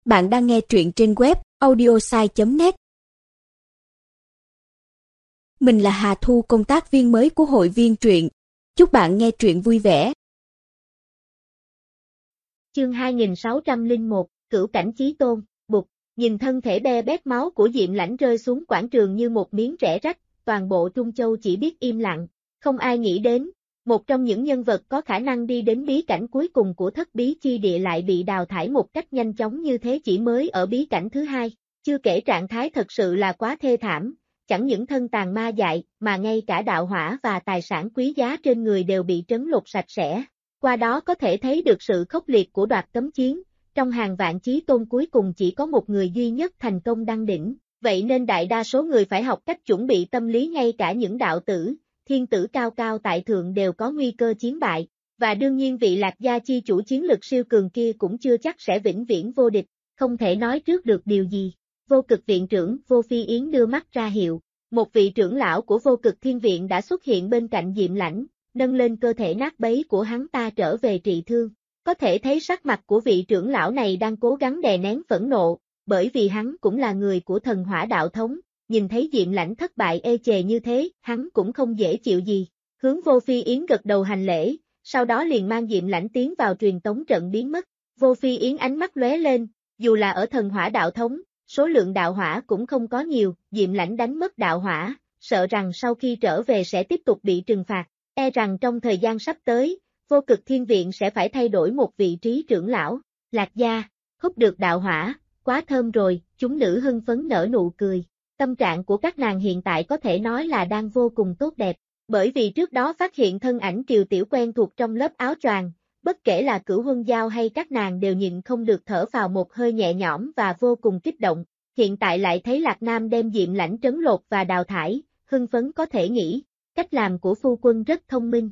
Bạn đang nghe truyện trên web audiosai.net. Mình là Hà Thu, công tác viên mới của hội viên truyện. Chúc bạn nghe truyện vui vẻ. Chương 2601, Cửu cảnh chí tôn. Bụt, nhìn thân thể be bét máu của Diệm Lãnh rơi xuống quảng trường như một miếng rẻ rách, toàn bộ Trung Châu chỉ biết im lặng. Không ai nghĩ đến, một trong những nhân vật có khả năng đi đến bí cảnh cuối cùng của Thất Bí Chi Địa lại bị đào thải một cách nhanh chóng như thế chỉ mới ở bí cảnh thứ hai. Chưa kể trạng thái thật sự là quá thê thảm, chẳng những thân tàn ma dại mà ngay cả đạo hỏa và tài sản quý giá trên người đều bị trấn lột sạch sẽ. Qua đó có thể thấy được sự khốc liệt của đoạt cấm chiến, trong hàng vạn chí tôn cuối cùng chỉ có một người duy nhất thành công đăng đỉnh, vậy nên đại đa số người phải học cách chuẩn bị tâm lý, ngay cả những đạo tử, thiên tử cao cao tại thượng đều có nguy cơ chiến bại, và đương nhiên vị Lạc Gia chi chủ chiến lực siêu cường kia cũng chưa chắc sẽ vĩnh viễn vô địch, không thể nói trước được điều gì. Vô Cực viện trưởng Vô Phi Yến đưa mắt ra hiệu, một vị trưởng lão của Vô Cực Thiên Viện đã xuất hiện bên cạnh Diệm Lãnh, nâng lên cơ thể nát bấy của hắn ta trở về trị thương. Có thể thấy sắc mặt của vị trưởng lão này đang cố gắng đè nén phẫn nộ, bởi vì hắn cũng là người của thần hỏa đạo thống, nhìn thấy Diệm Lãnh thất bại ê chề như thế, hắn cũng không dễ chịu gì. Hướng Vô Phi Yến gật đầu hành lễ, sau đó liền mang Diệm Lãnh tiến vào truyền tống trận biến mất. Vô Phi Yến ánh mắt lóe lên, dù là ở thần hỏa đạo thống, số lượng đạo hỏa cũng không có nhiều, Diệm Lãnh đánh mất đạo hỏa, sợ rằng sau khi trở về sẽ tiếp tục bị trừng phạt, e rằng trong thời gian sắp tới, Vô Cực Thiên Viện sẽ phải thay đổi một vị trí trưởng lão. Lạc Gia, hút được đạo hỏa, quá thơm rồi, chúng nữ hưng phấn nở nụ cười. Tâm trạng của các nàng hiện tại có thể nói là đang vô cùng tốt đẹp, bởi vì trước đó phát hiện thân ảnh Triều Tiểu quen thuộc trong lớp áo choàng, bất kể là Cửu Huân Giao hay các nàng đều nhịn không được thở vào một hơi nhẹ nhõm và vô cùng kích động. Hiện tại lại thấy Lạc Nam đem Diệm Lãnh trấn lột và đào thải, hưng phấn có thể nghĩ, cách làm của phu quân rất thông minh.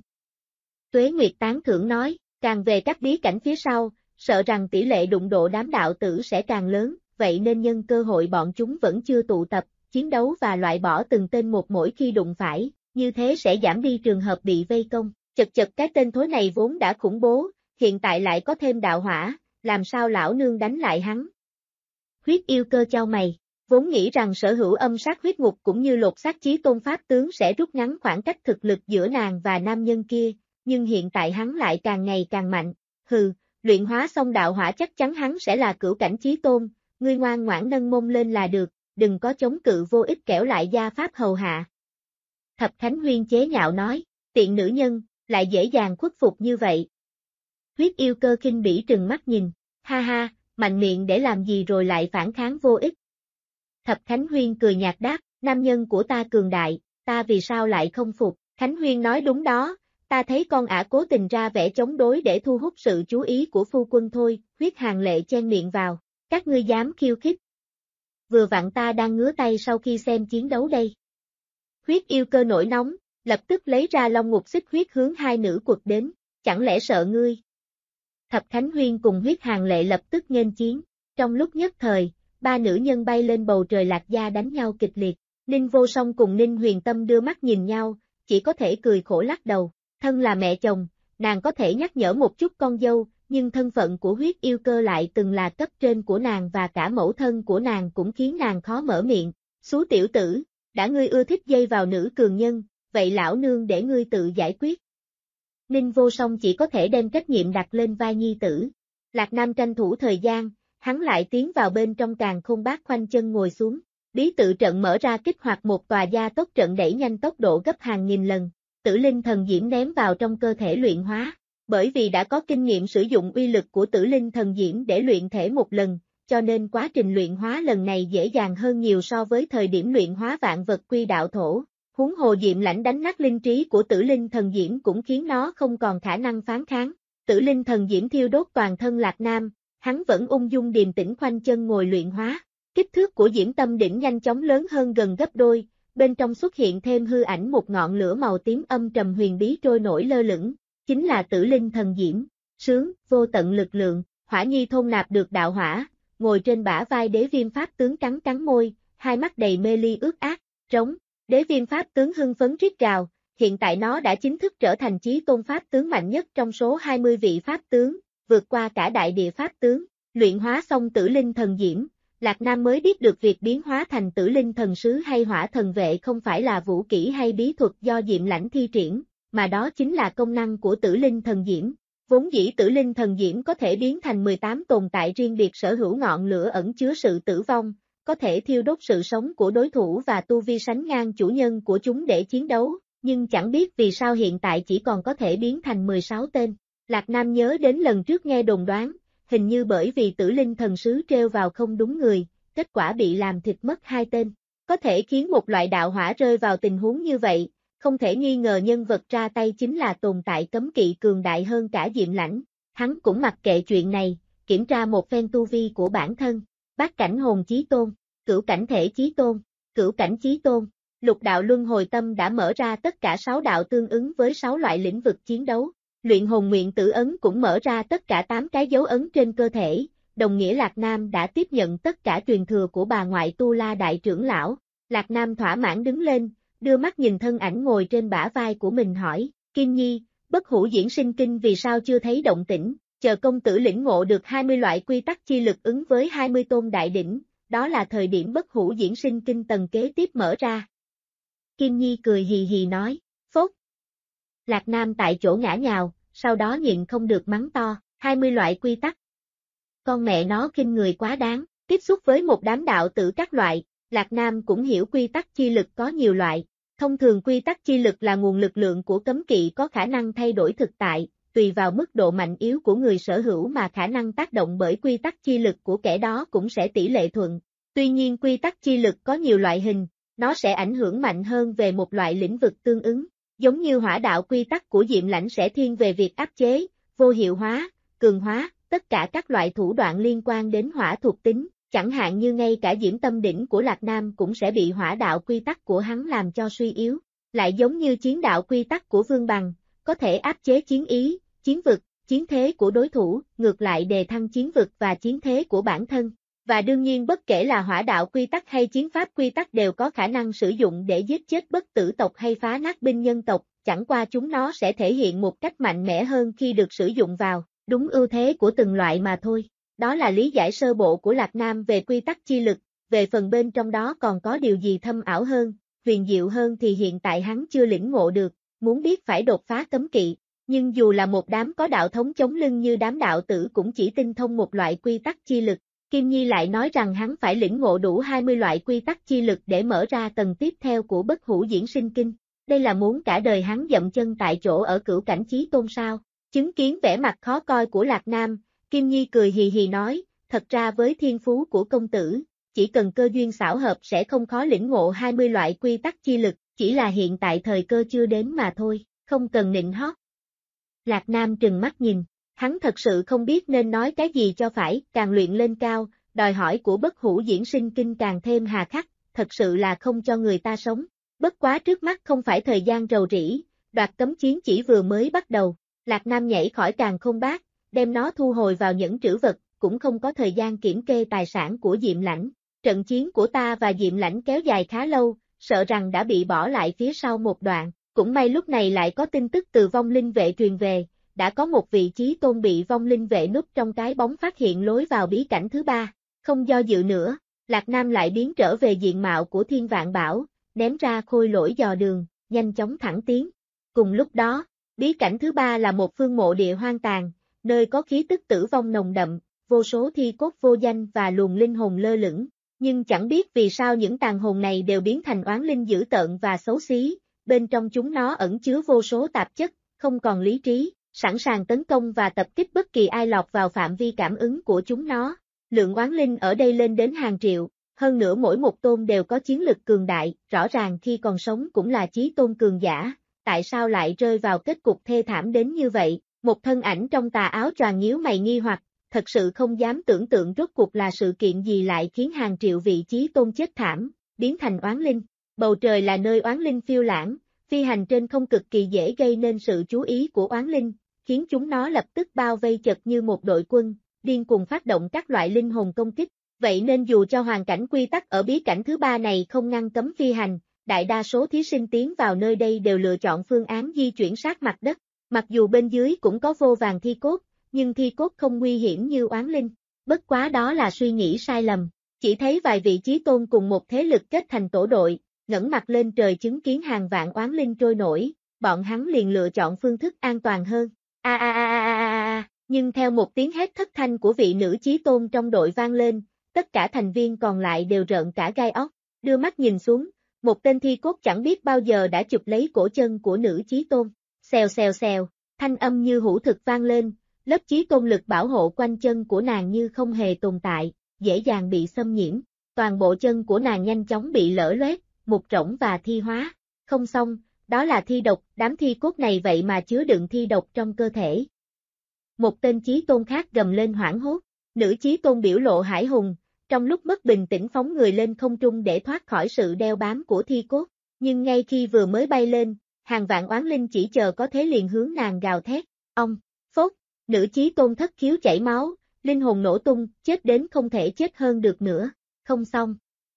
Tuế Nguyệt tán thưởng nói, càng về các bí cảnh phía sau, sợ rằng tỷ lệ đụng độ đám đạo tử sẽ càng lớn, vậy nên nhân cơ hội bọn chúng vẫn chưa tụ tập, chiến đấu và loại bỏ từng tên một mỗi khi đụng phải, như thế sẽ giảm đi trường hợp bị vây công. Chật cái tên thối này vốn đã khủng bố, hiện tại lại có thêm đạo hỏa, làm sao lão nương đánh lại hắn? Huyết Yêu Cơ chau mày, vốn nghĩ rằng sở hữu âm sát huyết ngục cũng như lột xác chí tôn pháp tướng sẽ rút ngắn khoảng cách thực lực giữa nàng và nam nhân kia, nhưng hiện tại hắn lại càng ngày càng mạnh. Hừ, luyện hóa xong đạo hỏa chắc chắn hắn sẽ là cửu cảnh chí tôn, ngươi ngoan ngoãn nâng mông lên là được, đừng có chống cự vô ích kẻo lại gia pháp hầu hạ. Thập Khánh Huyên chế nhạo nói, tiện nữ nhân, lại dễ dàng khuất phục như vậy. Huyết Yêu Cơ khinh bỉ trừng mắt nhìn, ha ha, mạnh miệng để làm gì rồi lại phản kháng vô ích. Thập Khánh Huyên cười nhạt đáp, nam nhân của ta cường đại, ta vì sao lại không phục. Khánh Huyên nói đúng đó, ta thấy con ả cố tình ra vẻ chống đối để thu hút sự chú ý của phu quân thôi. Huyết Hàn Lệ chen miệng vào, các ngươi dám khiêu khích. Vừa vặn ta đang ngứa tay sau khi xem chiến đấu đây. Huyết Yêu Cơ nổi nóng, lập tức lấy ra Long Ngục Xích Huyết hướng hai nữ quật đến, chẳng lẽ sợ ngươi? Thập Khánh Huyên cùng Huyết Hàn Lệ lập tức nghênh chiến, trong lúc nhất thời, ba nữ nhân bay lên bầu trời Lạc Gia đánh nhau kịch liệt, Ninh Vô Song cùng Ninh Huyền Tâm đưa mắt nhìn nhau, chỉ có thể cười khổ lắc đầu, thân là mẹ chồng, nàng có thể nhắc nhở một chút con dâu, nhưng thân phận của Huyết Yêu Cơ lại từng là cấp trên của nàng và cả mẫu thân của nàng cũng khiến nàng khó mở miệng. Xú tiểu tử, đã ngươi ưa thích dây vào nữ cường nhân, vậy lão nương để ngươi tự giải quyết. Ninh Vô Song chỉ có thể đem trách nhiệm đặt lên vai nhi tử. Lạc Nam tranh thủ thời gian, hắn lại tiến vào bên trong Càn Khôn Bát khoanh chân ngồi xuống. Bí tự trận mở ra kích hoạt một tòa gia tốc trận đẩy nhanh tốc độ gấp hàng nghìn lần. Tử linh thần diễm ném vào trong cơ thể luyện hóa. Bởi vì đã có kinh nghiệm sử dụng uy lực của tử linh thần diễm để luyện thể một lần, cho nên quá trình luyện hóa lần này dễ dàng hơn nhiều so với thời điểm luyện hóa vạn vật quy đạo thổ. Huống hồ Diệm Lãnh đánh nát linh trí của tử linh thần diễm cũng khiến nó không còn khả năng phán kháng. Tử linh thần diễm thiêu đốt toàn thân Lạc Nam, hắn vẫn ung dung điềm tĩnh khoanh chân ngồi luyện hóa. Kích thước của Diễm Tâm đỉnh nhanh chóng lớn hơn gần gấp đôi, bên trong xuất hiện thêm hư ảnh một ngọn lửa màu tím âm trầm huyền bí trôi nổi lơ lửng, chính là tử linh thần diễm. Sướng, vô tận lực lượng, Hỏa Nhi thôn nạp được đạo hỏa, ngồi trên bả vai Đế Viêm pháp tướng cắn môi, hai mắt đầy mê ly ướt át, trống. Đế Viêm pháp tướng hưng phấn rít gào, hiện tại nó đã chính thức trở thành chí tôn pháp tướng mạnh nhất trong số 20 vị pháp tướng, vượt qua cả đại địa pháp tướng. Luyện hóa xong tử linh thần diễm, Lạc Nam mới biết được việc biến hóa thành tử linh thần sứ hay hỏa thần vệ không phải là vũ kỹ hay bí thuật do Diệm Lãnh thi triển, mà đó chính là công năng của tử linh thần diễm. Vốn dĩ tử linh thần diễm có thể biến thành 18 tồn tại riêng biệt sở hữu ngọn lửa ẩn chứa sự tử vong, có thể thiêu đốt sự sống của đối thủ và tu vi sánh ngang chủ nhân của chúng để chiến đấu, nhưng chẳng biết vì sao hiện tại chỉ còn có thể biến thành 16 tên. Lạc Nam nhớ đến lần trước nghe đồn đoán, hình như bởi vì tử linh thần sứ treo vào không đúng người, kết quả bị làm thịt mất 2 tên. Có thể khiến một loại đạo hỏa rơi vào tình huống như vậy, không thể nghi ngờ nhân vật ra tay chính là tồn tại cấm kỵ cường đại hơn cả Diệm Lãnh. Hắn cũng mặc kệ chuyện này, kiểm tra một phen tu vi của bản thân. Bát cảnh hồn chí tôn, cửu cảnh thể chí tôn, cửu cảnh chí tôn. Lục đạo luân hồi tâm đã mở ra tất cả 6 đạo tương ứng với 6 loại lĩnh vực chiến đấu. Luyện hồn nguyện tử ấn cũng mở ra tất cả 8 cái dấu ấn trên cơ thể, đồng nghĩa Lạc Nam đã tiếp nhận tất cả truyền thừa của bà ngoại Tu La đại trưởng lão. Lạc Nam thỏa mãn đứng lên, đưa mắt nhìn thân ảnh ngồi trên bả vai của mình hỏi, Kim Nhi, bất hủ diễn sinh kinh vì sao chưa thấy động tĩnh, chờ công tử lĩnh ngộ được 20 loại quy tắc chi lực ứng với 20 tôn đại đỉnh, đó là thời điểm bất hủ diễn sinh kinh tầng kế tiếp mở ra. Kim Nhi cười hì hì nói, phốt. Lạc Nam tại chỗ ngã nhào, sau đó nhịn không được mắng to, 20 loại quy tắc. Con mẹ nó kinh người quá đáng, tiếp xúc với một đám đạo tử các loại, Lạc Nam cũng hiểu quy tắc chi lực có nhiều loại. Thông thường quy tắc chi lực là nguồn lực lượng của cấm kỵ có khả năng thay đổi thực tại, tùy vào mức độ mạnh yếu của người sở hữu mà khả năng tác động bởi quy tắc chi lực của kẻ đó cũng sẽ tỷ lệ thuận. Tuy nhiên quy tắc chi lực có nhiều loại hình, nó sẽ ảnh hưởng mạnh hơn về một loại lĩnh vực tương ứng. Giống như hỏa đạo quy tắc của Diệm Lãnh sẽ thiên về việc áp chế, vô hiệu hóa, cường hóa, tất cả các loại thủ đoạn liên quan đến hỏa thuộc tính, chẳng hạn như ngay cả Diễm Tâm đỉnh của Lạc Nam cũng sẽ bị hỏa đạo quy tắc của hắn làm cho suy yếu. Lại giống như chiến đạo quy tắc của Vương Bằng, có thể áp chế chiến ý, chiến vực, chiến thế của đối thủ, ngược lại đề thăng chiến vực và chiến thế của bản thân. Và đương nhiên bất kể là hỏa đạo quy tắc hay chiến pháp quy tắc đều có khả năng sử dụng để giết chết bất tử tộc hay phá nát binh nhân tộc, chẳng qua chúng nó sẽ thể hiện một cách mạnh mẽ hơn khi được sử dụng vào, đúng ưu thế của từng loại mà thôi. Đó là lý giải sơ bộ của Lạc Nam về quy tắc chi lực, về phần bên trong đó còn có điều gì thâm ảo hơn, huyền diệu hơn thì hiện tại hắn chưa lĩnh ngộ được, muốn biết phải đột phá cấm kỵ. Nhưng dù là một đám có đạo thống chống lưng như đám đạo tử cũng chỉ tinh thông một loại quy tắc chi lực. Kim Nhi lại nói rằng hắn phải lĩnh ngộ đủ 20 loại quy tắc chi lực để mở ra tầng tiếp theo của bất hủ diễn sinh kinh. Đây là muốn cả đời hắn dậm chân tại chỗ ở cửu cảnh chí tôn sao. Chứng kiến vẻ mặt khó coi của Lạc Nam, Kim Nhi cười hì hì nói, thật ra với thiên phú của công tử, chỉ cần cơ duyên xảo hợp sẽ không khó lĩnh ngộ 20 loại quy tắc chi lực, chỉ là hiện tại thời cơ chưa đến mà thôi, không cần nịnh hót. Lạc Nam trừng mắt nhìn. Hắn thật sự không biết nên nói cái gì cho phải, càng luyện lên cao, đòi hỏi của bất hủ diễn sinh kinh càng thêm hà khắc, thật sự là không cho người ta sống. Bất quá trước mắt không phải thời gian rầu rĩ, đoạt cấm chiến chỉ vừa mới bắt đầu. Lạc Nam nhảy khỏi càn khôn bát, đem nó thu hồi vào những trữ vật, cũng không có thời gian kiểm kê tài sản của Diệm Lãnh. Trận chiến của ta và Diệm Lãnh kéo dài khá lâu, sợ rằng đã bị bỏ lại phía sau một đoạn. Cũng may lúc này lại có tin tức từ vong linh vệ truyền về. Đã có một vị chí tôn bị vong linh vệ núp trong cái bóng phát hiện lối vào bí cảnh thứ 3, không do dự nữa, Lạc Nam lại biến trở về diện mạo của Thiên Vạn Bảo, ném ra khôi lỗi dò đường, nhanh chóng thẳng tiến. Cùng lúc đó, bí cảnh thứ 3 là một phương mộ địa hoang tàn, nơi có khí tức tử vong nồng đậm, vô số thi cốt vô danh và luồng linh hồn lơ lửng, nhưng chẳng biết vì sao những tàn hồn này đều biến thành oán linh dữ tợn và xấu xí, bên trong chúng nó ẩn chứa vô số tạp chất, không còn lý trí. Sẵn sàng tấn công và tập kích bất kỳ ai lọt vào phạm vi cảm ứng của chúng nó. Lượng oán linh ở đây lên đến hàng triệu, hơn nữa mỗi một tôn đều có chiến lực cường đại, rõ ràng khi còn sống cũng là chí tôn cường giả, tại sao lại rơi vào kết cục thê thảm đến như vậy? Một thân ảnh trong tà áo choàng nhíu mày nghi hoặc, thật sự không dám tưởng tượng rốt cuộc là sự kiện gì lại khiến hàng triệu vị chí tôn chết thảm, biến thành oán linh. Bầu trời là nơi oán linh phiêu lãng, phi hành trên không cực kỳ dễ gây nên sự chú ý của oán linh, khiến chúng nó lập tức bao vây chật như một đội quân, điên cuồng phát động các loại linh hồn công kích. Vậy nên dù cho hoàn cảnh quy tắc ở bí cảnh thứ 3 này không ngăn cấm phi hành, đại đa số thí sinh tiến vào nơi đây đều lựa chọn phương án di chuyển sát mặt đất. Mặc dù bên dưới cũng có vô vàn thi cốt, nhưng thi cốt không nguy hiểm như oán linh. bất quá đó là suy nghĩ sai lầm. Chỉ thấy vài vị chí tôn cùng một thế lực kết thành tổ đội, ngẩng mặt lên trời chứng kiến hàng vạn oán linh trôi nổi, bọn hắn liền lựa chọn phương thức an toàn hơn. Nhưng theo một tiếng hét thất thanh của vị nữ chí tôn trong đội vang lên, tất cả thành viên còn lại đều rợn cả gai óc, đưa mắt nhìn xuống, một tên thi cốt chẳng biết bao giờ đã chụp lấy cổ chân của nữ chí tôn. Xèo xèo xèo, thanh âm như hữu thực vang lên, lớp chí tôn lực bảo hộ quanh chân của nàng như không hề tồn tại, dễ dàng bị xâm nhiễm, toàn bộ chân của nàng nhanh chóng bị lở loét, mục rỗng và thi hóa. Không xong, đó là thi độc, đám thi cốt này vậy mà chứa đựng thi độc trong cơ thể. Một tên chí tôn khác gầm lên hoảng hốt, nữ chí tôn biểu lộ hải hùng, trong lúc mất bình tĩnh phóng người lên không trung để thoát khỏi sự đeo bám của thi cốt, nhưng ngay khi vừa mới bay lên, hàng vạn oán linh chỉ chờ có thế liền hướng nàng gào thét, ông, phốt, nữ chí tôn thất khiếu chảy máu, linh hồn nổ tung, chết đến không thể chết hơn được nữa, không xong.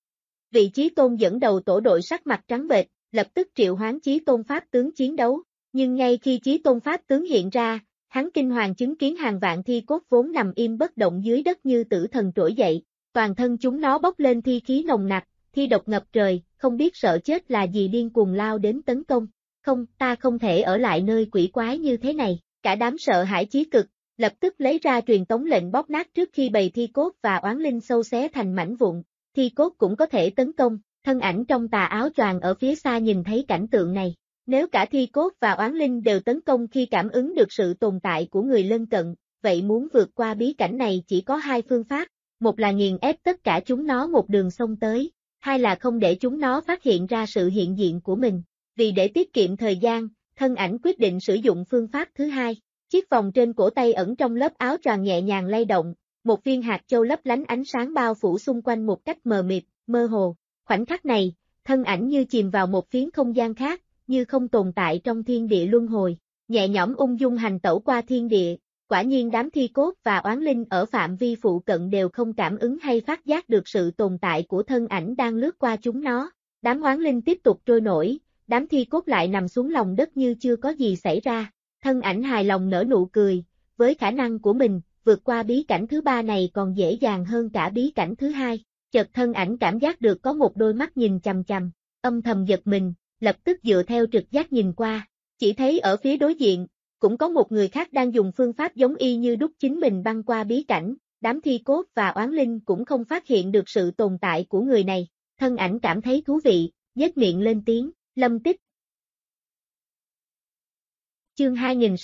Vị chí tôn dẫn đầu tổ đội sắc mặt trắng bệch, lập tức triệu hoán chí tôn pháp tướng chiến đấu, nhưng ngay khi chí tôn pháp tướng hiện ra, hắn kinh hoàng chứng kiến hàng vạn thi cốt vốn nằm im bất động dưới đất như tử thần trỗi dậy, toàn thân chúng nó bốc lên thi khí nồng nặc, thi độc ngập trời, không biết sợ chết là gì điên cuồng lao đến tấn công. Không, ta không thể ở lại nơi quỷ quái như thế này, cả đám sợ hãi chí cực, lập tức lấy ra truyền tống lệnh bóp nát trước khi bầy thi cốt và oán linh sâu xé thành mảnh vụn, thi cốt cũng có thể tấn công, thân ảnh trong tà áo choàng ở phía xa nhìn thấy cảnh tượng này. Nếu cả thi cốt và oán linh đều tấn công khi cảm ứng được sự tồn tại của người lân cận, vậy muốn vượt qua bí cảnh này chỉ có hai phương pháp, một là nghiền ép tất cả chúng nó một đường xông tới, hai là không để chúng nó phát hiện ra sự hiện diện của mình. Vì để tiết kiệm thời gian, thân ảnh quyết định sử dụng phương pháp thứ hai. Chiếc vòng trên cổ tay ẩn trong lớp áo choàng nhẹ nhàng lay động, một viên hạt châu lấp lánh ánh sáng bao phủ xung quanh một cách mờ mịt, mơ hồ. Khoảnh khắc này, thân ảnh như chìm vào một phiến không gian khác, như không tồn tại trong thiên địa luân hồi, nhẹ nhõm ung dung hành tẩu qua thiên địa. Quả nhiên đám thi cốt và oán linh ở phạm vi phụ cận đều không cảm ứng hay phát giác được sự tồn tại của thân ảnh đang lướt qua chúng nó. Đám oán linh tiếp tục trôi nổi, đám thi cốt lại nằm xuống lòng đất như chưa có gì xảy ra. Thân ảnh hài lòng nở nụ cười, với khả năng của mình, vượt qua bí cảnh thứ ba này còn dễ dàng hơn cả bí cảnh thứ hai. Chợt thân ảnh cảm giác được có một đôi mắt nhìn chằm chằm, âm thầm giật mình, lập tức dựa theo trực giác nhìn qua, chỉ thấy ở phía đối diện, cũng có một người khác đang dùng phương pháp giống y như đúc chính mình băng qua bí cảnh, đám thi cốt và oán linh cũng không phát hiện được sự tồn tại của người này. Thân ảnh cảm thấy thú vị, nhếch miệng lên tiếng, Lâm Tích. Chương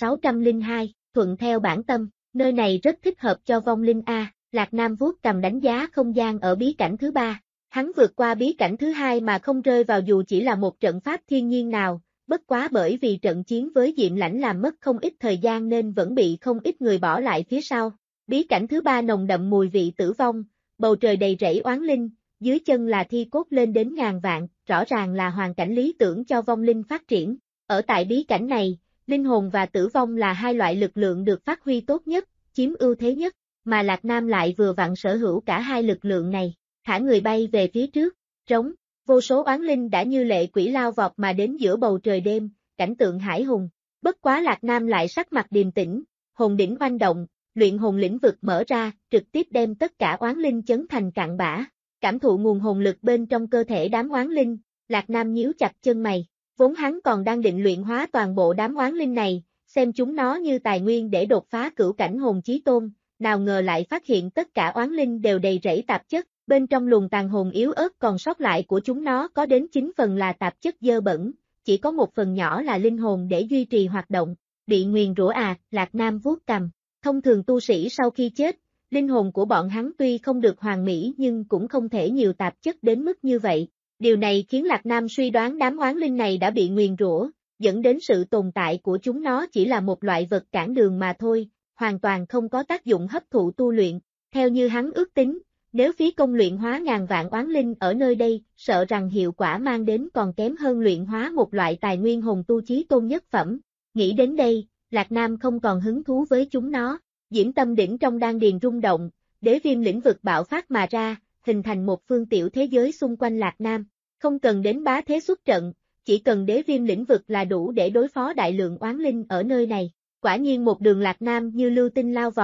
2602, thuận theo bản tâm, nơi này rất thích hợp cho vong linh A. Lạc Nam vuốt cầm đánh giá không gian ở bí cảnh thứ ba. Hắn vượt qua bí cảnh thứ hai mà không rơi vào dù chỉ là một trận pháp thiên nhiên nào, bất quá bởi vì trận chiến với Diệm Lãnh làm mất không ít thời gian nên vẫn bị không ít người bỏ lại phía sau. Bí cảnh thứ ba nồng đậm mùi vị tử vong, bầu trời đầy rẫy oán linh, dưới chân là thi cốt lên đến ngàn vạn, rõ ràng là hoàn cảnh lý tưởng cho vong linh phát triển. Ở tại bí cảnh này, linh hồn và tử vong là hai loại lực lượng được phát huy tốt nhất, chiếm ưu thế nhất, mà Lạc Nam lại vừa vặn sở hữu cả hai lực lượng này. Thả người bay về phía trước, trống, vô số oán linh đã như lệ quỷ lao vọt mà đến giữa bầu trời đêm, cảnh tượng hải hùng. Bất quá Lạc Nam lại sắc mặt điềm tĩnh, hồn đỉnh oanh động, luyện hồn lĩnh vực mở ra, trực tiếp đem tất cả oán linh chấn thành cặn bã. Cảm thụ nguồn hồn lực bên trong cơ thể đám oán linh, Lạc Nam nhíu chặt chân mày, vốn hắn còn đang định luyện hóa toàn bộ đám oán linh này, xem chúng nó như tài nguyên để đột phá cửu cảnh hồn chí tôn, nào ngờ lại phát hiện tất cả oán linh đều đầy rẫy tạp chất, bên trong luồng tàn hồn yếu ớt còn sót lại của chúng nó có đến 9 phần là tạp chất dơ bẩn, chỉ có một phần nhỏ là linh hồn để duy trì hoạt động. Bị nguyền rủa à? Lạc Nam vuốt cằm. Thông thường tu sĩ sau khi chết, linh hồn của bọn hắn tuy không được hoàn mỹ nhưng cũng không thể nhiều tạp chất đến mức như vậy. Điều này khiến Lạc Nam suy đoán đám oán linh này đã bị nguyền rủa, dẫn đến sự tồn tại của chúng nó chỉ là một loại vật cản đường mà thôi, hoàn toàn không có tác dụng hấp thụ tu luyện. Theo như hắn ước tính, nếu phí công luyện hóa ngàn vạn oán linh ở nơi đây, sợ rằng hiệu quả mang đến còn kém hơn luyện hóa một loại tài nguyên hồn tu chí tôn nhất phẩm. Nghĩ đến đây, Lạc Nam không còn hứng thú với chúng nó. Diễm tâm đỉnh trong đan điền rung động, đế viêm lĩnh vực bạo phát mà ra, hình thành một phương tiểu thế giới xung quanh Lạc Nam. Không cần đến bá thế xuất trận, chỉ cần đế viêm lĩnh vực là đủ để đối phó đại lượng oán linh ở nơi này. Quả nhiên một đường Lạc Nam như lưu tinh lao vọt,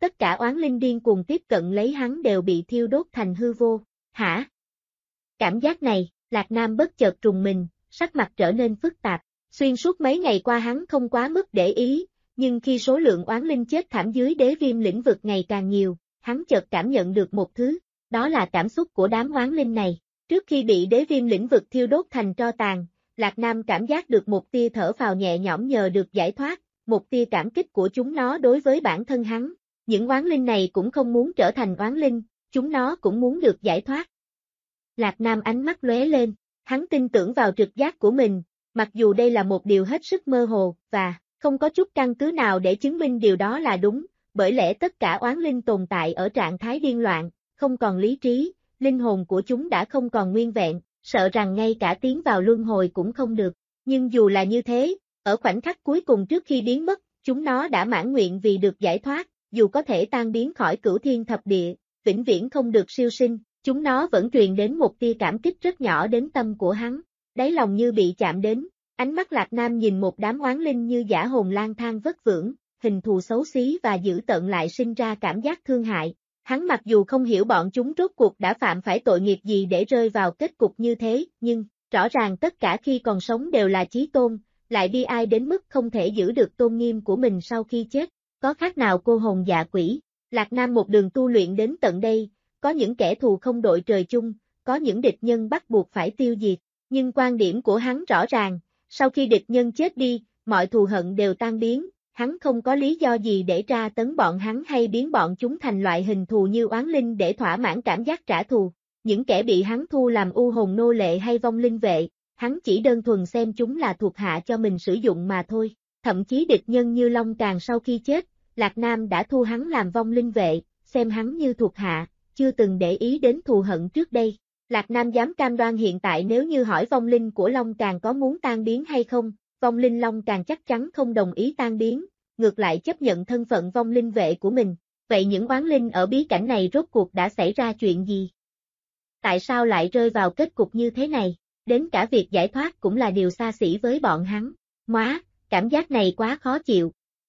tất cả oán linh điên cuồng tiếp cận lấy hắn đều bị thiêu đốt thành hư vô. Hả? Cảm giác này, Lạc Nam bất chợt trùng mình, sắc mặt trở nên phức tạp. Xuyên suốt mấy ngày qua hắn không quá mức để ý, nhưng khi số lượng oán linh chết thảm dưới đế viêm lĩnh vực ngày càng nhiều, hắn chợt cảm nhận được một thứ, đó là cảm xúc của đám oán linh này. Trước khi bị đế viêm lĩnh vực thiêu đốt thành tro tàn, Lạc Nam cảm giác được một tia thở phào nhẹ nhõm nhờ được giải thoát, một tia cảm kích của chúng nó đối với bản thân hắn. Những oán linh này cũng không muốn trở thành oán linh, chúng nó cũng muốn được giải thoát. Lạc Nam ánh mắt lóe lên, hắn tin tưởng vào trực giác của mình, mặc dù đây là một điều hết sức mơ hồ, và không có chút căn cứ nào để chứng minh điều đó là đúng, bởi lẽ tất cả oán linh tồn tại ở trạng thái điên loạn, không còn lý trí, linh hồn của chúng đã không còn nguyên vẹn, sợ rằng ngay cả tiến vào luân hồi cũng không được. Nhưng dù là như thế, ở khoảnh khắc cuối cùng trước khi biến mất, chúng nó đã mãn nguyện vì được giải thoát, dù có thể tan biến khỏi cửu thiên thập địa, vĩnh viễn không được siêu sinh, chúng nó vẫn truyền đến một tia cảm kích rất nhỏ đến tâm của hắn, đáy lòng như bị chạm đến. Ánh mắt Lạc Nam nhìn một đám oán linh như dã hồn lang thang vất vưởng, hình thù xấu xí và dữ tợn lại sinh ra cảm giác thương hại. Hắn mặc dù không hiểu bọn chúng rốt cuộc đã phạm phải tội nghiệp gì để rơi vào kết cục như thế, nhưng, rõ ràng tất cả khi còn sống đều là chí tôn, lại bi ai đến mức không thể giữ được tôn nghiêm của mình sau khi chết, có khác nào cô hồn dạ quỷ. Lạc Nam một đường tu luyện đến tận đây, có những kẻ thù không đội trời chung, có những địch nhân bắt buộc phải tiêu diệt, nhưng quan điểm của hắn rõ ràng, sau khi địch nhân chết đi, mọi thù hận đều tan biến, hắn không có lý do gì để tra tấn bọn hắn hay biến bọn chúng thành loại hình thù như oán linh để thỏa mãn cảm giác trả thù. Những kẻ bị hắn thu làm u hồn nô lệ hay vong linh vệ, hắn chỉ đơn thuần xem chúng là thuộc hạ cho mình sử dụng mà thôi. Thậm chí địch nhân như Long Càn sau khi chết, Lạc Nam đã thu hắn làm vong linh vệ, xem hắn như thuộc hạ, chưa từng để ý đến thù hận trước đây. Lạc Nam dám cam đoan hiện tại nếu như hỏi vong linh của Long Càn có muốn tan biến hay không, vong linh Long Càn chắc chắn không đồng ý tan biến, ngược lại chấp nhận thân phận vong linh vệ của mình. Vậy những oán linh ở bí cảnh này rốt cuộc đã xảy ra chuyện gì? Tại sao lại rơi vào kết cục như thế này? Đến cả việc giải thoát cũng là điều xa xỉ với bọn hắn. Móa, cảm giác này quá khó chịu.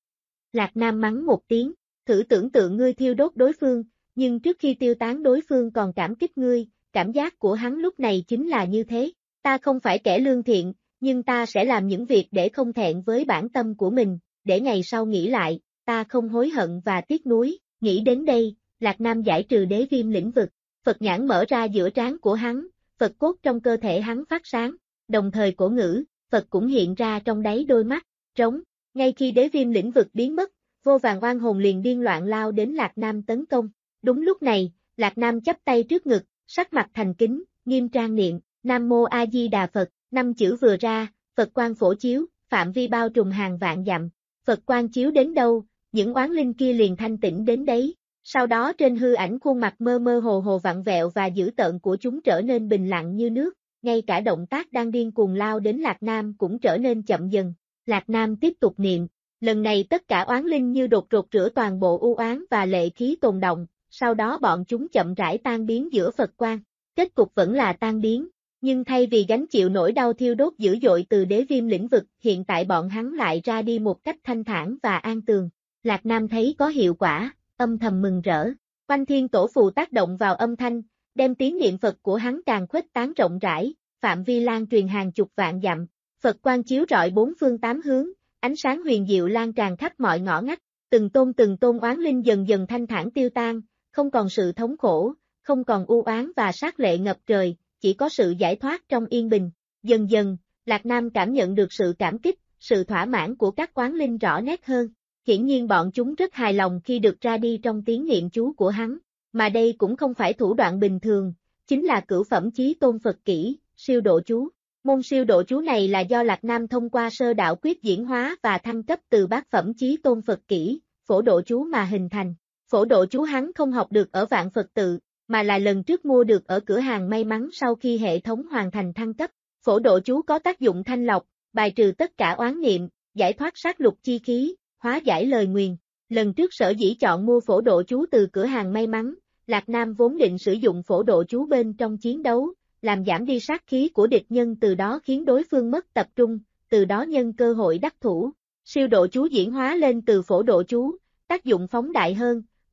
Lạc Nam mắng một tiếng, thử tưởng tượng ngươi thiêu đốt đối phương, nhưng trước khi tiêu tán đối phương còn cảm kích ngươi, cảm giác của hắn lúc này chính là như thế. Ta không phải kẻ lương thiện, nhưng ta sẽ làm những việc để không thẹn với bản tâm của mình, để ngày sau nghĩ lại, ta không hối hận và tiếc nuối. Nghĩ đến đây, Lạc Nam giải trừ đế viêm lĩnh vực, Phật nhãn mở ra giữa trán của hắn, Phật cốt trong cơ thể hắn phát sáng, đồng thời cổ ngữ, Phật cũng hiện ra trong đáy đôi mắt, trống. Ngay khi đế viêm lĩnh vực biến mất, vô vàn oan hồn liền điên loạn lao đến Lạc Nam tấn công. Đúng lúc này, Lạc Nam chắp tay trước ngực, sắc mặt thành kính, nghiêm trang niệm, Nam Mô A Di Đà Phật, 5 chữ vừa ra, Phật quang phổ chiếu, phạm vi bao trùm hàng vạn dặm. Phật quang chiếu đến đâu, những oán linh kia liền thanh tĩnh đến đấy. Sau đó trên hư ảnh khuôn mặt mơ mơ hồ hồ vặn vẹo và dữ tợn của chúng trở nên bình lặng như nước, ngay cả động tác đang điên cuồng lao đến Lạc Nam cũng trở nên chậm dần. Lạc Nam tiếp tục niệm, lần này tất cả oán linh như đột rột rửa toàn bộ u oán và lệ khí tồn động, sau đó bọn chúng chậm rãi tan biến giữa Phật quang. Kết cục vẫn là tan biến, nhưng thay vì gánh chịu nỗi đau thiêu đốt dữ dội từ đế viêm lĩnh vực, hiện tại bọn hắn lại ra đi một cách thanh thản và an tường. Lạc Nam thấy có hiệu quả, âm thầm mừng rỡ. Oanh Thiên Tổ Phù tác động vào âm thanh, đem tiếng niệm Phật của hắn càng khuếch tán rộng rãi, phạm vi lan truyền hàng chục vạn dặm. Phật quang chiếu rọi bốn phương tám hướng, ánh sáng huyền diệu lan tràn khắp mọi ngõ ngách, từng tôn oán linh dần dần thanh thản tiêu tan, không còn sự thống khổ, không còn u oán và sát lệ ngập trời, chỉ có sự giải thoát trong yên bình. Dần dần, Lạc Nam cảm nhận được sự cảm kích, sự thỏa mãn của các oán linh rõ nét hơn. Hiển nhiên bọn chúng rất hài lòng khi được ra đi trong tiếng niệm chú của hắn, mà đây cũng không phải thủ đoạn bình thường, chính là cửu phẩm chí tôn Phật kỹ, siêu độ chú. Môn siêu độ chú này là do Lạc Nam thông qua sơ đạo quyết diễn hóa và thăng cấp từ bát phẩm chí tôn Phật kỹ, phổ độ chú mà hình thành. Phổ độ chú hắn không học được ở Vạn Phật Tự, mà là lần trước mua được ở cửa hàng may mắn sau khi hệ thống hoàn thành thăng cấp. Phổ độ chú có tác dụng thanh lọc, bài trừ tất cả oán niệm, giải thoát sát lục chi khí, hóa giải lời nguyền. Lần trước sở dĩ chọn mua phổ độ chú từ cửa hàng may mắn, Lạc Nam vốn định sử dụng phổ độ chú bên trong chiến đấu, làm giảm đi sát khí của địch nhân, từ đó khiến đối phương mất tập trung, từ đó nhân cơ hội đắc thủ. Siêu độ chú diễn hóa lên từ phổ độ chú, tác dụng phóng đại hơn,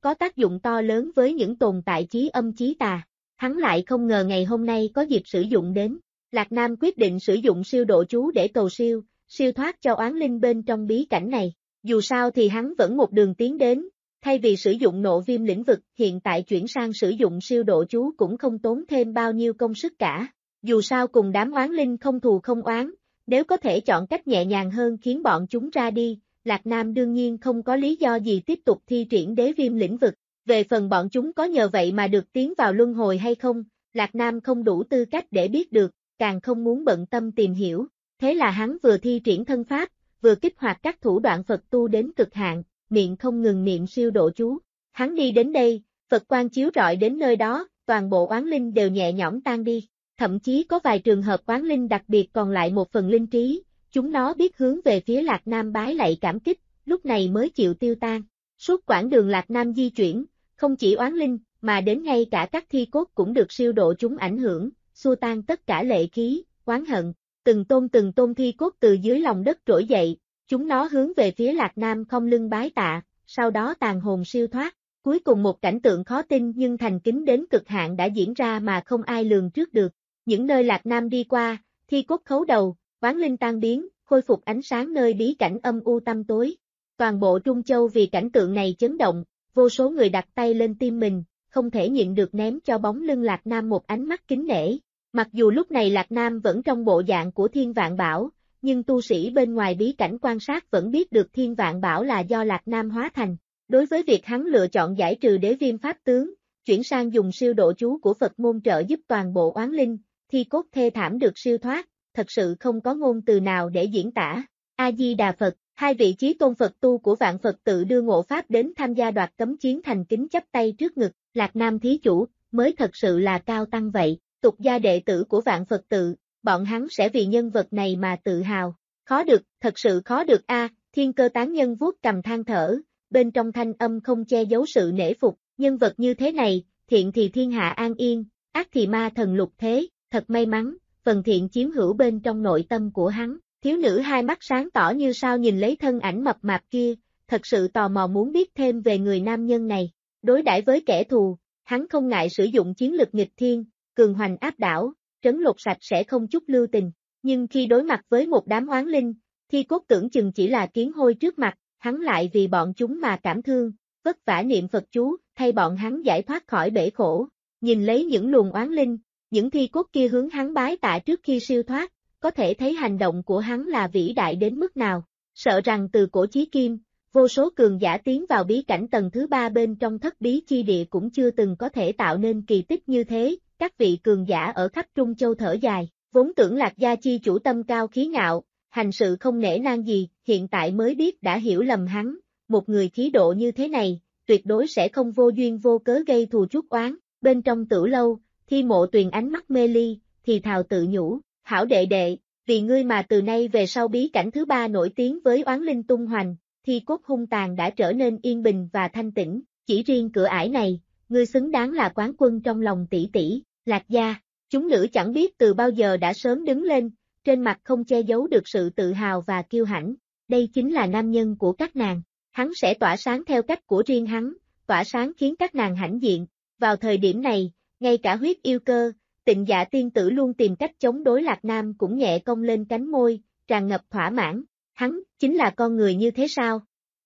có tác dụng to lớn với những tồn tại chí âm chí tà. Hắn lại không ngờ ngày hôm nay có dịp sử dụng đến. Lạc Nam quyết định sử dụng siêu độ chú để cầu siêu thoát cho oán linh bên trong bí cảnh này. Dù sao thì hắn vẫn một đường tiến đến, thay vì sử dụng nộ viêm lĩnh vực, hiện tại chuyển sang sử dụng siêu độ chú cũng không tốn thêm bao nhiêu công sức cả. Dù sao cùng đám oán linh không thù không oán, nếu có thể chọn cách nhẹ nhàng hơn khiến bọn chúng ra đi, Lạc Nam đương nhiên không có lý do gì tiếp tục thi triển đế viêm lĩnh vực. Về phần bọn chúng có nhờ vậy mà được tiến vào luân hồi hay không, Lạc Nam không đủ tư cách để biết được, càng không muốn bận tâm tìm hiểu. Thế là hắn vừa thi triển thân pháp, vừa kích hoạt các thủ đoạn Phật tu đến cực hạn, miệng không ngừng niệm siêu độ chú. Hắn đi đến đây, Phật quang chiếu rọi đến nơi đó, toàn bộ oán linh đều nhẹ nhõm tan đi. Thậm chí có vài trường hợp oán linh đặc biệt còn lại một phần linh trí, chúng nó biết hướng về phía Lạc Nam bái lạy cảm kích, lúc này mới chịu tiêu tan. Suốt quãng đường Lạc Nam di chuyển, không chỉ oán linh, mà đến ngay cả các thi cốt cũng được siêu độ chúng ảnh hưởng, xua tan tất cả lệ khí, oán hận. Từng tôn thi cốt từ dưới lòng đất trỗi dậy, chúng nó hướng về phía Lạc Nam không lưng bái tạ, sau đó tàn hồn siêu thoát. Cuối cùng một cảnh tượng khó tin nhưng thành kính đến cực hạn đã diễn ra mà không ai lường trước được. Những nơi Lạc Nam đi qua, thi cốt khấu đầu, oán linh tan biến, khôi phục ánh sáng nơi bí cảnh âm u tăm tối. Toàn bộ Trung Châu vì cảnh tượng này chấn động, vô số người đặt tay lên tim mình, không thể nhịn được ném cho bóng lưng Lạc Nam một ánh mắt kính nể. Mặc dù lúc này Lạc Nam vẫn trong bộ dạng của Thiên Vạn Bảo, nhưng tu sĩ bên ngoài bí cảnh quan sát vẫn biết được Thiên Vạn Bảo là do Lạc Nam hóa thành. Đối với việc hắn lựa chọn giải trừ đế viêm pháp tướng, chuyển sang dùng siêu độ chú của Phật môn trợ giúp toàn bộ oán linh, thi cốt thê thảm được siêu thoát, thật sự không có ngôn từ nào để diễn tả. A-di-đà Phật, hai vị chí tôn Phật tu của Vạn Phật tự đưa Ngộ Pháp đến tham gia đoạt cấm chiến thành kính chắp tay trước ngực, Lạc Nam thí chủ, mới thật sự là cao tăng vậy. Tục gia đệ tử của Vạn Phật tự, bọn hắn sẽ vì nhân vật này mà tự hào. Khó được, thật sự khó được a. Thiên Cơ tán nhân vuốt cầm than thở, bên trong thanh âm không che giấu sự nể phục, nhân vật như thế này, thiện thì thiên hạ an yên, ác thì ma thần lục thế, thật may mắn, phần thiện chiếm hữu bên trong nội tâm của hắn. Thiếu nữ hai mắt sáng tỏ như sao nhìn lấy thân ảnh mập mạp kia, thật sự tò mò muốn biết thêm về người nam nhân này. Đối đãi với kẻ thù, hắn không ngại sử dụng chiến lực nghịch thiên, cường hoành áp đảo, trấn lột sạch sẽ không chút lưu tình. Nhưng khi đối mặt với một đám oán linh, thi cốt tưởng chừng chỉ là kiến hôi trước mặt, hắn lại vì bọn chúng mà cảm thương, vất vả niệm Phật chú, thay bọn hắn giải thoát khỏi bể khổ. Nhìn lấy những luồng oán linh, những thi cốt kia hướng hắn bái tạ trước khi siêu thoát, có thể thấy hành động của hắn là vĩ đại đến mức nào. Sợ rằng từ cổ chí kim, vô số cường giả tiến vào bí cảnh tầng thứ 3 bên trong thất bí chi địa cũng chưa từng có thể tạo nên kỳ tích như thế. Các vị cường giả ở khắp Trung Châu thở dài, vốn tưởng Lạc gia chi chủ tâm cao khí ngạo, hành sự không nể nang gì, hiện tại mới biết đã hiểu lầm hắn, một người khí độ như thế này, tuyệt đối sẽ không vô duyên vô cớ gây thù chuốc oán. Bên trong Tử Lâu, Thi Mộ Tuyền ánh mắt mê ly, thì thào tự nhủ, hảo đệ đệ, vì ngươi mà từ nay về sau bí cảnh thứ 3 nổi tiếng với oán linh tung hoành, thi cốt hung tàn đã trở nên yên bình và thanh tĩnh, chỉ riêng cửa ải này, ngươi xứng đáng là quán quân trong lòng tỷ tỷ. Lạc gia, chúng nữ chẳng biết từ bao giờ đã sớm đứng lên, trên mặt không che giấu được sự tự hào và kiêu hãnh. Đây chính là nam nhân của các nàng, hắn sẽ tỏa sáng theo cách của riêng hắn, tỏa sáng khiến các nàng hãnh diện. Vào thời điểm này, ngay cả huyết yêu cơ, Tịnh Dạ tiên tử luôn tìm cách chống đối Lạc Nam cũng nhẹ cong lên cánh môi, tràn ngập thỏa mãn. Hắn, chính là con người như thế sao?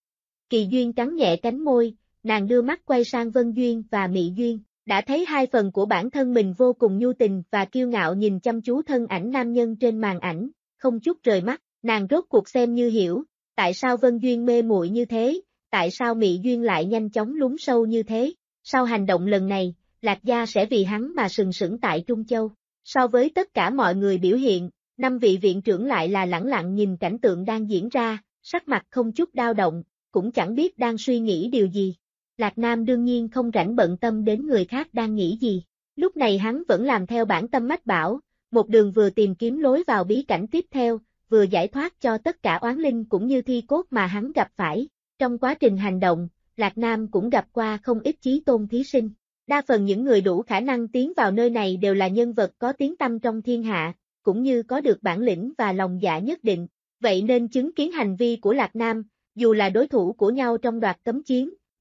Kỳ Duyên cắn nhẹ cánh môi, nàng đưa mắt quay sang Vân Duyên và Mị Duyên. Đã thấy hai phần của bản thân mình vô cùng nhu tình và kiêu ngạo nhìn chăm chú thân ảnh nam nhân trên màn ảnh, không chút rời mắt, nàng rốt cuộc xem như hiểu, tại sao Vân Duyên mê muội như thế, tại sao Mị Duyên lại nhanh chóng lún sâu như thế. Sau hành động lần này, Lạc gia sẽ vì hắn mà sừng sững tại Trung Châu. So với tất cả mọi người biểu hiện, 5 vị viện trưởng lại là lẳng lặng nhìn cảnh tượng đang diễn ra, sắc mặt không chút dao động, cũng chẳng biết đang suy nghĩ điều gì. Lạc Nam đương nhiên không rảnh bận tâm đến người khác đang nghĩ gì. Lúc này hắn vẫn làm theo bản tâm mách bảo, một đường vừa tìm kiếm lối vào bí cảnh tiếp theo, vừa giải thoát cho tất cả oán linh cũng như thi cốt mà hắn gặp phải. Trong quá trình hành động, Lạc Nam cũng gặp qua không ít chí tôn thí sinh. Đa phần những người đủ khả năng tiến vào nơi này đều là nhân vật có tiếng tăm trong thiên hạ, cũng như có được bản lĩnh và lòng dạ nhất định. Vậy nên chứng kiến hành vi của Lạc Nam, dù là đối thủ của nhau trong đoạt cấm chiến,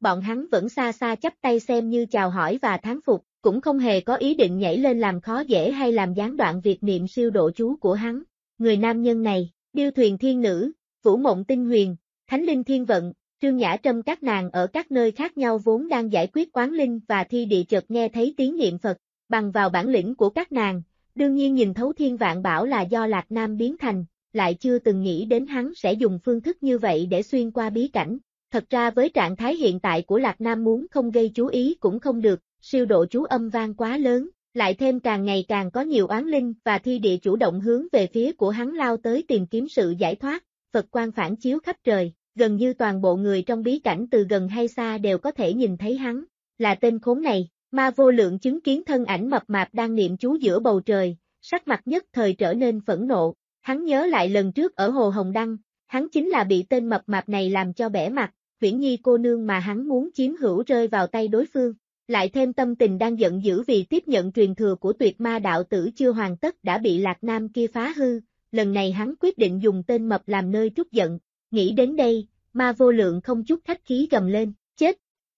bọn hắn vẫn xa xa chắp tay xem như chào hỏi và thán phục, cũng không hề có ý định nhảy lên làm khó dễ hay làm gián đoạn việc niệm siêu độ chú của hắn. Người nam nhân này, Điêu Thuyền Thiên Nữ, Vũ Mộng Tinh Huyền, Thánh Linh Thiên Vận, Trương Nhã Trâm các nàng ở các nơi khác nhau vốn đang giải quyết oán linh và thi địa chợt nghe thấy tiếng niệm Phật, bằng vào bản lĩnh của các nàng, đương nhiên nhìn thấu thiên vạn bảo là do Lạc Nam biến thành, lại chưa từng nghĩ đến hắn sẽ dùng phương thức như vậy để xuyên qua bí cảnh. Thật ra với trạng thái hiện tại của Lạc Nam muốn không gây chú ý cũng không được, siêu độ chú âm vang quá lớn, lại thêm càng ngày càng có nhiều oán linh và thi địa chủ động hướng về phía của hắn lao tới tìm kiếm sự giải thoát, Phật quang phản chiếu khắp trời, gần như toàn bộ người trong bí cảnh từ gần hay xa đều có thể nhìn thấy hắn, là tên khốn này. Ma Vô Lượng chứng kiến thân ảnh mập mạp đang niệm chú giữa bầu trời, sắc mặt nhất thời trở nên phẫn nộ, hắn nhớ lại lần trước ở Hồ Hồng Đăng, hắn chính là bị tên mập mạp này làm cho bẽ mặt, Huyễn Nhi cô nương mà hắn muốn chiếm hữu rơi vào tay đối phương, lại thêm tâm tình đang giận dữ vì tiếp nhận truyền thừa của tuyệt ma đạo tử chưa hoàn tất đã bị Lạc Nam kia phá hư, lần này hắn quyết định dùng tên mập làm nơi trút giận, nghĩ đến đây, Ma Vô Lượng không chút khách khí gầm lên, chết.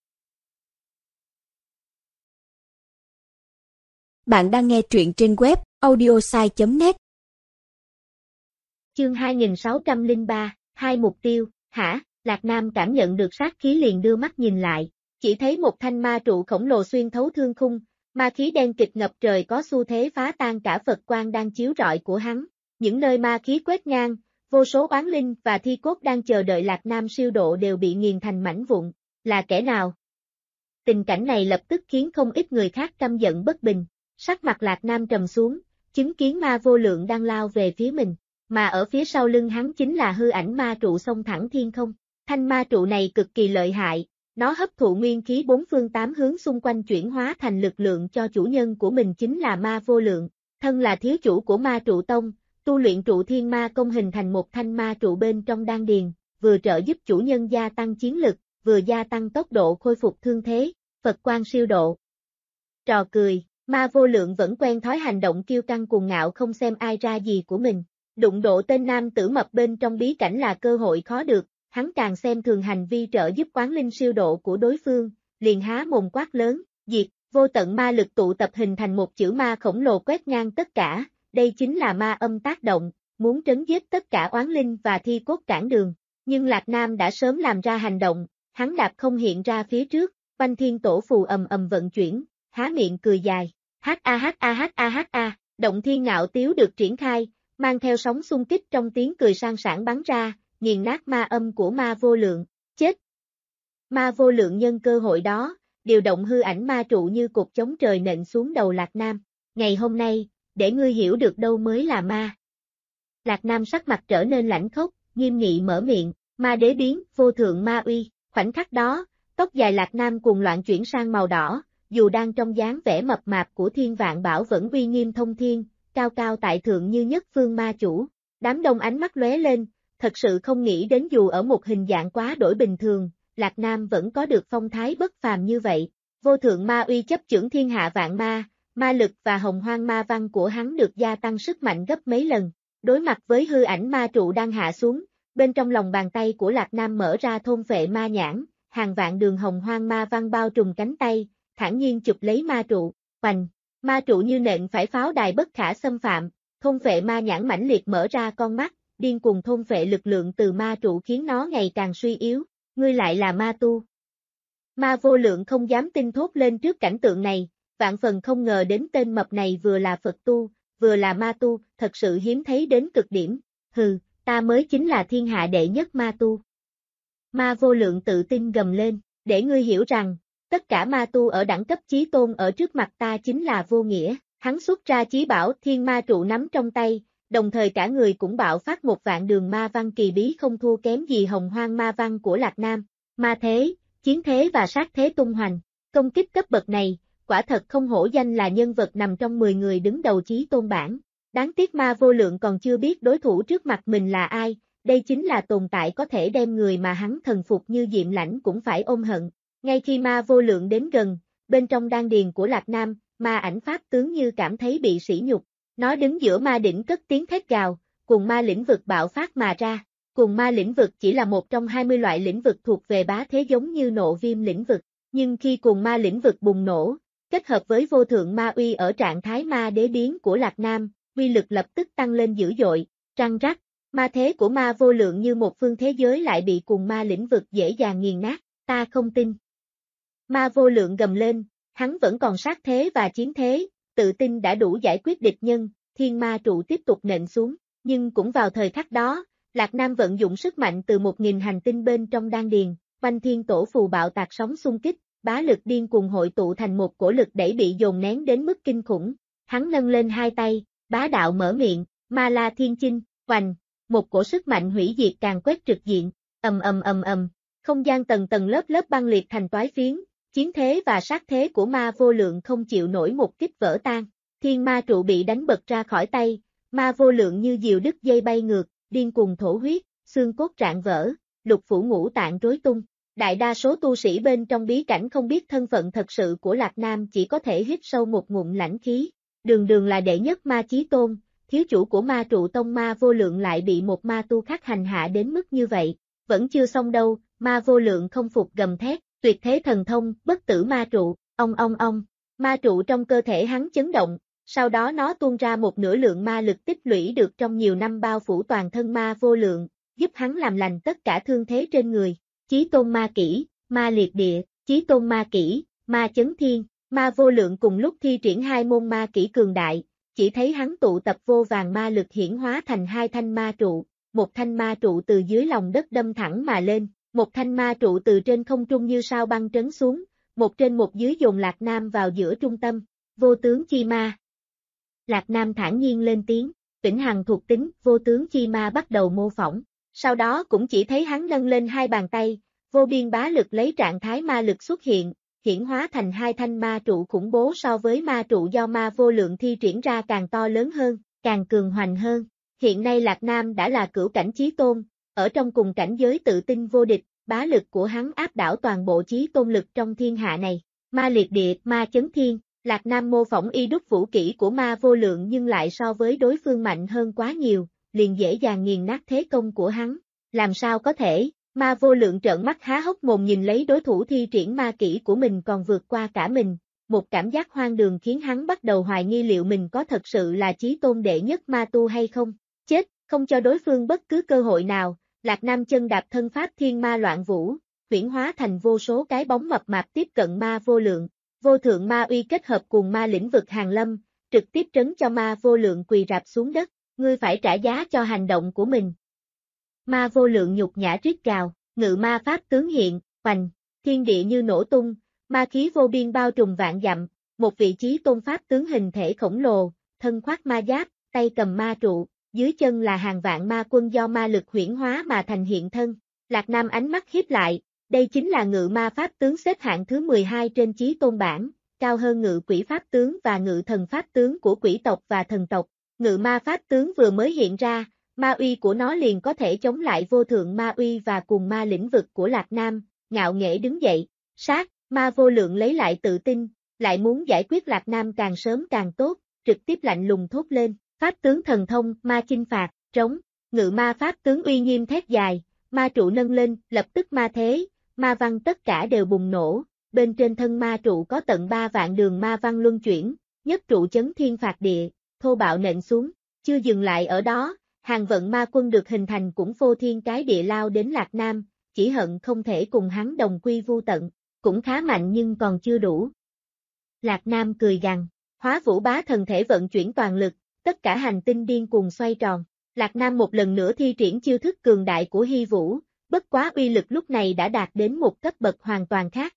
Bạn đang nghe truyện trên web audiosai.net. Chương 2603, hai mục tiêu, hả? Lạc Nam cảm nhận được sát khí liền đưa mắt nhìn lại, chỉ thấy một thanh ma trụ khổng lồ xuyên thấu thương khung, ma khí đen kịt ngập trời có xu thế phá tan cả Phật quang đang chiếu rọi của hắn, những nơi ma khí quét ngang, vô số oán linh và thi cốt đang chờ đợi Lạc Nam siêu độ đều bị nghiền thành mảnh vụn, là kẻ nào? Tình cảnh này lập tức khiến không ít người khác căm giận bất bình. Sắc mặt Lạc Nam trầm xuống, chứng kiến Ma Vô Lượng đang lao về phía mình, mà ở phía sau lưng hắn chính là hư ảnh ma trụ xông thẳng thiên không. Thanh ma trụ này cực kỳ lợi hại, nó hấp thụ nguyên khí bốn phương tám hướng xung quanh chuyển hóa thành lực lượng cho chủ nhân của mình chính là Ma Vô Lượng, thân là thiếu chủ của Ma Trụ Tông, tu luyện trụ thiên ma công hình thành một thanh ma trụ bên trong đan điền, vừa trợ giúp chủ nhân gia tăng chiến lực, vừa gia tăng tốc độ khôi phục thương thế, Phật quang siêu độ. Trò cười. Ma Vô Lượng vẫn quen thói hành động kiêu căng cuồng ngạo không xem ai ra gì của mình. Đụng độ tên nam tử mập bên trong bí cảnh là cơ hội khó được, hắn càng xem thường hành vi trợ giúp oán linh siêu độ của đối phương, liền há mồm quát lớn, diệt, vô tận ma lực tụ tập hình thành một chữ ma khổng lồ quét ngang tất cả, đây chính là ma âm tác động, muốn trấn giết tất cả oán linh và thi cốt cản đường. Nhưng Lạc Nam đã sớm làm ra hành động, hắn đạp không hiện ra phía trước, Oanh Thiên Tổ Phù ầm ầm vận chuyển, há miệng cười dài. Ha, động thiên ngạo tiếu được triển khai, mang theo sóng xung kích trong tiếng cười sang sảng bắn ra, nghiền nát ma âm của Ma Vô Lượng, chết. Ma Vô Lượng nhân cơ hội đó, điều động hư ảnh ma trụ như cột chống trời nện xuống đầu Lạc Nam, ngày hôm nay, để ngươi hiểu được đâu mới là ma. Lạc Nam sắc mặt trở nên lãnh khốc, nghiêm nghị mở miệng, ma đế biến, vô thượng ma uy, khoảnh khắc đó, tóc dài Lạc Nam cuồng loạn chuyển sang màu đỏ. Dù đang trong dáng vẻ mập mạp của thiên vạn bảo vẫn uy nghiêm thông thiên, cao cao tại thượng như nhất phương ma chủ, đám đông ánh mắt lóe lên, thật sự không nghĩ đến dù ở một hình dạng quá đổi bình thường, Lạc Nam vẫn có được phong thái bất phàm như vậy, vô thượng ma uy chấp chưởng thiên hạ vạn ma, ma lực và hồng hoang ma văn của hắn được gia tăng sức mạnh gấp mấy lần, đối mặt với hư ảnh ma trụ đang hạ xuống, bên trong lòng bàn tay của Lạc Nam mở ra thôn phệ ma nhãn, hàng vạn đường hồng hoang ma văn bao trùm cánh tay, thản nhiên chụp lấy ma trụ, hoành, ma trụ như nện phải pháo đài bất khả xâm phạm, thôn phệ ma nhãn mãnh liệt mở ra con mắt, điên cuồng thôn phệ lực lượng từ ma trụ khiến nó ngày càng suy yếu, ngươi lại là ma tu. Ma Vô Lượng không dám tin thốt lên trước cảnh tượng này, vạn phần không ngờ đến tên mập này vừa là Phật tu, vừa là ma tu, thật sự hiếm thấy đến cực điểm, hừ, ta mới chính là thiên hạ đệ nhất ma tu. Ma Vô Lượng tự tin gầm lên, để ngươi hiểu rằng, tất cả ma tu ở đẳng cấp chí tôn ở trước mặt ta chính là vô nghĩa, hắn xuất ra chí bảo thiên ma trụ nắm trong tay, đồng thời cả người cũng bạo phát một vạn đường ma văn kỳ bí không thua kém gì hồng hoang ma văn của Lạc Nam, ma thế, chiến thế và sát thế tung hoành, công kích cấp bậc này, quả thật không hổ danh là nhân vật nằm trong 10 người đứng đầu chí tôn bảng, đáng tiếc Ma Vô Lượng còn chưa biết đối thủ trước mặt mình là ai, đây chính là tồn tại có thể đem người mà hắn thần phục như Diệm Lãnh cũng phải ôm hận. Ngay khi Ma Vô Lượng đến gần, bên trong đan điền của Lạc Nam, ma ảnh pháp tướng như cảm thấy bị sỉ nhục, nó đứng giữa ma đỉnh cất tiếng thét gào, cùng ma lĩnh vực bạo phát mà ra, Cùng ma lĩnh vực chỉ là một trong 20 loại lĩnh vực thuộc về bá thế giống như nộ viêm lĩnh vực, nhưng khi cùng ma lĩnh vực bùng nổ, kết hợp với vô thượng ma uy ở trạng thái ma đế biến của Lạc Nam, uy lực lập tức tăng lên dữ dội, răng rắc, ma thế của ma vô lượng như một phương thế giới lại bị cùng ma lĩnh vực dễ dàng nghiền nát, ta không tin. Ma vô lượng gầm lên, hắn vẫn còn sát thế và chiến thế, tự tin đã đủ giải quyết địch nhân, thiên ma trụ tiếp tục nện xuống, nhưng cũng vào thời khắc đó, Lạc Nam vận dụng sức mạnh từ 1000 hành tinh bên trong đan điền, quanh thiên tổ phù bạo tạc sóng xung kích, bá lực điên cuồng hội tụ thành một cổ lực đẩy bị dồn nén đến mức kinh khủng. Hắn nâng lên hai tay, bá đạo mở miệng, Ma La Thiên Chinh, oành, một cổ sức mạnh hủy diệt càng quét trực diện, ầm, không gian tầng tầng lớp lớp băng liệt thành toái phiến, chiến thế và sát thế của ma vô lượng không chịu nổi một kích vỡ tan. Thiên ma trụ bị đánh bật ra khỏi tay, ma vô lượng như diều đứt dây bay ngược, điên cuồng thổ huyết, xương cốt rạn vỡ, lục phủ ngũ tạng rối tung. Đại đa số tu sĩ bên trong bí cảnh không biết thân phận thật sự của Lạc Nam chỉ có thể hít sâu một ngụm lãnh khí. Đường là đệ nhất ma chí tôn, thiếu chủ của ma trụ tông ma vô lượng lại bị một ma tu khác hành hạ đến mức như vậy. Vẫn chưa xong đâu, ma vô lượng không phục gầm thét, tuyệt thế thần thông, bất tử ma trụ, ông. Ma trụ trong cơ thể hắn chấn động, sau đó nó tuôn ra một nửa lượng ma lực tích lũy được trong nhiều năm bao phủ toàn thân ma vô lượng, giúp hắn làm lành tất cả thương thế trên người. Chí tôn ma kỹ, ma liệt địa, chí tôn ma kỹ, ma chấn thiên, ma vô lượng cùng lúc thi triển hai môn ma kỹ cường đại, chỉ thấy hắn tụ tập vô vàng ma lực hiển hóa thành hai thanh ma trụ, một thanh ma trụ từ dưới lòng đất đâm thẳng mà lên, một thanh ma trụ từ trên không trung như sao băng trấn xuống, một trên một dưới dồn Lạc Nam vào giữa trung tâm, vô tướng chi ma. Lạc Nam thản nhiên lên tiếng, vĩnh hằng thuộc tính, vô tướng chi ma bắt đầu mô phỏng. Sau đó cũng chỉ thấy hắn nâng lên hai bàn tay, vô biên bá lực lấy trạng thái ma lực xuất hiện, hiển hóa thành hai thanh ma trụ khủng bố so với ma trụ do ma vô lượng thi triển ra càng to lớn hơn, càng cường hoành hơn. Hiện nay Lạc Nam đã là cửu cảnh chí tôn, ở trong cùng cảnh giới tự tin vô địch, bá lực của hắn áp đảo toàn bộ chí tôn lực trong thiên hạ này. Ma liệt địa, ma chấn thiên, Lạc Nam mô phỏng y đúc vũ kỹ của ma vô lượng nhưng lại so với đối phương mạnh hơn quá nhiều, liền dễ dàng nghiền nát thế công của hắn. Làm sao có thể, ma vô lượng trợn mắt há hốc mồm nhìn lấy đối thủ thi triển ma kỹ của mình còn vượt qua cả mình, một cảm giác hoang đường khiến hắn bắt đầu hoài nghi liệu mình có thật sự là chí tôn đệ nhất ma tu hay không. Chết, không cho đối phương bất cứ cơ hội nào, Lạc Nam chân đạp thân pháp thiên ma loạn vũ, huyễn hóa thành vô số cái bóng mập mạp tiếp cận ma vô lượng. Vô thượng ma uy kết hợp cùng ma lĩnh vực hàng lâm, trực tiếp trấn cho ma vô lượng quỳ rạp xuống đất, ngươi phải trả giá cho hành động của mình. Ma vô lượng nhục nhã rít gào, ngự ma pháp tướng hiện, hoành, thiên địa như nổ tung, ma khí vô biên bao trùm vạn dặm, một vị trí tôn pháp tướng hình thể khổng lồ, thân khoác ma giáp, tay cầm ma trụ, dưới chân là hàng vạn ma quân do ma lực huyễn hóa mà thành hiện thân. Lạc Nam ánh mắt híp lại, đây chính là ngự ma pháp tướng xếp hạng thứ 12 trên chí tôn bảng, cao hơn ngự quỷ pháp tướng và ngự thần pháp tướng của quỷ tộc và thần tộc. Ngự ma pháp tướng vừa mới hiện ra, ma uy của nó liền có thể chống lại vô thượng ma uy và cùng ma lĩnh vực của Lạc Nam, ngạo nghễ đứng dậy, sát, ma vô lượng lấy lại tự tin, lại muốn giải quyết Lạc Nam càng sớm càng tốt, trực tiếp lạnh lùng thốt lên, pháp tướng thần thông, ma chinh phạt, trống, ngự ma pháp tướng uy nghiêm thét dài, ma trụ nâng lên, lập tức ma thế, ma văn tất cả đều bùng nổ, bên trên thân ma trụ có tận 3 vạn đường ma văn luân chuyển, nhất trụ chấn thiên phạt địa, thô bạo nện xuống, chưa dừng lại ở đó, hàng vận ma quân được hình thành cũng phô thiên cái địa lao đến Lạc Nam, chỉ hận không thể cùng hắn đồng quy vu tận, cũng khá mạnh nhưng còn chưa đủ. Lạc Nam cười gằn, hóa vũ bá thần thể vận chuyển toàn lực, tất cả hành tinh điên cuồng xoay tròn, Lạc Nam một lần nữa thi triển chiêu thức cường đại của Hy Vũ, bất quá uy lực lúc này đã đạt đến một cấp bậc hoàn toàn khác,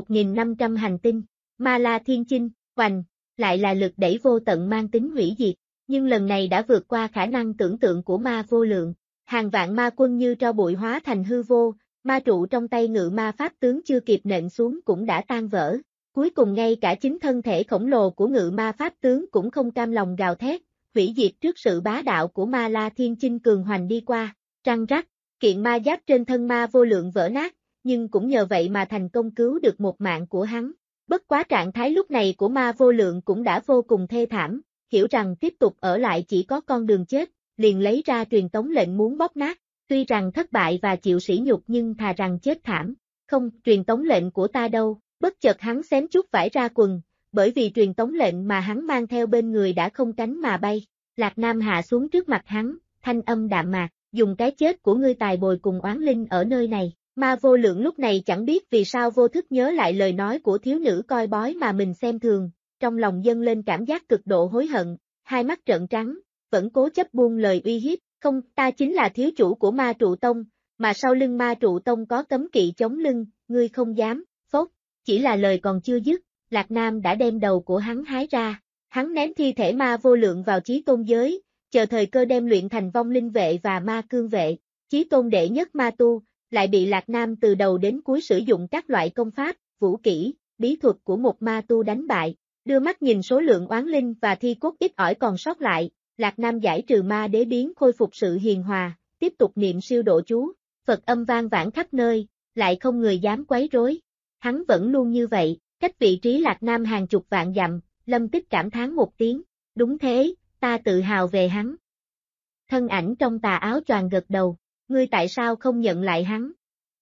1.500 hành tinh, Ma La Thiên Chinh, hoành, lại là lực đẩy vô tận mang tính hủy diệt, nhưng lần này đã vượt qua khả năng tưởng tượng của ma vô lượng, hàng vạn ma quân như tro bụi hóa thành hư vô, ma trụ trong tay ngự ma pháp tướng chưa kịp nện xuống cũng đã tan vỡ, cuối cùng ngay cả chính thân thể khổng lồ của ngự ma pháp tướng cũng không cam lòng gào thét, hủy diệt trước sự bá đạo của Ma La Thiên Chinh cường hoành đi qua, răng rắc, kiện ma giáp trên thân ma vô lượng vỡ nát, nhưng cũng nhờ vậy mà thành công cứu được một mạng của hắn. Bất quá trạng thái lúc này của ma vô lượng cũng đã vô cùng thê thảm, hiểu rằng tiếp tục ở lại chỉ có con đường chết, liền lấy ra truyền tống lệnh muốn bóp nát, Tuy rằng thất bại và chịu sỉ nhục nhưng thà rằng chết thảm. Không, truyền tống lệnh của ta đâu, bất chợt hắn xém chút vải ra quần, bởi vì truyền tống lệnh mà hắn mang theo bên người đã không cánh mà bay. Lạc Nam hạ xuống trước mặt hắn, thanh âm đạm mạc, dùng cái chết của ngươi tài bồi cùng oán linh ở nơi này. Ma Vô Lượng lúc này chẳng biết vì sao vô thức nhớ lại lời nói của thiếu nữ coi bói mà mình xem thường, trong lòng dâng lên cảm giác cực độ hối hận, hai mắt trợn trắng, vẫn cố chấp buông lời uy hiếp, không, ta chính là thiếu chủ của Ma Trụ Tông, mà sau lưng Ma Trụ Tông có cấm kỵ chống lưng, ngươi không dám, phốt, chỉ là lời còn chưa dứt, Lạc Nam đã đem đầu của hắn hái ra, hắn ném thi thể Ma Vô Lượng vào Chí Tôn giới, chờ thời cơ đem luyện thành vong linh vệ và ma cương vệ, Chí Tôn đệ nhất ma tu, lại bị Lạc Nam từ đầu đến cuối sử dụng các loại công pháp, vũ kỹ, bí thuật của một ma tu đánh bại, đưa mắt nhìn số lượng oán linh và thi cốt ít ỏi còn sót lại, Lạc Nam giải trừ ma đế biến khôi phục sự hiền hòa, tiếp tục niệm siêu độ chú, Phật âm vang vãn khắp nơi, lại không người dám quấy rối. Hắn vẫn luôn như vậy, cách vị trí Lạc Nam hàng chục vạn dặm, Lâm Tích cảm thán một tiếng, đúng thế, ta tự hào về hắn. Thân ảnh trong tà áo choàng gật đầu, ngươi tại sao không nhận lại hắn?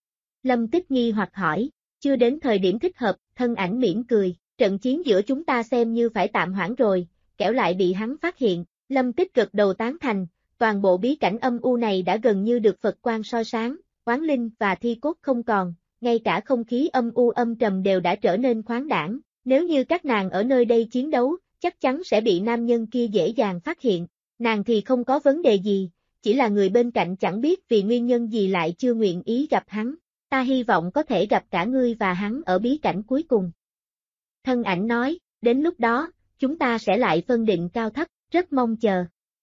Lâm Tích nghi hoặc hỏi, chưa đến thời điểm thích hợp, thân ảnh mỉm cười, trận chiến giữa chúng ta xem như phải tạm hoãn rồi, kẻo lại bị hắn phát hiện, Lâm Tích gật đầu tán thành, toàn bộ bí cảnh âm u này đã gần như được Phật quang soi sáng, oán linh và thi cốt không còn, ngay cả không khí âm u âm trầm đều đã trở nên khoáng đãng, nếu như các nàng ở nơi đây chiến đấu, chắc chắn sẽ bị nam nhân kia dễ dàng phát hiện, nàng thì không có vấn đề gì, chỉ là người bên cạnh chẳng biết vì nguyên nhân gì lại chưa nguyện ý gặp hắn, ta hy vọng có thể gặp cả ngươi và hắn ở bí cảnh cuối cùng. Thân ảnh nói, đến lúc đó, chúng ta sẽ lại phân định cao thấp, rất mong chờ.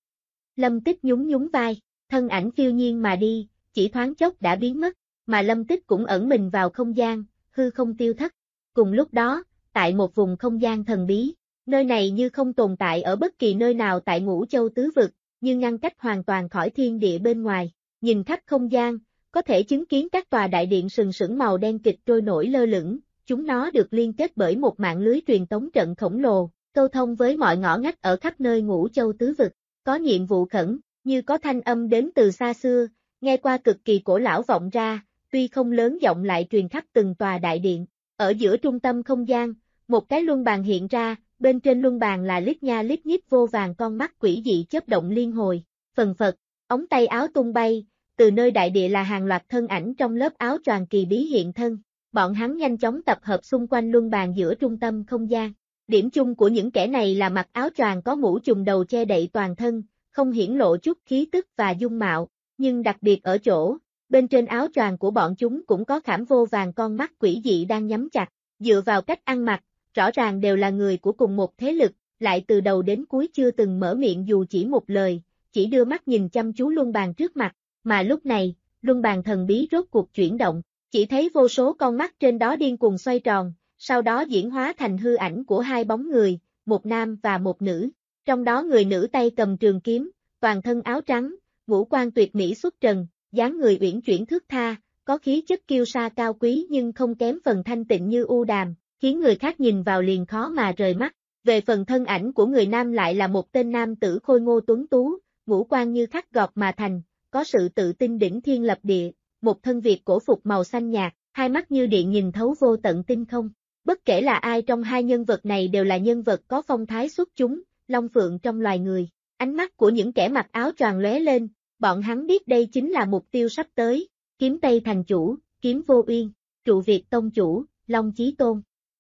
Lâm Tích nhún nhún vai, thân ảnh phiêu nhiên mà đi, chỉ thoáng chốc đã biến mất, mà Lâm Tích cũng ẩn mình vào không gian, hư không tiêu thất. Cùng lúc đó, tại một vùng không gian thần bí, nơi này như không tồn tại ở bất kỳ nơi nào tại Ngũ Châu tứ vực, nhưng ngăn cách hoàn toàn khỏi thiên địa bên ngoài, nhìn khắp không gian, có thể chứng kiến các tòa đại điện sừng sững màu đen kịch trôi nổi lơ lửng, chúng nó được liên kết bởi một mạng lưới truyền tống trận khổng lồ, câu thông với mọi ngõ ngách ở khắp nơi Ngũ Châu tứ vực, có nhiệm vụ khẩn, như có thanh âm đến từ xa xưa, nghe qua cực kỳ cổ lão vọng ra, tuy không lớn giọng lại truyền khắp từng tòa đại điện, ở giữa trung tâm không gian, một cái luân bàn hiện ra, bên trên luân bàn là lít nha lít nhít vô vàn con mắt quỷ dị chớp động liên hồi, phần phật, ống tay áo tung bay, từ nơi đại địa là hàng loạt thân ảnh trong lớp áo choàng kỳ bí hiện thân, bọn hắn nhanh chóng tập hợp xung quanh luân bàn giữa trung tâm không gian. Điểm chung của những kẻ này là mặc áo choàng có mũ trùm đầu che đậy toàn thân, không hiển lộ chút khí tức và dung mạo, nhưng đặc biệt ở chỗ, bên trên áo choàng của bọn chúng cũng có khảm vô vàng con mắt quỷ dị đang nhắm chặt, dựa vào cách ăn mặc, rõ ràng đều là người của cùng một thế lực, lại từ đầu đến cuối chưa từng mở miệng dù chỉ một lời, chỉ đưa mắt nhìn chăm chú luân bàn trước mặt, mà lúc này, luân bàn thần bí rốt cuộc chuyển động, chỉ thấy vô số con mắt trên đó điên cuồng xoay tròn, sau đó diễn hóa thành hư ảnh của hai bóng người, một nam và một nữ, trong đó người nữ tay cầm trường kiếm, toàn thân áo trắng, ngũ quan tuyệt mỹ xuất trần, dáng người uyển chuyển thướt tha, có khí chất kiêu sa cao quý nhưng không kém phần thanh tịnh như u đàm, khiến người khác nhìn vào liền khó mà rời mắt. Về phần thân ảnh của người nam lại là một tên nam tử khôi ngô tuấn tú, ngũ quan như khắc gọt mà thành, có sự tự tin đỉnh thiên lập địa, một thân Việt cổ phục màu xanh nhạt, hai mắt như điện nhìn thấu vô tận tinh không. Bất kể là ai trong hai nhân vật này đều là nhân vật có phong thái xuất chúng, long phượng trong loài người. Ánh mắt của những kẻ mặc áo choàng lóe lên, bọn hắn biết đây chính là mục tiêu sắp tới, kiếm Tây thành chủ, kiếm Vô Uyên, trụ Việt tông chủ, Long Chí Tôn.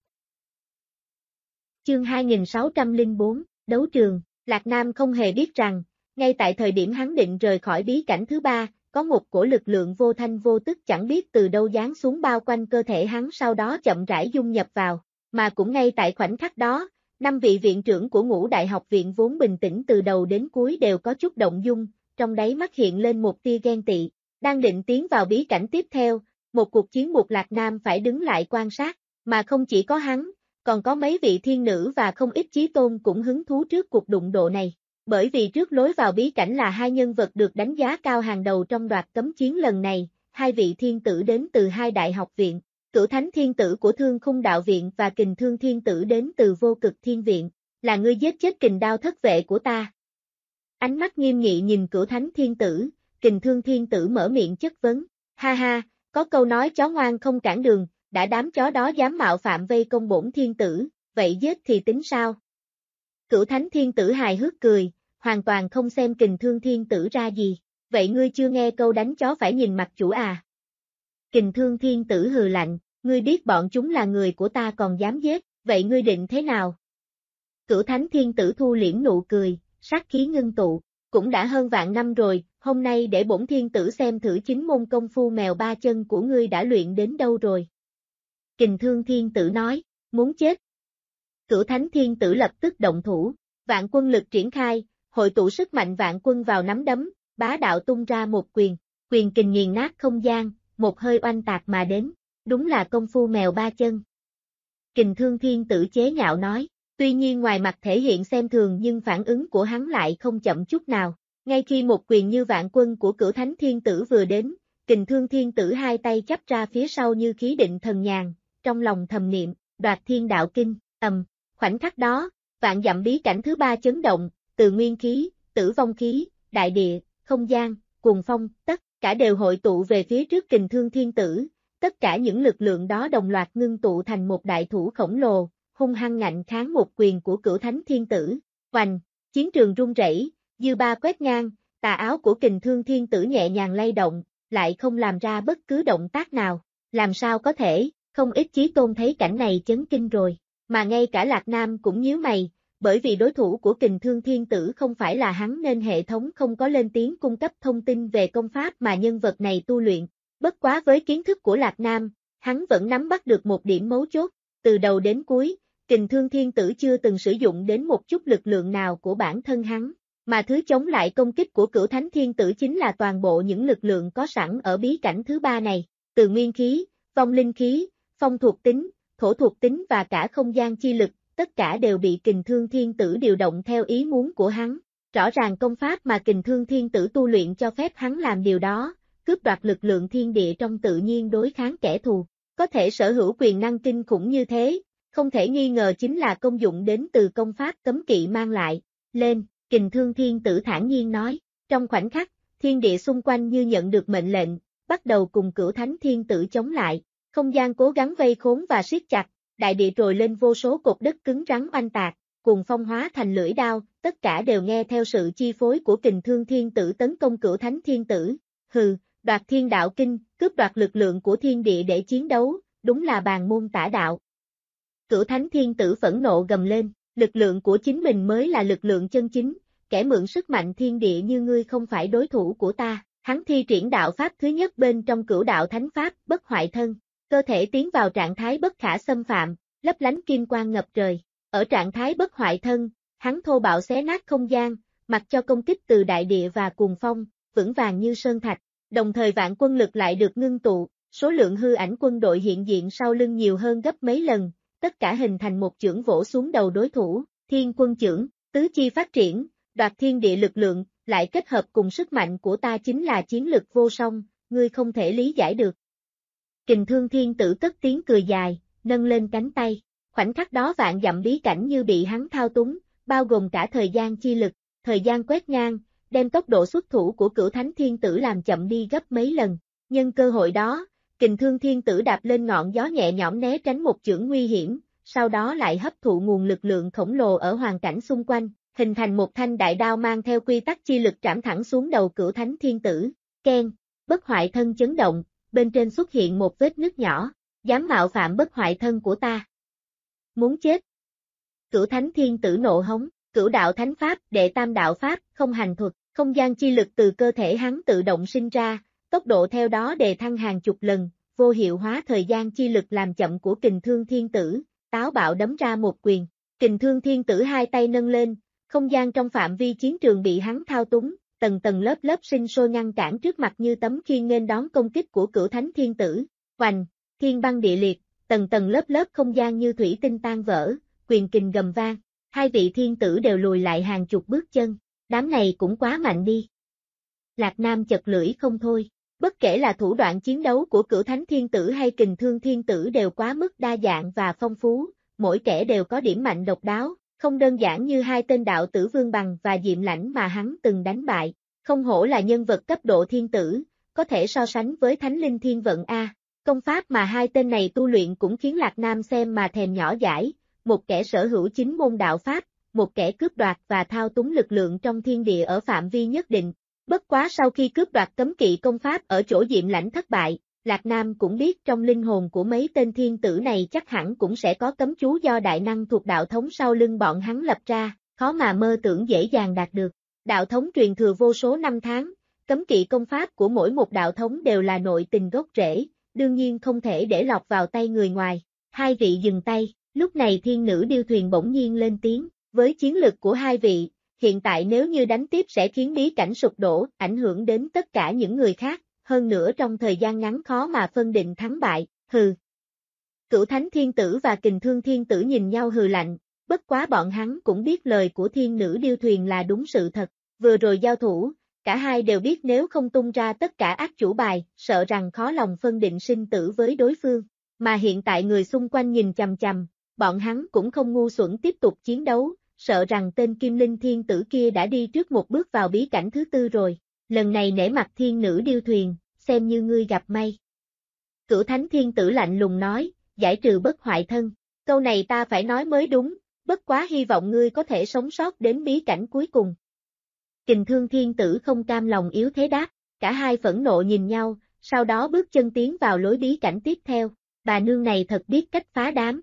Chương 2604, Đấu trường, Lạc Nam không hề biết rằng, ngay tại thời điểm hắn định rời khỏi bí cảnh thứ ba, có một cổ lực lượng vô thanh vô tức chẳng biết từ đâu giáng xuống bao quanh cơ thể hắn sau đó chậm rãi dung nhập vào, mà cũng ngay tại khoảnh khắc đó, 5 vị viện trưởng của Ngũ Đại học viện vốn bình tĩnh từ đầu đến cuối đều có chút động dung, trong đáy mắt hiện lên một tia ghen tị, đang định tiến vào bí cảnh tiếp theo, một cuộc chiến buộc Lạc Nam phải đứng lại quan sát, mà không chỉ có hắn, còn có mấy vị thiên nữ và không ít chí tôn cũng hứng thú trước cuộc đụng độ này. Bởi vì trước lối vào bí cảnh là hai nhân vật được đánh giá cao hàng đầu trong đoạt cấm chiến lần này, hai vị thiên tử đến từ hai đại học viện, Cửu Thánh Thiên Tử của Thương Khung Đạo Viện và Kình Thương Thiên Tử đến từ Vô Cực Thiên Viện, là ngươi giết chết Kình Đao thất vệ của ta. Ánh mắt nghiêm nghị nhìn Cửu Thánh Thiên Tử, Kình Thương Thiên Tử mở miệng chất vấn, ha ha, có câu nói chó ngoan không cản đường, đã đám chó đó dám mạo phạm vây công bổn thiên tử, vậy giết thì tính sao? Cửu Thánh Thiên Tử hài hước cười, hoàn toàn không xem Kình Thương Thiên Tử ra gì, vậy ngươi chưa nghe câu đánh chó phải nhìn mặt chủ à? Kình Thương Thiên Tử hừ lạnh, ngươi biết bọn chúng là người của ta còn dám giết, vậy ngươi định thế nào? Cửu Thánh Thiên Tử thu liễm nụ cười, sát khí ngưng tụ, cũng đã hơn vạn năm rồi, hôm nay để bổn thiên tử xem thử chính môn công phu mèo ba chân của ngươi đã luyện đến đâu rồi. Kình Thương Thiên Tử nói, muốn chết. Cửu Thánh Thiên Tử lập tức động thủ, vạn quân lực triển khai, hội tụ sức mạnh vạn quân vào nắm đấm, bá đạo tung ra một quyền, quyền kình nghiền nát không gian, một hơi oanh tạc mà đến, đúng là công phu mèo ba chân. Kình Thương Thiên Tử chế nhạo nói, tuy nhiên ngoài mặt thể hiện xem thường nhưng phản ứng của hắn lại không chậm chút nào. Ngay khi một quyền như vạn quân của Cửu Thánh Thiên Tử vừa đến, Kình Thương Thiên Tử hai tay chắp ra phía sau như khí định thần nhàn, trong lòng thầm niệm, đoạt thiên đạo kinh, khoảnh khắc đó, vạn dặm bí cảnh thứ ba chấn động, từ nguyên khí, tử vong khí, đại địa, không gian, cuồng phong, tất cả đều hội tụ về phía trước Kình Thương Thiên Tử, tất cả những lực lượng đó đồng loạt ngưng tụ thành một đại thủ khổng lồ, hung hăng ngạnh kháng một quyền của Cửu Thánh Thiên Tử, oành, chiến trường rung rẩy, dư ba quét ngang, tà áo của Kình Thương Thiên Tử nhẹ nhàng lay động, lại không làm ra bất cứ động tác nào, làm sao có thể, không ít chí tôn thấy cảnh này chấn kinh rồi, mà ngay cả Lạc Nam cũng nhíu mày, bởi vì đối thủ của Kình Thương Thiên Tử không phải là hắn nên hệ thống không có lên tiếng cung cấp thông tin về công pháp mà nhân vật này tu luyện, bất quá với kiến thức của Lạc Nam, hắn vẫn nắm bắt được một điểm mấu chốt, từ đầu đến cuối, Kình Thương Thiên Tử chưa từng sử dụng đến một chút lực lượng nào của bản thân hắn. Mà thứ chống lại công kích của Cửu Thánh Thiên Tử chính là toàn bộ những lực lượng có sẵn ở bí cảnh thứ ba này, từ nguyên khí, vong linh khí, phong thuộc tính, thổ thuộc tính và cả không gian chi lực, tất cả đều bị Kình Thương Thiên Tử điều động theo ý muốn của hắn. Rõ ràng công pháp mà Kình Thương Thiên Tử tu luyện cho phép hắn làm điều đó, cướp đoạt lực lượng thiên địa trong tự nhiên đối kháng kẻ thù. Có thể sở hữu quyền năng kinh khủng như thế, không thể nghi ngờ chính là công dụng đến từ công pháp cấm kỵ mang lại. Lên! Kình Thương Thiên Tử thản nhiên nói, trong khoảnh khắc, thiên địa xung quanh như nhận được mệnh lệnh, bắt đầu cùng Cửu Thánh Thiên Tử chống lại, không gian cố gắng vây khốn và siết chặt, đại địa trồi lên vô số cột đất cứng rắn oanh tạc, cùng phong hóa thành lưỡi đao, tất cả đều nghe theo sự chi phối của Kình Thương Thiên Tử tấn công Cửu Thánh Thiên Tử, đoạt thiên đạo kinh, cướp đoạt lực lượng của thiên địa để chiến đấu, đúng là bàn môn tả đạo. Cửu Thánh Thiên Tử phẫn nộ gầm lên. Lực lượng của chính mình mới là lực lượng chân chính, kẻ mượn sức mạnh thiên địa như ngươi không phải đối thủ của ta. Hắn thi triển đạo pháp thứ nhất bên trong Cửu Đạo Thánh Pháp, bất hoại thân, cơ thể tiến vào trạng thái bất khả xâm phạm, lấp lánh kim quang ngập trời. Ở trạng thái bất hoại thân, hắn thô bạo xé nát không gian, mặc cho công kích từ đại địa và cuồng phong, vững vàng như sơn thạch. Đồng thời vạn quân lực lại được ngưng tụ, số lượng hư ảnh quân đội hiện diện sau lưng nhiều hơn gấp mấy lần. Tất cả hình thành một chưởng vỗ xuống đầu đối thủ, Thiên Quân chưởng, tứ chi phát triển, đoạt thiên địa lực lượng, lại kết hợp cùng sức mạnh của ta chính là chiến lực vô song, ngươi không thể lý giải được. Kình Thương Thiên Tử cất tiếng cười dài, nâng lên cánh tay, khoảnh khắc đó vạn dặm bí cảnh như bị hắn thao túng, bao gồm cả thời gian chi lực, thời gian quét ngang, đem tốc độ xuất thủ của Cửu Thánh Thiên Tử làm chậm đi gấp mấy lần, nhân cơ hội đó, Kình Thương Thiên Tử đạp lên ngọn gió nhẹ nhõm né tránh một chưởng nguy hiểm, sau đó lại hấp thụ nguồn lực lượng khổng lồ ở hoàn cảnh xung quanh, hình thành một thanh đại đao mang theo quy tắc chi lực trảm thẳng xuống đầu Cửu Thánh Thiên Tử. Keng, bất hoại thân chấn động, bên trên xuất hiện một vết nứt nhỏ, dám mạo phạm bất hoại thân của ta. Muốn chết. Cửu Thánh Thiên Tử nộ hống, Cửu Đạo Thánh Pháp, đệ tam đạo pháp, không hành thuật, không gian chi lực từ cơ thể hắn tự động sinh ra. Tốc độ theo đó đề thăng hàng chục lần, vô hiệu hóa thời gian chi lực làm chậm của Kình Thương Thiên Tử, táo bạo đấm ra một quyền. Kình Thương Thiên Tử hai tay nâng lên, không gian trong phạm vi chiến trường bị hắn thao túng, tầng tầng lớp lớp sinh sôi ngăn cản trước mặt như tấm khiên nghênh đón công kích của Cửu Thánh Thiên Tử. Oành, thiên băng địa liệt, tầng tầng lớp lớp không gian như thủy tinh tan vỡ, quyền kình gầm vang, hai vị thiên tử đều lùi lại hàng chục bước chân, đám này cũng quá mạnh đi. Lạc Nam chật lưỡi không thôi. Bất kể là thủ đoạn chiến đấu của Cửu Thánh Thiên Tử hay Kình Thương Thiên Tử đều quá mức đa dạng và phong phú, mỗi kẻ đều có điểm mạnh độc đáo, không đơn giản như hai tên đạo tử Vương Bằng và Diệm Lãnh mà hắn từng đánh bại. Không hổ là nhân vật cấp độ thiên tử, có thể so sánh với Thánh Linh Thiên Vận A. Công pháp mà hai tên này tu luyện cũng khiến Lạc Nam xem mà thèm nhỏ dãi, một kẻ sở hữu 9 môn đạo pháp, một kẻ cướp đoạt và thao túng lực lượng trong thiên địa ở phạm vi nhất định. Bất quá sau khi cướp đoạt cấm kỵ công pháp ở chỗ Diệm Lãnh thất bại, Lạc Nam cũng biết trong linh hồn của mấy tên thiên tử này chắc hẳn cũng sẽ có cấm chú do đại năng thuộc đạo thống sau lưng bọn hắn lập ra, khó mà mơ tưởng dễ dàng đạt được. Đạo thống truyền thừa vô số năm tháng, cấm kỵ công pháp của mỗi một đạo thống đều là nội tình gốc rễ, đương nhiên không thể để lọt vào tay người ngoài. Hai vị dừng tay, lúc này thiên nữ điêu thuyền bỗng nhiên lên tiếng, với chiến lực của hai vị, hiện tại nếu như đánh tiếp sẽ khiến bí cảnh sụp đổ, ảnh hưởng đến tất cả những người khác, hơn nữa trong thời gian ngắn khó mà phân định thắng bại, hừ. Cửu Thánh Thiên Tử và Kình Thương Thiên Tử nhìn nhau hừ lạnh, bất quá bọn hắn cũng biết lời của thiên nữ điêu thuyền là đúng sự thật, vừa rồi giao thủ, cả hai đều biết nếu không tung ra tất cả ác chủ bài, sợ rằng khó lòng phân định sinh tử với đối phương, mà hiện tại người xung quanh nhìn chằm chằm, bọn hắn cũng không ngu xuẩn tiếp tục chiến đấu, sợ rằng tên Kim Linh Thiên Tử kia đã đi trước một bước vào bí cảnh thứ tư rồi, lần này nể mặt thiên nữ điêu thuyền, xem như ngươi gặp may. Cửu Thánh Thiên Tử lạnh lùng nói, giải trừ bất hoại thân, câu này ta phải nói mới đúng, bất quá hy vọng ngươi có thể sống sót đến bí cảnh cuối cùng. Kình Thương Thiên Tử không cam lòng yếu thế đáp, cả hai phẫn nộ nhìn nhau, sau đó bước chân tiến vào lối bí cảnh tiếp theo, bà nương này thật biết cách phá đám.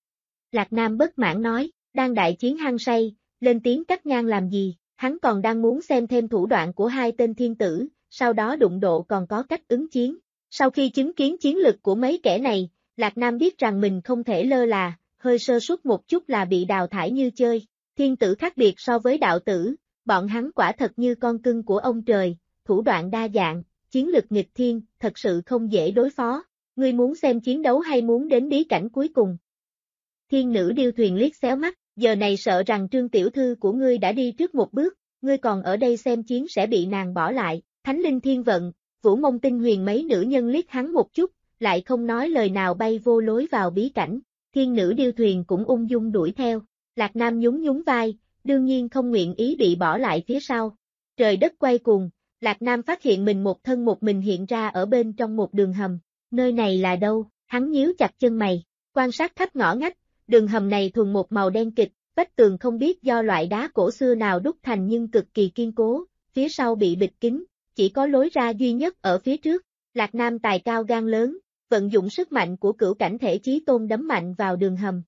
Lạc Nam bất mãn nói, đang đại chiến hăng say, lên tiếng cắt ngang làm gì, hắn còn đang muốn xem thêm thủ đoạn của hai tên thiên tử, sau đó đụng độ còn có cách ứng chiến. Sau khi chứng kiến chiến lực của mấy kẻ này, Lạc Nam biết rằng mình không thể lơ là, hơi sơ suất một chút là bị đào thải như chơi. Thiên tử khác biệt so với đạo tử, bọn hắn quả thật như con cưng của ông trời, thủ đoạn đa dạng, chiến lực nghịch thiên, thật sự không dễ đối phó. Ngươi muốn xem chiến đấu hay muốn đến bí cảnh cuối cùng? Thiên nữ điêu thuyền liếc xéo mắt, giờ này sợ rằng Trương tiểu thư của ngươi đã đi trước một bước, ngươi còn ở đây xem chiến sẽ bị nàng bỏ lại. Thánh Linh Thiên Vận, Vũ Mông Tinh Huyền mấy nữ nhân liếc hắn một chút, lại không nói lời nào bay vô lối vào bí cảnh. Thiên nữ điêu thuyền cũng ung dung đuổi theo. Lạc Nam nhún nhún vai, đương nhiên không nguyện ý bị bỏ lại phía sau. Trời đất quay cuồng, Lạc Nam phát hiện mình một thân một mình hiện ra ở bên trong một đường hầm. Nơi này là đâu? Hắn nhíu chặt chân mày, quan sát khắp ngõ ngách, đường hầm này thuần một màu đen kịch, vách tường không biết do loại đá cổ xưa nào đúc thành nhưng cực kỳ kiên cố, phía sau bị bịt kín, chỉ có lối ra duy nhất ở phía trước. Lạc Nam tài cao gan lớn, vận dụng sức mạnh của cửu cảnh thể chí tôn đấm mạnh vào đường hầm,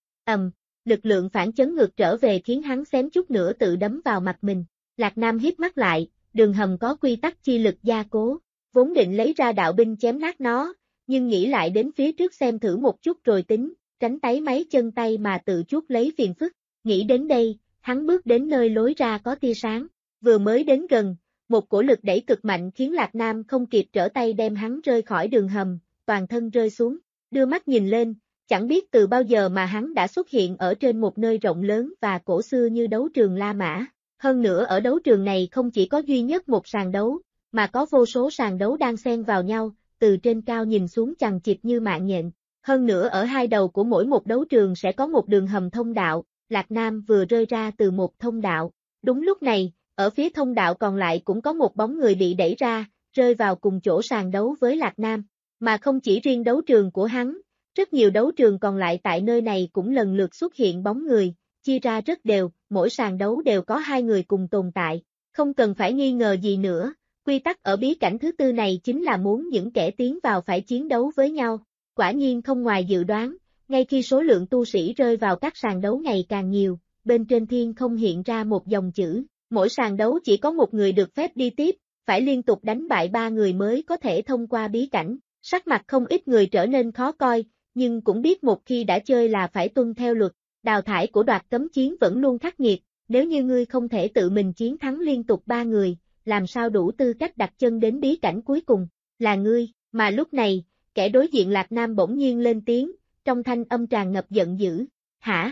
lực lượng phản chấn ngược trở về khiến hắn xém chút nữa tự đấm vào mặt mình. Lạc Nam híp mắt lại, đường hầm có quy tắc chi lực gia cố, vốn định lấy ra đạo binh chém nát nó, nhưng nghĩ lại đến phía trước xem thử một chút rồi tính, tránh táy máy chân tay mà tự chuốc lấy phiền phức. Nghĩ đến đây, hắn bước đến nơi lối ra có tia sáng, vừa mới đến gần, một cổ lực đẩy cực mạnh khiến Lạc Nam không kịp trở tay đem hắn rơi khỏi đường hầm, toàn thân rơi xuống, đưa mắt nhìn lên, chẳng biết từ bao giờ mà hắn đã xuất hiện ở trên một nơi rộng lớn và cổ xưa như đấu trường La Mã. Hơn nữa ở đấu trường này không chỉ có duy nhất một sàn đấu, mà có vô số sàn đấu đang xen vào nhau, từ trên cao nhìn xuống chằng chịt như mạng nhện. Hơn nữa ở hai đầu của mỗi một đấu trường sẽ có một đường hầm thông đạo, Lạc Nam vừa rơi ra từ một thông đạo. Đúng lúc này, ở phía thông đạo còn lại cũng có một bóng người bị đẩy ra, rơi vào cùng chỗ sàn đấu với Lạc Nam. Mà không chỉ riêng đấu trường của hắn, rất nhiều đấu trường còn lại tại nơi này cũng lần lượt xuất hiện bóng người, chia ra rất đều, mỗi sàn đấu đều có hai người cùng tồn tại. Không cần phải nghi ngờ gì nữa, quy tắc ở bí cảnh thứ tư này chính là muốn những kẻ tiến vào phải chiến đấu với nhau. Quả nhiên không ngoài dự đoán, ngay khi số lượng tu sĩ rơi vào các sàn đấu ngày càng nhiều, bên trên thiên không hiện ra một dòng chữ, mỗi sàn đấu chỉ có một người được phép đi tiếp, phải liên tục đánh bại 3 người mới có thể thông qua bí cảnh. Sắc mặt không ít người trở nên khó coi, nhưng cũng biết một khi đã chơi là phải tuân theo luật, đào thải của đoạt cấm chiến vẫn luôn khắc nghiệt, nếu như ngươi không thể tự mình chiến thắng liên tục 3 người, làm sao đủ tư cách đặt chân đến bí cảnh cuối cùng, là ngươi, mà lúc này, kẻ đối diện Lạc Nam bỗng nhiên lên tiếng, trong thanh âm tràn ngập giận dữ, hả?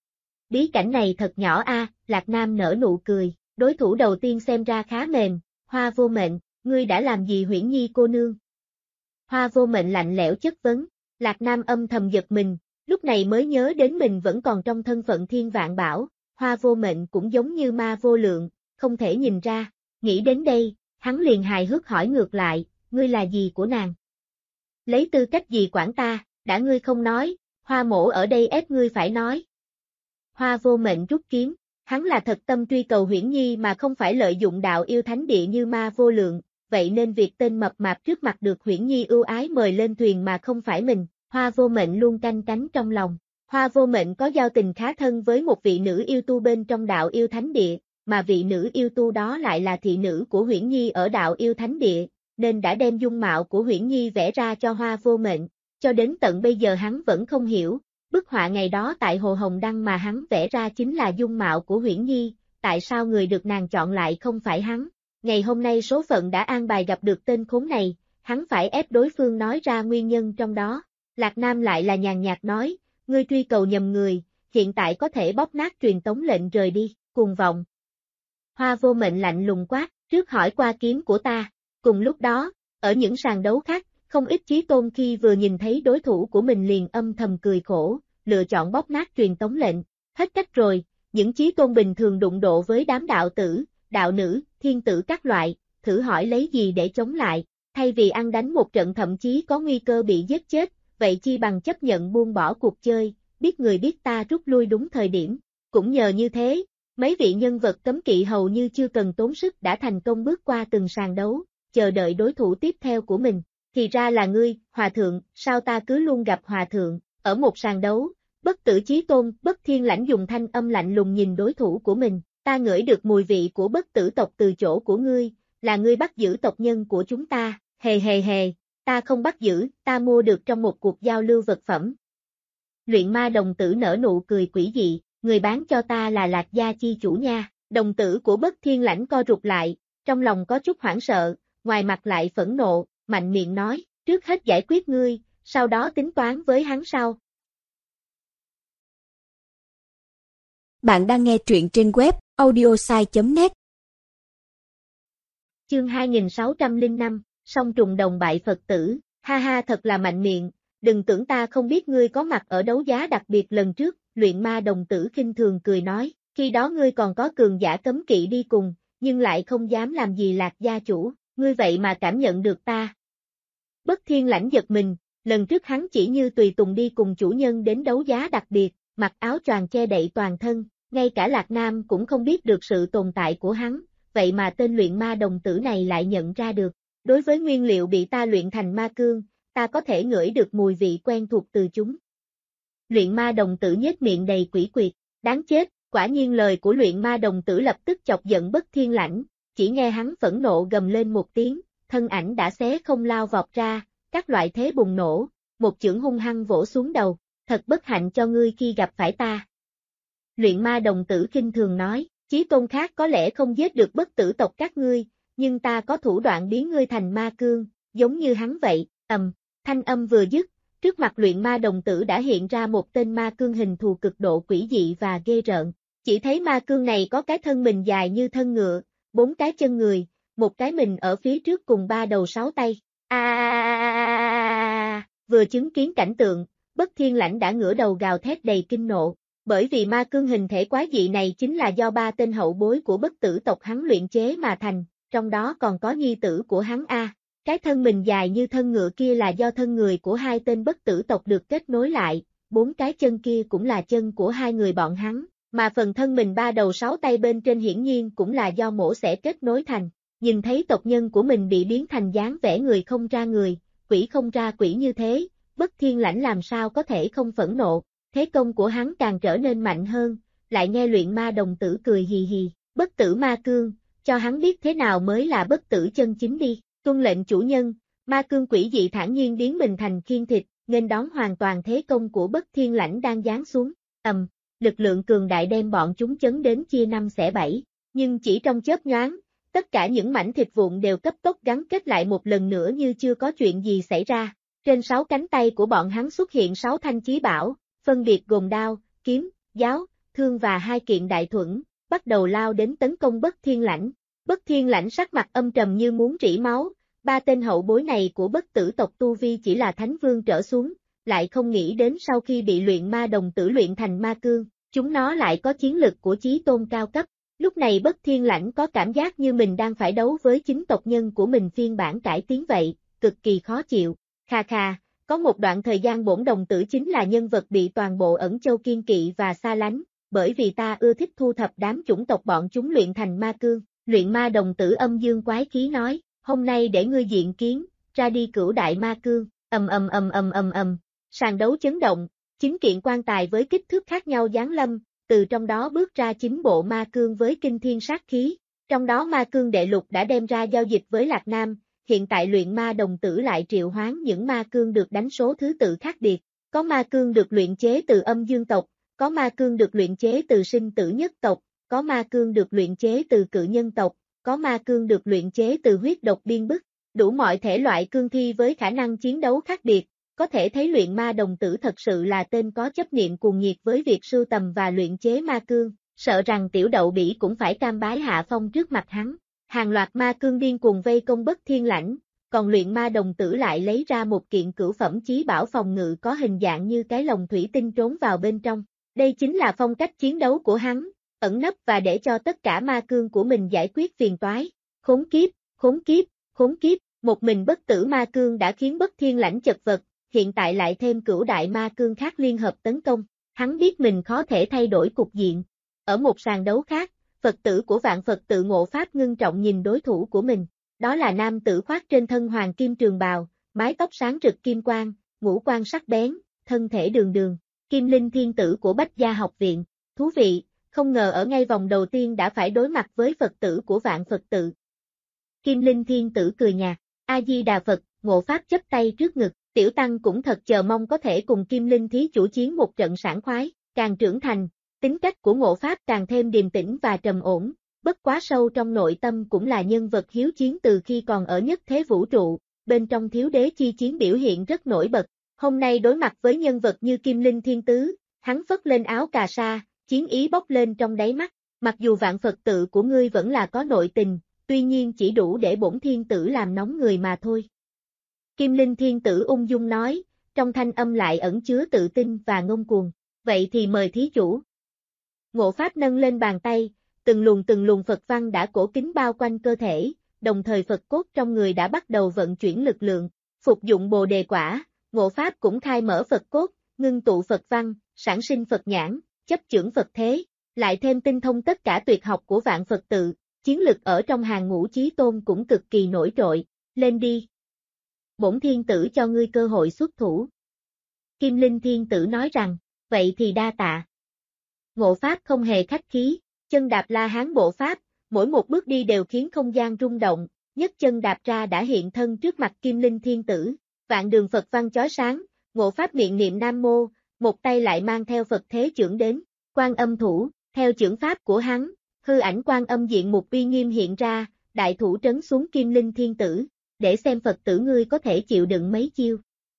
Bí cảnh này thật nhỏ a, Lạc Nam nở nụ cười, đối thủ đầu tiên xem ra khá mềm, Hoa Vô Mệnh, ngươi đã làm gì Huyễn Nhi cô nương? Hoa Vô Mệnh lạnh lẽo chất vấn, Lạc Nam âm thầm giật mình, lúc này mới nhớ đến mình vẫn còn trong thân phận Thiên Vạn Bảo, Hoa Vô Mệnh cũng giống như ma vô lượng, không thể nhìn ra, nghĩ đến đây, Hắn liền hài hước hỏi ngược lại, ngươi là gì của nàng? Lấy tư cách gì quản ta, đã ngươi không nói, Hoa mỗ ở đây ép ngươi phải nói. Hoa Vô Mệnh rút kiếm, hắn là thật tâm truy cầu Huyễn Nhi mà không phải lợi dụng đạo yêu thánh địa như Ma Vô Lượng, vậy nên việc tên mập mạp trước mặt được Huyễn Nhi ưu ái mời lên thuyền mà không phải mình, Hoa Vô Mệnh luôn canh cánh trong lòng. Hoa Vô Mệnh có giao tình khá thân với một vị nữ yêu tu bên trong đạo yêu thánh địa, mà vị nữ yêu tu đó lại là thị nữ của Huyễn Nhi ở đạo yêu thánh địa, nên đã đem dung mạo của Huyễn Nhi vẽ ra cho Hoa Vô Mệnh. Cho đến tận bây giờ hắn vẫn không hiểu, bức họa ngày đó tại Hồ Hồng Đăng mà hắn vẽ ra chính là dung mạo của Huyễn Nhi, tại sao người được nàng chọn lại không phải hắn? Ngày hôm nay số phận đã an bài gặp được tên khốn này, hắn phải ép đối phương nói ra nguyên nhân trong đó. Lạc Nam lại là nhàn nhạt nói, ngươi truy cầu nhầm người, hiện tại có thể bóp nát truyền tống lệnh rời đi, cuồng vọng. Hoa Vô Mệnh lạnh lùng quát, trước hỏi qua kiếm của ta. Cùng lúc đó, ở những sàn đấu khác, không ít chí tôn khi vừa nhìn thấy đối thủ của mình liền âm thầm cười khổ, lựa chọn bóp nát truyền tống lệnh. Hết cách rồi, những chí tôn bình thường đụng độ với đám đạo tử, đạo nữ, thiên tử các loại, thử hỏi lấy gì để chống lại, thay vì ăn đánh một trận thậm chí có nguy cơ bị giết chết, vậy chi bằng chấp nhận buông bỏ cuộc chơi, biết người biết ta rút lui đúng thời điểm. Cũng nhờ như thế, mấy vị nhân vật cấm kỵ hầu như chưa cần tốn sức đã thành công bước qua từng sàn đấu, chờ đợi đối thủ tiếp theo của mình. Thì ra là ngươi, Hòa Thượng, sao ta cứ luôn gặp Hòa Thượng, ở một sàn đấu, Bất Tử Chí Tôn, Bất Thiên Lãnh dùng thanh âm lạnh lùng nhìn đối thủ của mình, ta ngửi được mùi vị của bất tử tộc từ chỗ của ngươi, là ngươi bắt giữ tộc nhân của chúng ta, hề hề hề, ta không bắt giữ, ta mua được trong một cuộc giao lưu vật phẩm. Luyện Ma đồng tử nở nụ cười quỷ dị, người bán cho ta là Lạc gia chi chủ nha, đồng tử của Bất Thiên Lãnh co rụt lại, trong lòng có chút hoảng sợ, ngoài mặt lại phẫn nộ, mạnh miệng nói, trước hết giải quyết ngươi, sau đó tính toán với hắn sau. Bạn đang nghe truyện trên web audiosai.net. Chương 2605, song trùng đồng bại Phật tử, ha ha thật là mạnh miệng, đừng tưởng ta không biết ngươi có mặt ở đấu giá đặc biệt lần trước, Luyện Ma đồng tử khinh thường cười nói, khi đó ngươi còn có cường giả cấm kỵ đi cùng, nhưng lại không dám làm gì Lạc gia chủ, ngươi vậy mà cảm nhận được ta. Bất Thiên Lãnh giật mình, lần trước hắn chỉ như tùy tùng đi cùng chủ nhân đến đấu giá đặc biệt, mặc áo choàng che đậy toàn thân, ngay cả Lạc Nam cũng không biết được sự tồn tại của hắn, vậy mà tên Luyện Ma đồng tử này lại nhận ra được. Đối với nguyên liệu bị ta luyện thành ma cương, ta có thể ngửi được mùi vị quen thuộc từ chúng. Luyện Ma đồng tử nhếch miệng đầy quỷ quyệt, đáng chết, quả nhiên lời của Luyện Ma đồng tử lập tức chọc giận Bất Thiên Lãnh, chỉ nghe hắn phẫn nộ gầm lên một tiếng, thân ảnh đã xé không lao vọt ra, các loại thế bùng nổ, một chưởng hung hăng vỗ xuống đầu, thật bất hạnh cho ngươi khi gặp phải ta. Luyện Ma đồng tử khinh thường nói, chí tôn khác có lẽ không giết được bất tử tộc các ngươi, nhưng ta có thủ đoạn biến ngươi thành ma cương, giống như hắn vậy, thanh âm vừa dứt, trước mặt Luyện Ma đồng tử đã hiện ra một tên ma cương hình thù cực độ quỷ dị và ghê rợn, chỉ thấy ma cương này có cái thân mình dài như thân ngựa, 4 cái chân người, một cái mình ở phía trước cùng 3 đầu 6 tay. Vừa chứng kiến cảnh tượng, Bất Thiên Lãnh đã ngửa đầu gào thét đầy kinh nộ, bởi vì ma cương hình thể quái dị này chính là do 3 tên hậu bối của bất tử tộc hắn luyện chế mà thành, trong đó còn có nhi tử của hắn cái thân mình dài như thân ngựa kia là do thân người của 2 tên bất tử tộc được kết nối lại, 4 cái chân kia cũng là chân của 2 người bọn hắn, mà phần thân mình 3 đầu 6 tay bên trên hiển nhiên cũng là do mổ xẻ kết nối thành. Nhìn thấy tộc nhân của mình bị biến thành dáng vẻ người không ra người, quỷ không ra quỷ như thế, Bất Thiên Lãnh làm sao có thể không phẫn nộ, thế công của hắn càng trở nên mạnh hơn, lại nghe Luyện Ma đồng tử cười hì hì, bất tử ma cương, cho hắn biết thế nào mới là bất tử chân chính đi, tuân lệnh chủ nhân, ma cương quỷ dị thản nhiên biến mình thành khiên thịt, nghênh đón hoàn toàn thế công của Bất Thiên Lãnh đang giáng xuống, lực lượng cường đại đem bọn chúng chấn đến chia 5 xẻ 7, nhưng chỉ trong chớp nhoáng, tất cả những mảnh thịt vụn đều cấp tốc gắn kết lại một lần nữa như chưa có chuyện gì xảy ra. Trên 6 cánh tay của bọn hắn xuất hiện 6 thanh chí bảo, phân biệt gồm đao, kiếm, giáo, thương và 2 kiện đại thuẫn, bắt đầu lao đến tấn công Bất Thiên Lãnh. Bất Thiên Lãnh sắc mặt âm trầm như muốn rỉ máu, 3 tên hậu bối này của bất tử tộc tu vi chỉ là thánh vương trở xuống, lại không nghĩ đến sau khi bị Luyện Ma đồng tử luyện thành ma cương, chúng nó lại có chiến lực của chí tôn cao cấp. Lúc này Bất Thiên Lãnh có cảm giác như mình đang phải đấu với chính tộc nhân của mình phiên bản cải tiến vậy, cực kỳ khó chịu. Kha kha, có một đoạn thời gian bổn đồng tử chính là nhân vật bị toàn bộ Ẩn Châu kiên kỵ và xa lánh, bởi vì ta ưa thích thu thập đám chủng tộc bọn chúng luyện thành ma cương. Luyện ma đồng tử âm dương quái khí nói, hôm nay để ngươi diện kiến, ra đi cửu đại ma cương, sàn đấu chấn động, 9 kiện quan tài với kích thước khác nhau giáng lâm, từ trong đó bước ra 9 bộ ma cương với kinh thiên sát khí, trong đó ma cương đệ lục đã đem ra giao dịch với Lạc Nam, hiện tại luyện ma đồng tử lại triệu hoán những ma cương được đánh số thứ tự khác biệt, có ma cương được luyện chế từ âm dương tộc, có ma cương được luyện chế từ sinh tử nhất tộc, có ma cương được luyện chế từ cự nhân tộc, có ma cương được luyện chế từ huyết độc biên bức, đủ mọi thể loại cương thi với khả năng chiến đấu khác biệt, có thể thấy luyện ma đồng tử thật sự là tên có chấp niệm cuồng nhiệt với việc sưu tầm và luyện chế ma cương, sợ rằng tiểu đậu bỉ cũng phải cam bái hạ phong trước mặt hắn. Hàng loạt ma cương điên cuồng vây công Bất Thiên Lãnh, còn luyện ma đồng tử lại lấy ra một kiện cửu phẩm chí bảo phòng ngự có hình dạng như cái lồng thủy tinh trốn vào bên trong. Đây chính là phong cách chiến đấu của hắn, ẩn nấp và để cho tất cả ma cương của mình giải quyết phiền toái. Khốn kiếp, khốn kiếp, khốn kiếp, một mình bất tử ma cương đã khiến Bất Thiên Lãnh chật vật, hiện tại lại thêm cửu đại ma cương khác liên hợp tấn công, hắn biết mình khó thể thay đổi cục diện. Ở một sàn đấu khác, Phật tử của Vạn Phật tự Ngộ Pháp ngưng trọng nhìn đối thủ của mình, đó là nam tử khoác trên thân hoàng kim trường bào, mái tóc sáng rực kim quang, ngũ quan sắc bén, thân thể đường đường, Kim Linh Thiên Tử của Bách Gia Học Viện. Thú vị, không ngờ ở ngay vòng đầu tiên đã phải đối mặt với Phật tử của Vạn Phật tự. Kim Linh Thiên Tử cười nhạt, A-di-đà Phật, Ngộ Pháp chấp tay trước ngực, tiểu tăng cũng thật chờ mong có thể cùng Kim Linh thí chủ chiến một trận sảng khoái, càng trưởng thành, tính cách của Ngộ Pháp càng thêm điềm tĩnh và trầm ổn, bất quá sâu trong nội tâm cũng là nhân vật hiếu chiến từ khi còn ở nhất thế vũ trụ, bên trong thiếu đế chi chiến biểu hiện rất nổi bật, hôm nay đối mặt với nhân vật như Kim Linh Thiên Tứ, hắn phất lên áo cà sa, chiến ý bốc lên trong đáy mắt, mặc dù Vạn Phật tự của ngươi vẫn là có nội tình, tuy nhiên chỉ đủ để bổn thiên tử làm nóng người mà thôi. Kim Linh Thiên Tử ung dung nói, trong thanh âm lại ẩn chứa tự tin và ngông cuồng, vậy thì mời thí chủ. Ngộ Pháp nâng lên bàn tay, từng luồng Phật văn đã cổ kính bao quanh cơ thể, đồng thời Phật cốt trong người đã bắt đầu vận chuyển lực lượng, phục dụng Bồ Đề Quả, Ngộ Pháp cũng khai mở Phật cốt, ngưng tụ Phật văn, sản sinh Phật nhãn, chấp chưởng Phật thế, lại thêm tinh thông tất cả tuyệt học của Vạn Phật tự, chiến lực ở trong hàng ngũ chí tôn cũng cực kỳ nổi trội, lên đi. Bổn thiên tử cho ngươi cơ hội xuất thủ. Kim Linh Thiên Tử nói rằng, vậy thì đa tạ. Ngộ Pháp không hề khách khí, chân đạp La Hán bộ pháp, mỗi một bước đi đều khiến không gian rung động, nhất chân đạp ra đã hiện thân trước mặt Kim Linh Thiên Tử, vạn đường Phật văn chói sáng, Ngộ Pháp miệng niệm Nam Mô, một tay lại mang theo Phật thế chưởng đến, Quan Âm thủ, theo chưởng pháp của hắn, hư ảnh Quan Âm diện mục uy nghiêm hiện ra, đại thủ trấn xuống Kim Linh Thiên Tử, để xem Phật tử ngươi có thể chịu đựng mấy chiêu.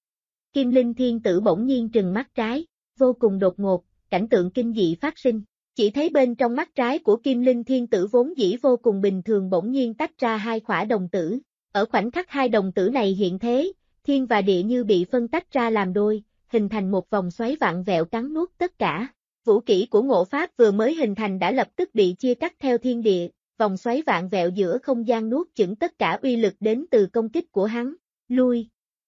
Kim Linh Thiên Tử bỗng nhiên trừng mắt trái, vô cùng đột ngột, cảnh tượng kinh dị phát sinh, chỉ thấy bên trong mắt trái của Kim Linh Thiên Tử vốn dĩ vô cùng bình thường bỗng nhiên tách ra hai khỏa đồng tử, ở khoảnh khắc hai đồng tử này hiện thế, thiên và địa như bị phân tách ra làm đôi, hình thành một vòng xoáy vặn vẹo cắn nuốt tất cả. Vũ kỹ của Ngộ Pháp vừa mới hình thành đã lập tức bị chia cắt theo thiên địa, vòng xoáy vạn vẹo giữa không gian nuốt chửng tất cả uy lực đến từ công kích của hắn, lui.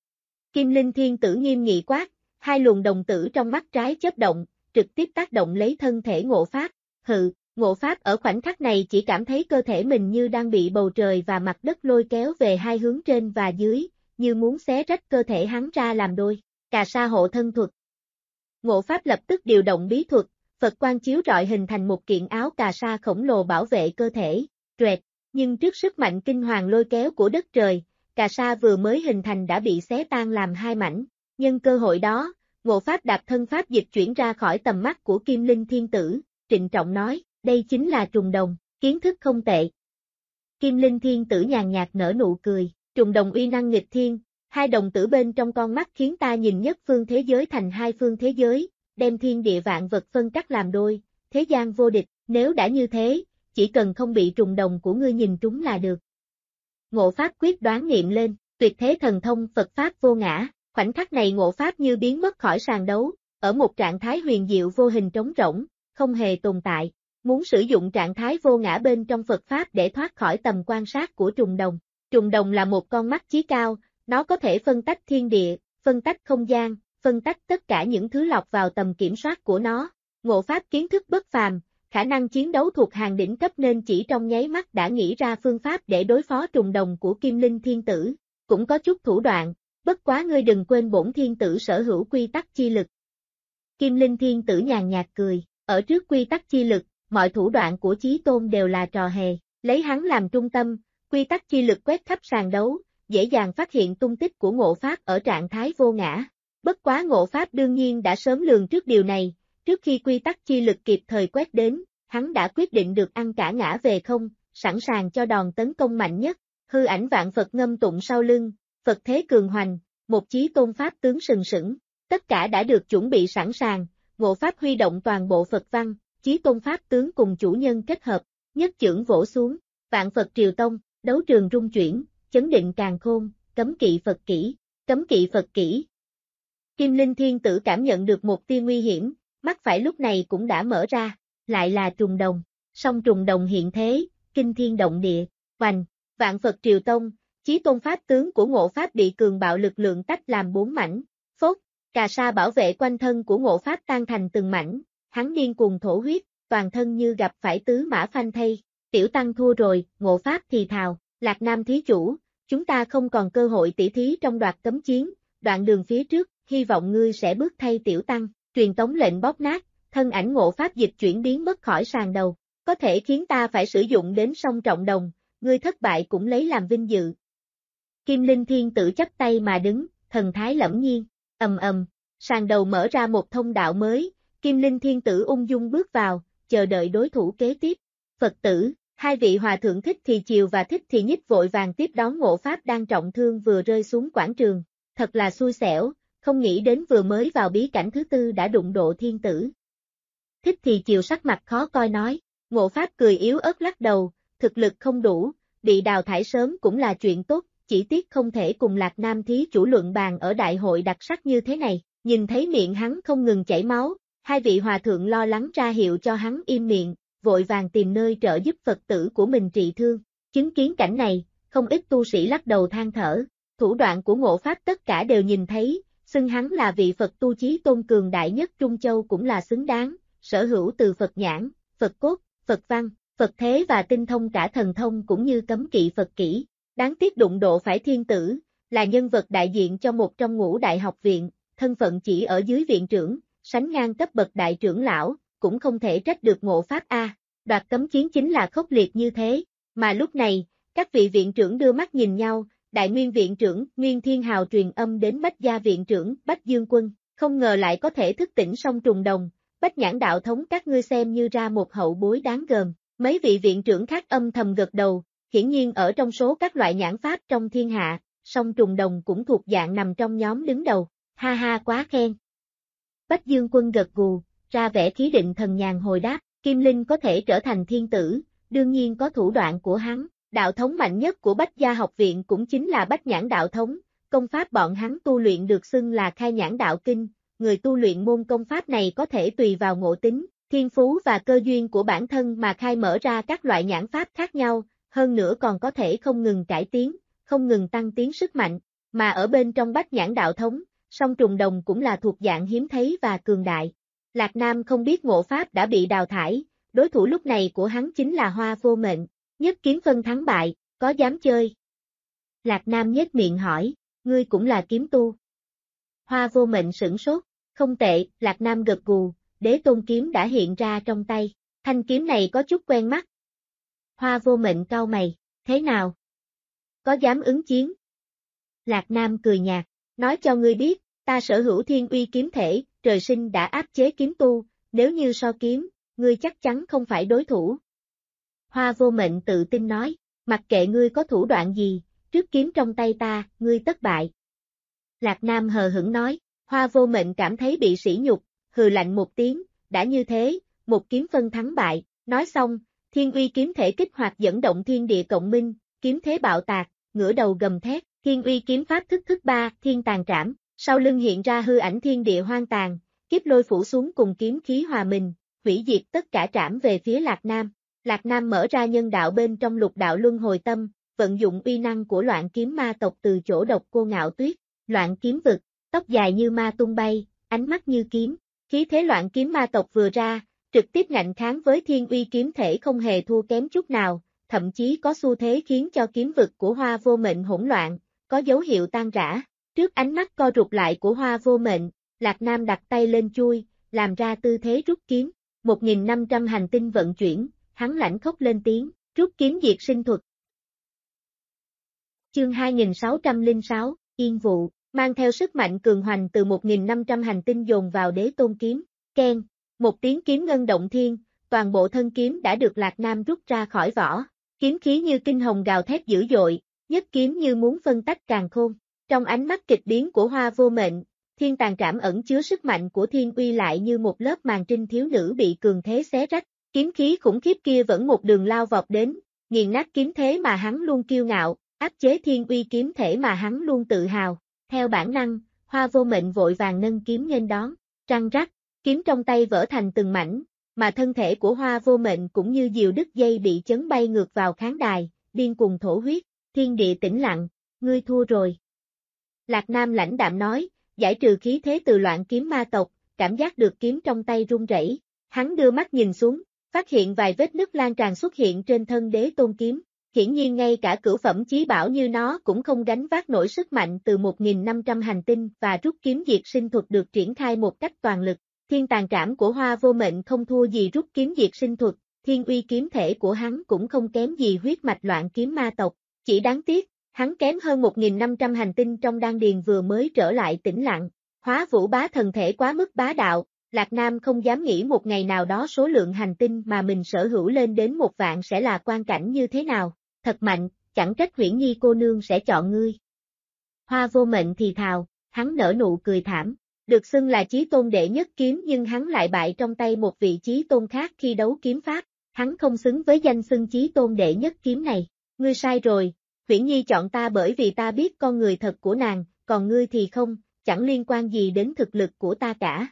Kim Linh Thiên Tử nghiêm nghị quát, hai luồng đồng tử trong mắt trái chớp động, trực tiếp tác động lấy thân thể Ngộ Pháp, hừ, Ngộ Pháp ở khoảnh khắc này chỉ cảm thấy cơ thể mình như đang bị bầu trời và mặt đất lôi kéo về hai hướng trên và dưới, như muốn xé rách cơ thể hắn ra làm đôi, Cà Sa hộ thân thuật. Ngộ Pháp lập tức điều động bí thuật, Phật quang chiếu rọi hình thành một kiện áo cà sa khổng lồ bảo vệ cơ thể, trệt, nhưng trước sức mạnh kinh hoàng lôi kéo của đất trời, cà sa vừa mới hình thành đã bị xé tan làm hai mảnh, nhân cơ hội đó, Ngộ Pháp đạp thân pháp dịch chuyển ra khỏi tầm mắt của Kim Linh Thiên Tử, trịnh trọng nói, đây chính là trùng đồng, kiến thức không tệ. Kim Linh Thiên Tử nhàn nhạt nở nụ cười, trùng đồng uy năng nghịch thiên, hai đồng tử bên trong con mắt khiến ta nhìn nhất phương thế giới thành hai phương thế giới, đem thiên địa vạn vật phân cắt làm đôi, thế gian vô địch, nếu đã như thế, chỉ cần không bị trùng đồng của ngươi nhìn trúng là được. Ngộ Pháp quyết đoán niệm lên, tuyệt thế thần thông Phật Pháp vô ngã, khoảnh khắc này Ngộ Pháp như biến mất khỏi sàn đấu, ở một trạng thái huyền diệu vô hình trống rỗng, không hề tồn tại. muốn sử dụng trạng thái vô ngã bên trong Phật Pháp để thoát khỏi tầm quan sát của trùng đồng. Trùng đồng là một con mắt chí cao, nó có thể phân tách thiên địa, phân tách không gian, phân tách tất cả những thứ lọt vào tầm kiểm soát của nó. Ngộ Pháp kiến thức bất phàm, khả năng chiến đấu thuộc hàng đỉnh cấp nên chỉ trong nháy mắt đã nghĩ ra phương pháp để đối phó trùng đồng của Kim Linh Thiên Tử. Cũng có chút thủ đoạn, bất quá ngươi đừng quên bổn thiên tử sở hữu quy tắc chi lực. Kim Linh Thiên Tử nhàn nhạt cười, ở trước quy tắc chi lực, mọi thủ đoạn của Chí Tôn đều là trò hề, lấy hắn làm trung tâm, quy tắc chi lực quét khắp sàn đấu, dễ dàng phát hiện tung tích của Ngộ Pháp ở trạng thái vô ngã. Bất quá Ngộ Pháp đương nhiên đã sớm lường trước điều này, trước khi quy tắc chi lực kịp thời quét đến, hắn đã quyết định được ăn cả ngã về không, sẵn sàng cho đòn tấn công mạnh nhất. Hư ảnh vạn Phật ngâm tụng sau lưng, Phật thế cường hoành, một Chí Tôn Pháp tướng sừng sững, tất cả đã được chuẩn bị sẵn sàng, Ngộ Pháp huy động toàn bộ Phật văn, Chí Tôn Pháp tướng cùng chủ nhân kết hợp, nhất chưởng vỗ xuống, vạn Phật triều tông, đấu trường rung chuyển, chấn định càn khôn, cấm kỵ Phật kỹ, cấm kỵ Phật kỹ. Kim Linh Thiên Tử cảm nhận được một tia nguy hiểm, mắt phải lúc này cũng đã mở ra, lại là trùng đồng, song trùng đồng hiện thế, kinh thiên động địa, hoành, vạn Phật triều tông, Chí Tôn Pháp tướng của Ngộ Pháp bị cường bạo lực lượng tách làm 4 mảnh, phốt, cà sa bảo vệ quanh thân của Ngộ Pháp tan thành từng mảnh, hắn điên cuồng thổ huyết, toàn thân như gặp phải tứ mã phanh thây, tiểu tăng thua rồi, Ngộ Pháp thì thào, Lạc Nam thí chủ, chúng ta không còn cơ hội tỉ thí trong đoạt cấm chiến, đoạn đường phía trước, hy vọng ngươi sẽ bước thay tiểu tăng, truyền tống lệnh bóp nát, thân ảnh Ngộ Pháp dịch chuyển biến mất khỏi sàn đầu, có thể khiến ta phải sử dụng đến song trọng đồng, ngươi thất bại cũng lấy làm vinh dự. Kim Linh Thiên Tử chắp tay mà đứng, thần thái lẫm nhiên, sàn đầu mở ra một thông đạo mới, Kim Linh Thiên Tử ung dung bước vào, chờ đợi đối thủ kế tiếp. Phật tử, hai vị hòa thượng Thích Thì Chiều và Thích Thì Nhích vội vàng tiếp đón Ngộ Pháp đang trọng thương vừa rơi xuống quảng trường, thật là xui xẻo, không nghĩ đến vừa mới vào bí cảnh thứ tư đã đụng độ thiên tử. Thích Thì Chiều sắc mặt khó coi nói, Ngộ Pháp cười yếu ớt lắc đầu, thực lực không đủ, bị đào thải sớm cũng là chuyện tốt, chỉ tiếc không thể cùng Lạc Nam thí chủ luận bàn ở đại hội đặc sắc như thế này, nhìn thấy miệng hắn không ngừng chảy máu, hai vị hòa thượng lo lắng ra hiệu cho hắn im miệng, vội vàng tìm nơi trợ giúp Phật tử của mình trị thương, chứng kiến cảnh này, không ít tu sĩ lắc đầu than thở, thủ đoạn của Ngộ Pháp tất cả đều nhìn thấy, xưng hắn là vị Phật tu Chí Tôn cường đại nhất Trung Châu cũng là xứng đáng, sở hữu từ Phật nhãn, Phật cốt, Phật văn, Phật thế và tinh thông cả thần thông cũng như cấm kỵ Phật kỹ. Đáng tiếc đụng độ phải thiên tử, là nhân vật đại diện cho một trong ngũ đại học viện, thân phận chỉ ở dưới viện trưởng, sánh ngang cấp bậc đại trưởng lão, cũng không thể trách được Ngộ Pháp a. Đoạt cấm chiến chính là khốc liệt như thế, mà lúc này, các vị viện trưởng đưa mắt nhìn nhau, Đại Nguyên viện trưởng Nguyên Thiên Hào truyền âm đến Bách Gia viện trưởng Bách Dương Quân, không ngờ lại có thể thức tỉnh song trùng đồng, Bách Nhãn đạo thống các ngươi xem như ra một hậu bối đáng gờm, mấy vị viện trưởng khác âm thầm gật đầu. Hiển nhiên ở trong số các loại nhãn pháp trong thiên hạ, song trùng đồng cũng thuộc dạng nằm trong nhóm đứng đầu, ha ha quá khen. Bách Dương Quân gật gù, ra vẻ khí định thần nhàn hồi đáp, Kim Linh có thể trở thành thiên tử, đương nhiên có thủ đoạn của hắn, đạo thống mạnh nhất của Bách Gia học viện cũng chính là Bách Nhãn đạo thống, công pháp bọn hắn tu luyện được xưng là Khai Nhãn đạo kinh, người tu luyện môn công pháp này có thể tùy vào ngộ tính, thiên phú và cơ duyên của bản thân mà khai mở ra các loại nhãn pháp khác nhau. Hơn nữa còn có thể không ngừng cải tiến, không ngừng tăng tiến sức mạnh, mà ở bên trong Bách Nhãn đạo thống, song trùng đồng cũng là thuộc dạng hiếm thấy và cường đại. Lạc Nam không biết Ngộ Pháp đã bị đào thải, đối thủ lúc này của hắn chính là Hoa Vô Mệnh, nhất kiếm phân thắng bại, có dám chơi? Lạc Nam nhếch miệng hỏi, ngươi cũng là kiếm tu. Hoa Vô Mệnh sửng sốt, không tệ, Lạc Nam gật gù, Đế Tôn kiếm đã hiện ra trong tay, thanh kiếm này có chút quen mắt. Hoa Vô Mệnh cau mày, thế nào? Có dám ứng chiến? Lạc Nam cười nhạt, nói cho ngươi biết, ta sở hữu thiên uy kiếm thể, trời sinh đã áp chế kiếm tu, nếu như so kiếm, ngươi chắc chắn không phải đối thủ. Hoa Vô Mệnh tự tin nói, mặc kệ ngươi có thủ đoạn gì, trước kiếm trong tay ta, ngươi tất bại. Lạc Nam hờ hững nói, Hoa Vô Mệnh cảm thấy bị sỉ nhục, hừ lạnh một tiếng, đã như thế, một kiếm phân thắng bại, nói xong, thiên uy kiếm thể kích hoạt dẫn động thiên địa cộng minh, kiếm thế bạo tạc, ngửa đầu gầm thét, thiên uy kiếm pháp thức 3, thiên tàn trảm, sau lưng hiện ra hư ảnh thiên địa hoang tàn, kiếp lôi phủ xuống cùng kiếm khí hòa mình, hủy diệt tất cả trảm về phía Lạc Nam. Lạc Nam mở ra nhân đạo bên trong lục đạo luân hồi tâm, vận dụng uy năng của loạn kiếm ma tộc từ chỗ độc cô Ngạo Tuyết, loạn kiếm vực, tóc dài như ma tung bay, ánh mắt như kiếm, khí thế loạn kiếm ma tộc vừa ra, trực tiếp ngạnh kháng với thiên uy kiếm thể không hề thua kém chút nào, thậm chí có xu thế khiến cho kiếm vực của Hoa Vô Mệnh hỗn loạn, có dấu hiệu tan rã. Trước ánh mắt co rụt lại của Hoa Vô Mệnh, Lạc Nam đặt tay lên chui, làm ra tư thế rút kiếm, 1.500 hành tinh vận chuyển, hắn lãnh khốc lên tiếng, rút kiếm diệt sinh thuật. Chương 2606, Yên Vụ, mang theo sức mạnh cường hoành từ 1.500 hành tinh dồn vào Đế Tôn kiếm, keng, một tiếng kiếm ngân động thiên, toàn bộ thân kiếm đã được Lạc Nam rút ra khỏi vỏ, kiếm khí như kinh hồng gào thét dữ dội, nhất kiếm như muốn phân tách càn khôn. Trong ánh mắt kịch biến của Hoa Vô Mệnh, thiên tàn trảm ẩn chứa sức mạnh của thiên uy lại như một lớp màn trinh thiếu nữ bị cường thế xé rách, kiếm khí khủng khiếp kia vẫn một đường lao vọt đến, nghiền nát kiếm thế mà hắn luôn kiêu ngạo, áp chế thiên uy kiếm thể mà hắn luôn tự hào. Theo bản năng, Hoa Vô Mệnh vội vàng nâng kiếm nghênh đón, răng rắc, kiếm trong tay vỡ thành từng mảnh, mà thân thể của Hoa Vô Mệnh cũng như diều đứt dây bị chấn bay ngược vào khán đài, điên cuồng thổ huyết, thiên địa tĩnh lặng, ngươi thua rồi. Lạc Nam lãnh đạm nói, giải trừ khí thế từ loạn kiếm ma tộc, cảm giác được kiếm trong tay run rẩy. Hắn đưa mắt nhìn xuống, phát hiện vài vết nứt lan tràn xuất hiện trên thân Đế Tôn kiếm. Hiển nhiên ngay cả cửu phẩm chí bảo như nó cũng không gánh vác nổi sức mạnh từ 1.500 hành tinh và rút kiếm diệt sinh thuật được triển khai một cách toàn lực. Thiên tàn trảm của Hoa Vô Mệnh không thua gì rút kiếm diệt sinh thuật, thiên uy kiếm thể của hắn cũng không kém gì huyết mạch loạn kiếm ma tộc. Chỉ đáng tiếc, hắn kém hơn 1.500 hành tinh trong đan điền vừa mới trở lại tĩnh lặng. Hóa Vũ Bá thần thể quá mức bá đạo, Lạc Nam không dám nghĩ một ngày nào đó số lượng hành tinh mà mình sở hữu lên đến 1 vạn sẽ là quan cảnh như thế nào. Thật mạnh, chẳng trách Huyễn Nhi cô nương sẽ chọn ngươi. Hoa Vô Mệnh thì thào, hắn nở nụ cười thảm. Được xưng là chí tôn đệ nhất kiếm nhưng hắn lại bại trong tay một vị chí tôn khác khi đấu kiếm pháp. Hắn không xứng với danh xưng chí tôn đệ nhất kiếm này. Ngươi sai rồi, Huyễn Nhi chọn ta bởi vì ta biết con người thật của nàng, còn ngươi thì không, chẳng liên quan gì đến thực lực của ta cả.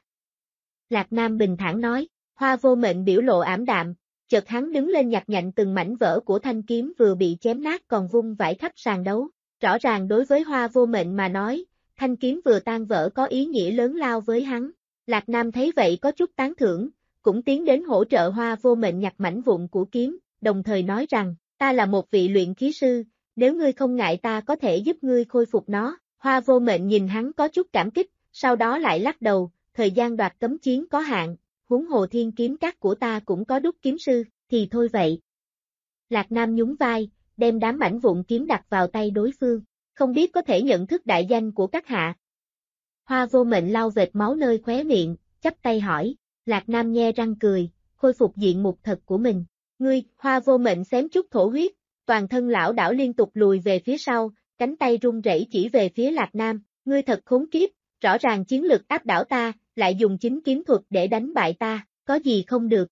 Lạc Nam bình thản nói, Hoa Vô Mệnh biểu lộ ảm đạm, chợt hắn đứng lên nhặt nhạnh từng mảnh vỡ của thanh kiếm vừa bị chém nát còn vung vãi khắp sàn đấu. Rõ ràng đối với Hoa Vô Mệnh mà nói, thanh kiếm vừa tan vỡ có ý nghĩa lớn lao với hắn. Lạc Nam thấy vậy có chút tán thưởng, cũng tiến đến hỗ trợ Hoa Vô Mệnh nhặt mảnh vụn của kiếm, đồng thời nói rằng, ta là một vị luyện khí sư, nếu ngươi không ngại ta có thể giúp ngươi khôi phục nó. Hoa Vô Mệnh nhìn hắn có chút cảm kích, sau đó lại lắc đầu, thời gian đoạt cấm chiến có hạn, huống hồ thiên kiếm các của ta cũng có đúc kiếm sư, thì thôi vậy. Lạc Nam nhún vai, đem đám mảnh vụn kiếm đặt vào tay đối phương, không biết có thể nhận thức đại danh của các hạ. Hoa Vô Mệnh lau vệt máu nơi khóe miệng, chắp tay hỏi, Lạc Nam nhe răng cười, khôi phục diện mục thật của mình. Ngươi, Hoa Vô Mệnh xém chút thổ huyết, toàn thân lão đảo liên tục lùi về phía sau, cánh tay run rẩy chỉ về phía Lạc Nam, ngươi thật khốn kiếp, rõ ràng chiến lực áp đảo ta, lại dùng chính kiếm thuật để đánh bại ta, có gì không được.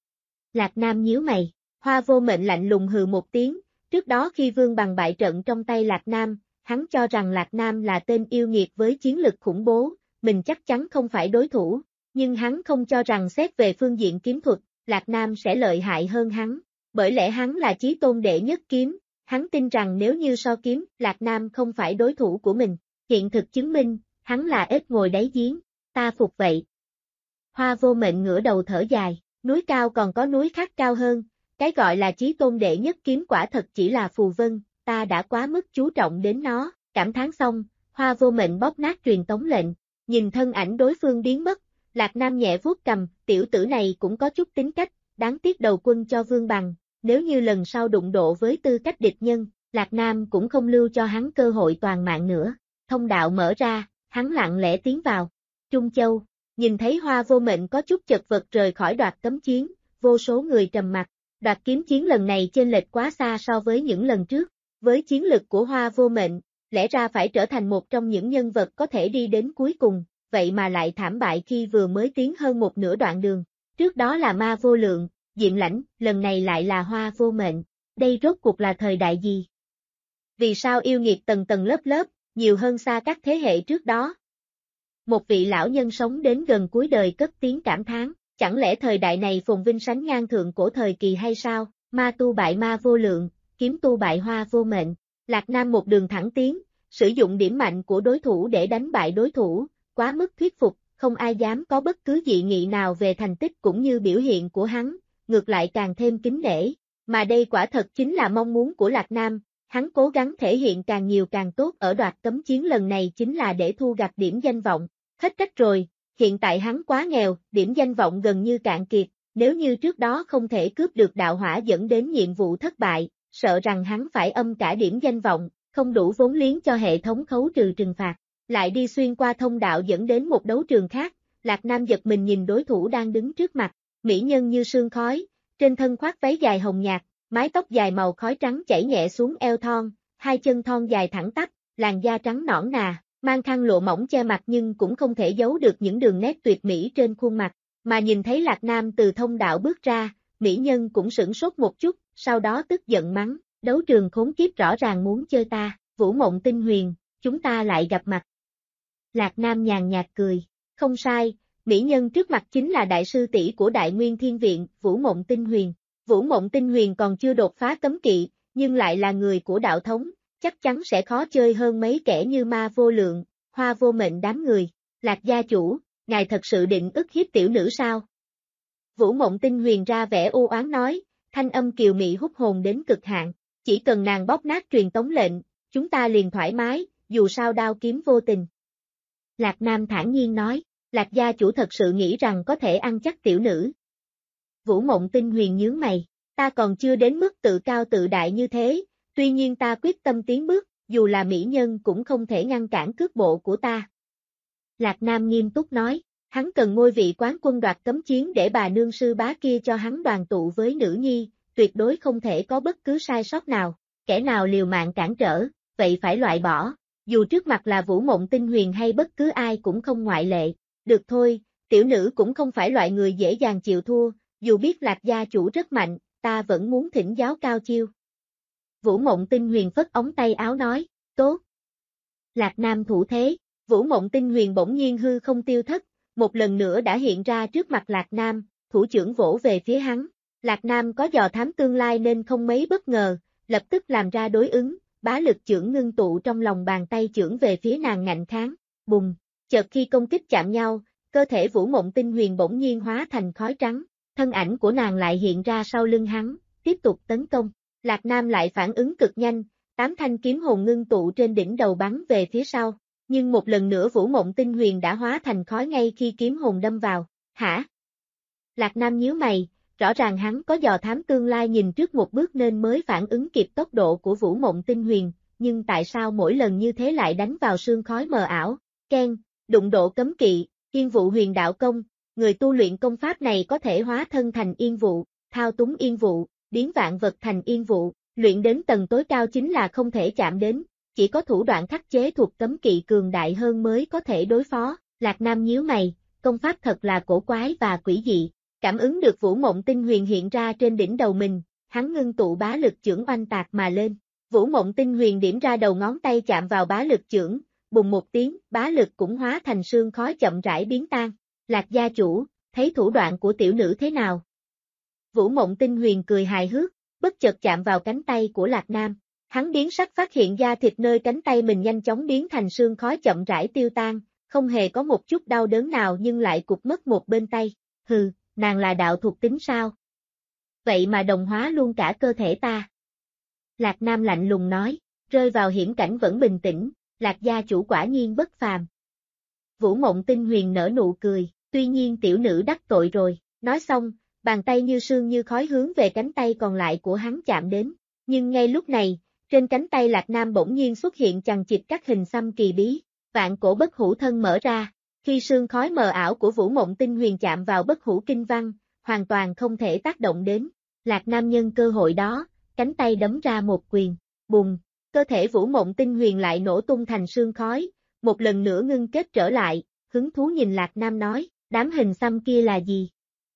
Lạc Nam nhíu mày, Hoa Vô Mệnh lạnh lùng hừ một tiếng, trước đó khi Vương Bằng bại trận trong tay Lạc Nam, hắn cho rằng Lạc Nam là tên yêu nghiệt với chiến lực khủng bố, mình chắc chắn không phải đối thủ, nhưng hắn không cho rằng xét về phương diện kiếm thuật, Lạc Nam sẽ lợi hại hơn hắn, bởi lẽ hắn là chí tôn đệ nhất kiếm, hắn tin rằng nếu như so kiếm, Lạc Nam không phải đối thủ của mình, hiện thực chứng minh, hắn là ếch ngồi đáy giếng, ta phục vậy. Hoa Vô Mệnh ngửa đầu thở dài, núi cao còn có núi khác cao hơn, cái gọi là chí tôn đệ nhất kiếm quả thật chỉ là phù vân, ta đã quá mức chú trọng đến nó, cảm thán xong, Hoa Vô Mệnh bóp nát truyền tống lệnh, nhìn thân ảnh đối phương biến mất, Lạc Nam nhẹ vuốt cầm, tiểu tử này cũng có chút tính cách, đáng tiếc đầu quân cho Vương Bằng, nếu như lần sau đụng độ với tư cách địch nhân, Lạc Nam cũng không lưu cho hắn cơ hội toàn mạng nữa, thông đạo mở ra, hắn lặng lẽ tiến vào, Trung Châu, nhìn thấy Hoa Vô Mệnh có chút chật vật rời khỏi đoạt cấm chiến, vô số người trầm mặc, đoạt kiếm chiến lần này chênh lệch quá xa so với những lần trước, với chiến lực của Hoa Vô Mệnh, lẽ ra phải trở thành một trong những nhân vật có thể đi đến cuối cùng, vậy mà lại thảm bại khi vừa mới tiến hơn một nửa đoạn đường, trước đó là Ma Vô Lượng, Diệm Lãnh, lần này lại là Hoa Vô Mệnh, đây rốt cuộc là thời đại gì? Vì sao yêu nghiệt tầng tầng lớp lớp, nhiều hơn xa các thế hệ trước đó? Một vị lão nhân sống đến gần cuối đời cất tiếng cảm thán, Chẳng lẽ thời đại này phồn vinh sánh ngang thượng cổ thời kỳ hay sao? Ma tu bại ma vô lượng, kiếm tu bại hoa vô mệnh. Lạc Nam một đường thẳng tiến, sử dụng điểm mạnh của đối thủ để đánh bại đối thủ, quá mức thuyết phục, không ai dám có bất cứ dị nghị nào về thành tích cũng như biểu hiện của hắn, ngược lại càng thêm kính nể. Mà đây quả thật chính là mong muốn của Lạc Nam, hắn cố gắng thể hiện càng nhiều càng tốt ở đoạt cấm chiến lần này chính là để thu gặt điểm danh vọng. Hết cách rồi, hiện tại hắn quá nghèo, điểm danh vọng gần như cạn kiệt, nếu như trước đó không thể cướp được đạo hỏa dẫn đến nhiệm vụ thất bại, sợ rằng hắn phải âm cả điểm danh vọng, không đủ vốn liếng cho hệ thống khấu trừ trừng phạt. Lại đi xuyên qua thông đạo dẫn đến một đấu trường khác, Lạc Nam giật mình nhìn đối thủ đang đứng trước mặt, mỹ nhân như sương khói, trên thân khoác váy dài hồng nhạt, mái tóc dài màu khói trắng chảy nhẹ xuống eo thon, hai chân thon dài thẳng tắp, làn da trắng nõn nà, mang khăn lụa mỏng che mặt nhưng cũng không thể giấu được những đường nét tuyệt mỹ trên khuôn mặt, mà nhìn thấy Lạc Nam từ thông đạo bước ra, mỹ nhân cũng sửng sốt một chút, sau đó tức giận mắng, đấu trường khốn kiếp rõ ràng muốn chơi ta, Vũ Mộng Tinh Huyền, chúng ta lại gặp mặt. Lạc Nam nhàn nhạt cười, không sai, mỹ nhân trước mặt chính là đại sư tỷ của Đại Nguyên Thiên Viện, Vũ Mộng Tinh Huyền. Vũ Mộng Tinh Huyền còn chưa đột phá cấm kỵ, nhưng lại là người của đạo thống, chắc chắn sẽ khó chơi hơn mấy kẻ như ma vô lượng, hoa vô mệnh đám người. Lạc gia chủ, ngài thật sự định ức hiếp tiểu nữ sao? Vũ Mộng Tinh Huyền ra vẻ u oán nói, thanh âm kiều mị hút hồn đến cực hạn, chỉ cần nàng bóp nát truyền tống lệnh, chúng ta liền thoải mái, dù sao đao kiếm vô tình. Lạc Nam thản nhiên nói, Lạc gia chủ thật sự nghĩ rằng có thể ăn chắc tiểu nữ. Vũ Mộng Tinh Huyền nhướng mày, ta còn chưa đến mức tự cao tự đại như thế, tuy nhiên ta quyết tâm tiến bước, dù là mỹ nhân cũng không thể ngăn cản cước bộ của ta. Lạc Nam nghiêm túc nói, hắn cần ngôi vị quán quân đoạt cấm chiến để bà nương sư bá kia cho hắn đoàn tụ với nữ nhi, tuyệt đối không thể có bất cứ sai sót nào, kẻ nào liều mạng cản trở, vậy phải loại bỏ, dù trước mặt là Vũ Mộng Tinh Huyền hay bất cứ ai cũng không ngoại lệ. Được thôi, tiểu nữ cũng không phải loại người dễ dàng chịu thua, dù biết Lạc gia chủ rất mạnh, ta vẫn muốn thỉnh giáo cao chiêu. Vũ Mộng Tinh Huyền phất ống tay áo nói, tốt. Lạc Nam thủ thế, Vũ Mộng Tinh Huyền bỗng nhiên hư không tiêu thất, một lần nữa đã hiện ra trước mặt Lạc Nam, thủ chưởng vỗ về phía hắn. Lạc Nam có dò thám tương lai nên không mấy bất ngờ, lập tức làm ra đối ứng, bá lực chưởng ngưng tụ trong lòng bàn tay chưởng về phía nàng ngạnh kháng, bùng. Chợt khi công kích chạm nhau, cơ thể Vũ Mộng Tinh Huyền bỗng nhiên hóa thành khói trắng, thân ảnh của nàng lại hiện ra sau lưng hắn, tiếp tục tấn công. Lạc Nam lại phản ứng cực nhanh, 8 thanh kiếm hồn ngưng tụ trên đỉnh đầu bắn về phía sau, nhưng một lần nữa Vũ Mộng Tinh Huyền đã hóa thành khói ngay khi kiếm hồn đâm vào. Hả? Lạc Nam nhíu mày, rõ ràng hắn có dò thám tương lai nhìn trước một bước nên mới phản ứng kịp tốc độ của Vũ Mộng Tinh Huyền, nhưng tại sao mỗi lần như thế lại đánh vào sương khói mờ ảo? Ken, đụng độ cấm kỵ, Yên Vụ Huyền Đạo Công, người tu luyện công pháp này có thể hóa thân thành yên vụ, thao túng yên vụ, biến vạn vật thành yên vụ, luyện đến tầng tối cao chính là không thể chạm đến, chỉ có thủ đoạn khắc chế thuộc cấm kỵ cường đại hơn mới có thể đối phó. Lạc Nam nhíu mày, công pháp thật là cổ quái và quỷ dị. Cảm ứng được Vũ Mộng Tinh Huyền hiện ra trên đỉnh đầu mình, hắn ngưng tụ bá lực chưởng oanh tạc mà lên. Vũ Mộng Tinh Huyền điểm ra đầu ngón tay chạm vào bá lực chưởng, bùng một tiếng, bá lực cũng hóa thành sương khói chậm rãi biến tan. Lạc gia chủ, thấy thủ đoạn của tiểu nữ thế nào? Vũ Mộng Tinh Huyền cười hài hước, bất chợt chạm vào cánh tay của Lạc Nam. Hắn biến sắc phát hiện da thịt nơi cánh tay mình nhanh chóng biến thành sương khói chậm rãi tiêu tan, không hề có một chút đau đớn nào nhưng lại cụt mất một bên tay. Hừ, nàng là đạo thuộc tính sao? Vậy mà đồng hóa luôn cả cơ thể ta. Lạc Nam lạnh lùng nói, rơi vào hiểm cảnh vẫn bình tĩnh, Lạc gia chủ quả nhiên bất phàm. Vũ Mộng Tinh Huyền nở nụ cười, tuy nhiên tiểu nữ đắc tội rồi, nói xong, bàn tay như sương như khói hướng về cánh tay còn lại của hắn chạm đến, nhưng ngay lúc này, trên cánh tay Lạc Nam bỗng nhiên xuất hiện chằng chịt các hình xăm kỳ bí, vạn cổ bất hủ thân mở ra, khi sương khói mờ ảo của Vũ Mộng Tinh Huyền chạm vào bất hủ kinh văn, hoàn toàn không thể tác động đến. Lạc Nam nhân cơ hội đó, cánh tay đấm ra một quyền, bùng, cơ thể Vũ Mộng Tinh Huyền lại nổ tung thành sương khói, một lần nữa ngưng kết trở lại, hứng thú nhìn Lạc Nam nói, đám hình xăm kia là gì?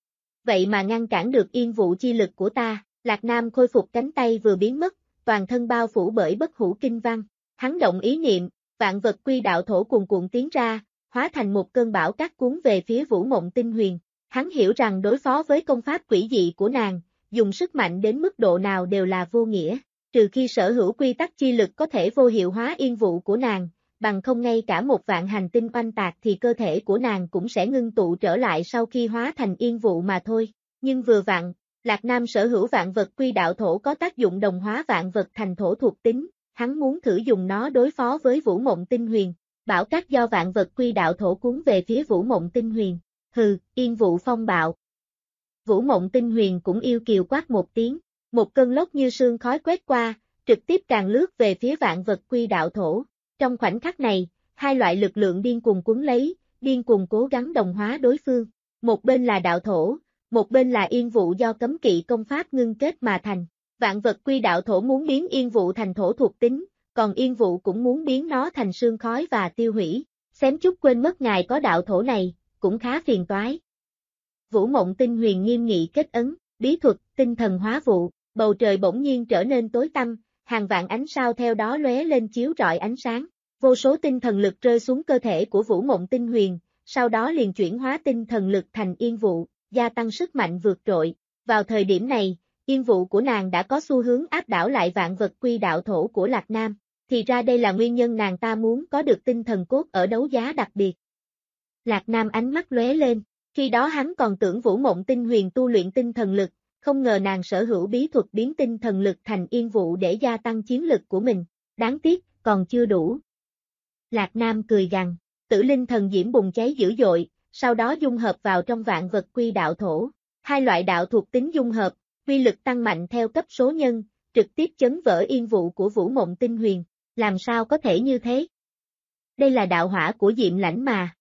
Vậy mà ngăn cản được yên vụ chi lực của ta, Lạc Nam khôi phục cánh tay vừa biến mất, toàn thân bao phủ bởi bất hủ kinh văn, hắn động ý niệm, vạn vật quy đạo thổ cuồn cuộn tiến ra, hóa thành một cơn bão cát cuốn về phía Vũ Mộng Tinh Huyền. Hắn hiểu rằng đối phó với công pháp quỷ dị của nàng, dùng sức mạnh đến mức độ nào đều là vô nghĩa, trừ khi sở hữu quy tắc chi lực có thể vô hiệu hóa yên vụ của nàng, bằng không ngay cả một vạn hành tinh oanh tạc thì cơ thể của nàng cũng sẽ ngưng tụ trở lại sau khi hóa thành yên vụ mà thôi. Nhưng vừa vặn, Lạc Nam sở hữu vạn vật quy đạo thổ có tác dụng đồng hóa vạn vật thành thổ thuộc tính, hắn muốn thử dùng nó đối phó với Vũ Mộng Tinh Huyền. Bão cát do vạn vật quy đạo thổ cuốn về phía Vũ Mộng Tinh Huyền. Hừ, yên vụ phong bạo. Vũ Mộng Tinh Huyền cũng yêu kiều quát một tiếng, một cơn lốc như sương khói quét qua, trực tiếp tràn lướt về phía vạn vật quy đạo thổ. Trong khoảnh khắc này, hai loại lực lượng điên cuồng cuốn lấy, điên cuồng cố gắng đồng hóa đối phương. Một bên là đạo thổ, một bên là yên vụ do cấm kỵ công pháp ngưng kết mà thành. Vạn vật quy đạo thổ muốn biến yên vụ thành thổ thuộc tính, còn yên vụ cũng muốn biến nó thành sương khói và tiêu hủy. Xém chút quên mất ngài có đạo thổ này, cũng khá phiền toái. Vũ Mộng Tinh Huyền nghiêm nghị kết ấn, bí thuật, tinh thần hóa vụ, bầu trời bỗng nhiên trở nên tối tăm, hàng vạn ánh sao theo đó lóe lên chiếu rọi ánh sáng. Vô số tinh thần lực rơi xuống cơ thể của Vũ Mộng Tinh Huyền, sau đó liền chuyển hóa tinh thần lực thành yên vụ, gia tăng sức mạnh vượt trội. Vào thời điểm này, yên vụ của nàng đã có xu hướng áp đảo lại vạn vật quy đạo thổ của Lạc Nam. Thì ra đây là nguyên nhân nàng ta muốn có được tinh thần cốt ở đấu giá đặc biệt. Lạc Nam ánh mắt lóe lên, khi đó hắn còn tưởng Vũ Mộng Tinh Huyền tu luyện tinh thần lực, không ngờ nàng sở hữu bí thuật biến tinh thần lực thành yên vụ để gia tăng chiến lực của mình. Đáng tiếc, còn chưa đủ. Lạc Nam cười gằn, Tử Linh Thần Diễm bùng cháy dữ dội, sau đó dung hợp vào trong vạn vật quy đạo thổ. Hai loại đạo thuộc tính dung hợp, uy lực tăng mạnh theo cấp số nhân, trực tiếp chấn vỡ yên vụ của Vũ Mộng Tinh Huyền. Làm sao có thể như thế? Đây là đạo hỏa của Diệm Lãnh mà.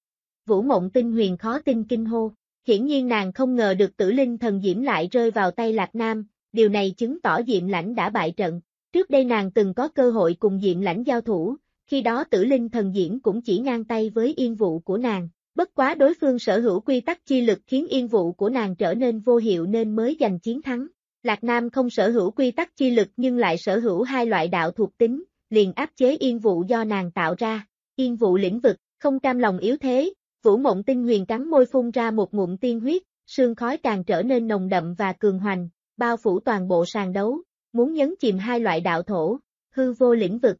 Vũ Mộng Tinh Huyền khó tin kinh hô. Hiển nhiên nàng không ngờ được Tử Linh Thần Diễm lại rơi vào tay Lạc Nam, điều này chứng tỏ Diệm Lãnh đã bại trận. Trước đây nàng từng có cơ hội cùng Diệm Lãnh giao thủ, khi đó Tử Linh Thần Diễm cũng chỉ ngang tay với yên vụ của nàng. Bất quá đối phương sở hữu quy tắc chi lực khiến yên vụ của nàng trở nên vô hiệu nên mới giành chiến thắng. Lạc Nam không sở hữu quy tắc chi lực nhưng lại sở hữu hai loại đạo thuộc tính, liền áp chế yên vụ do nàng tạo ra. Yên vụ lĩnh vực, không cam lòng yếu thế, Vũ Mộng Tinh Huyền cắn môi phun ra một ngụm tiên huyết, sương khói càng trở nên nồng đậm và cường hoành, bao phủ toàn bộ sàn đấu, muốn nhấn chìm hai loại đạo thổ, hư vô lĩnh vực.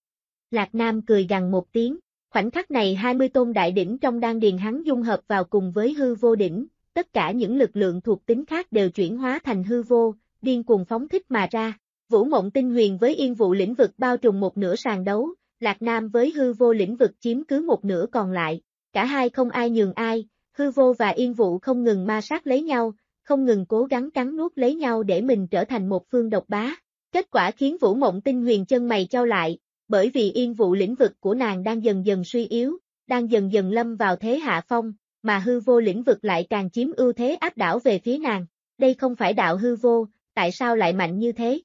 Lạc Nam cười gằn một tiếng, khoảnh khắc này 20 tôn đại đỉnh trong đan điền hắn dung hợp vào cùng với hư vô đỉnh, tất cả những lực lượng thuộc tính khác đều chuyển hóa thành hư vô, điên cuồng phóng thích mà ra. Vũ Mộng Tinh Huyền với yên vụ lĩnh vực bao trùm một nửa sàn đấu, Lạc Nam với hư vô lĩnh vực chiếm cứ một nửa còn lại. Cả hai không ai nhường ai, hư vô và yên vụ không ngừng ma sát lấy nhau, không ngừng cố gắng cắn nuốt lấy nhau để mình trở thành một phương độc bá. Kết quả khiến Vũ Mộng Tinh Huyền chân mày chau lại, bởi vì yên vụ lĩnh vực của nàng đang dần dần suy yếu, đang dần dần lâm vào thế hạ phong, mà hư vô lĩnh vực lại càng chiếm ưu thế áp đảo về phía nàng. Đây không phải đạo hư vô, tại sao lại mạnh như thế?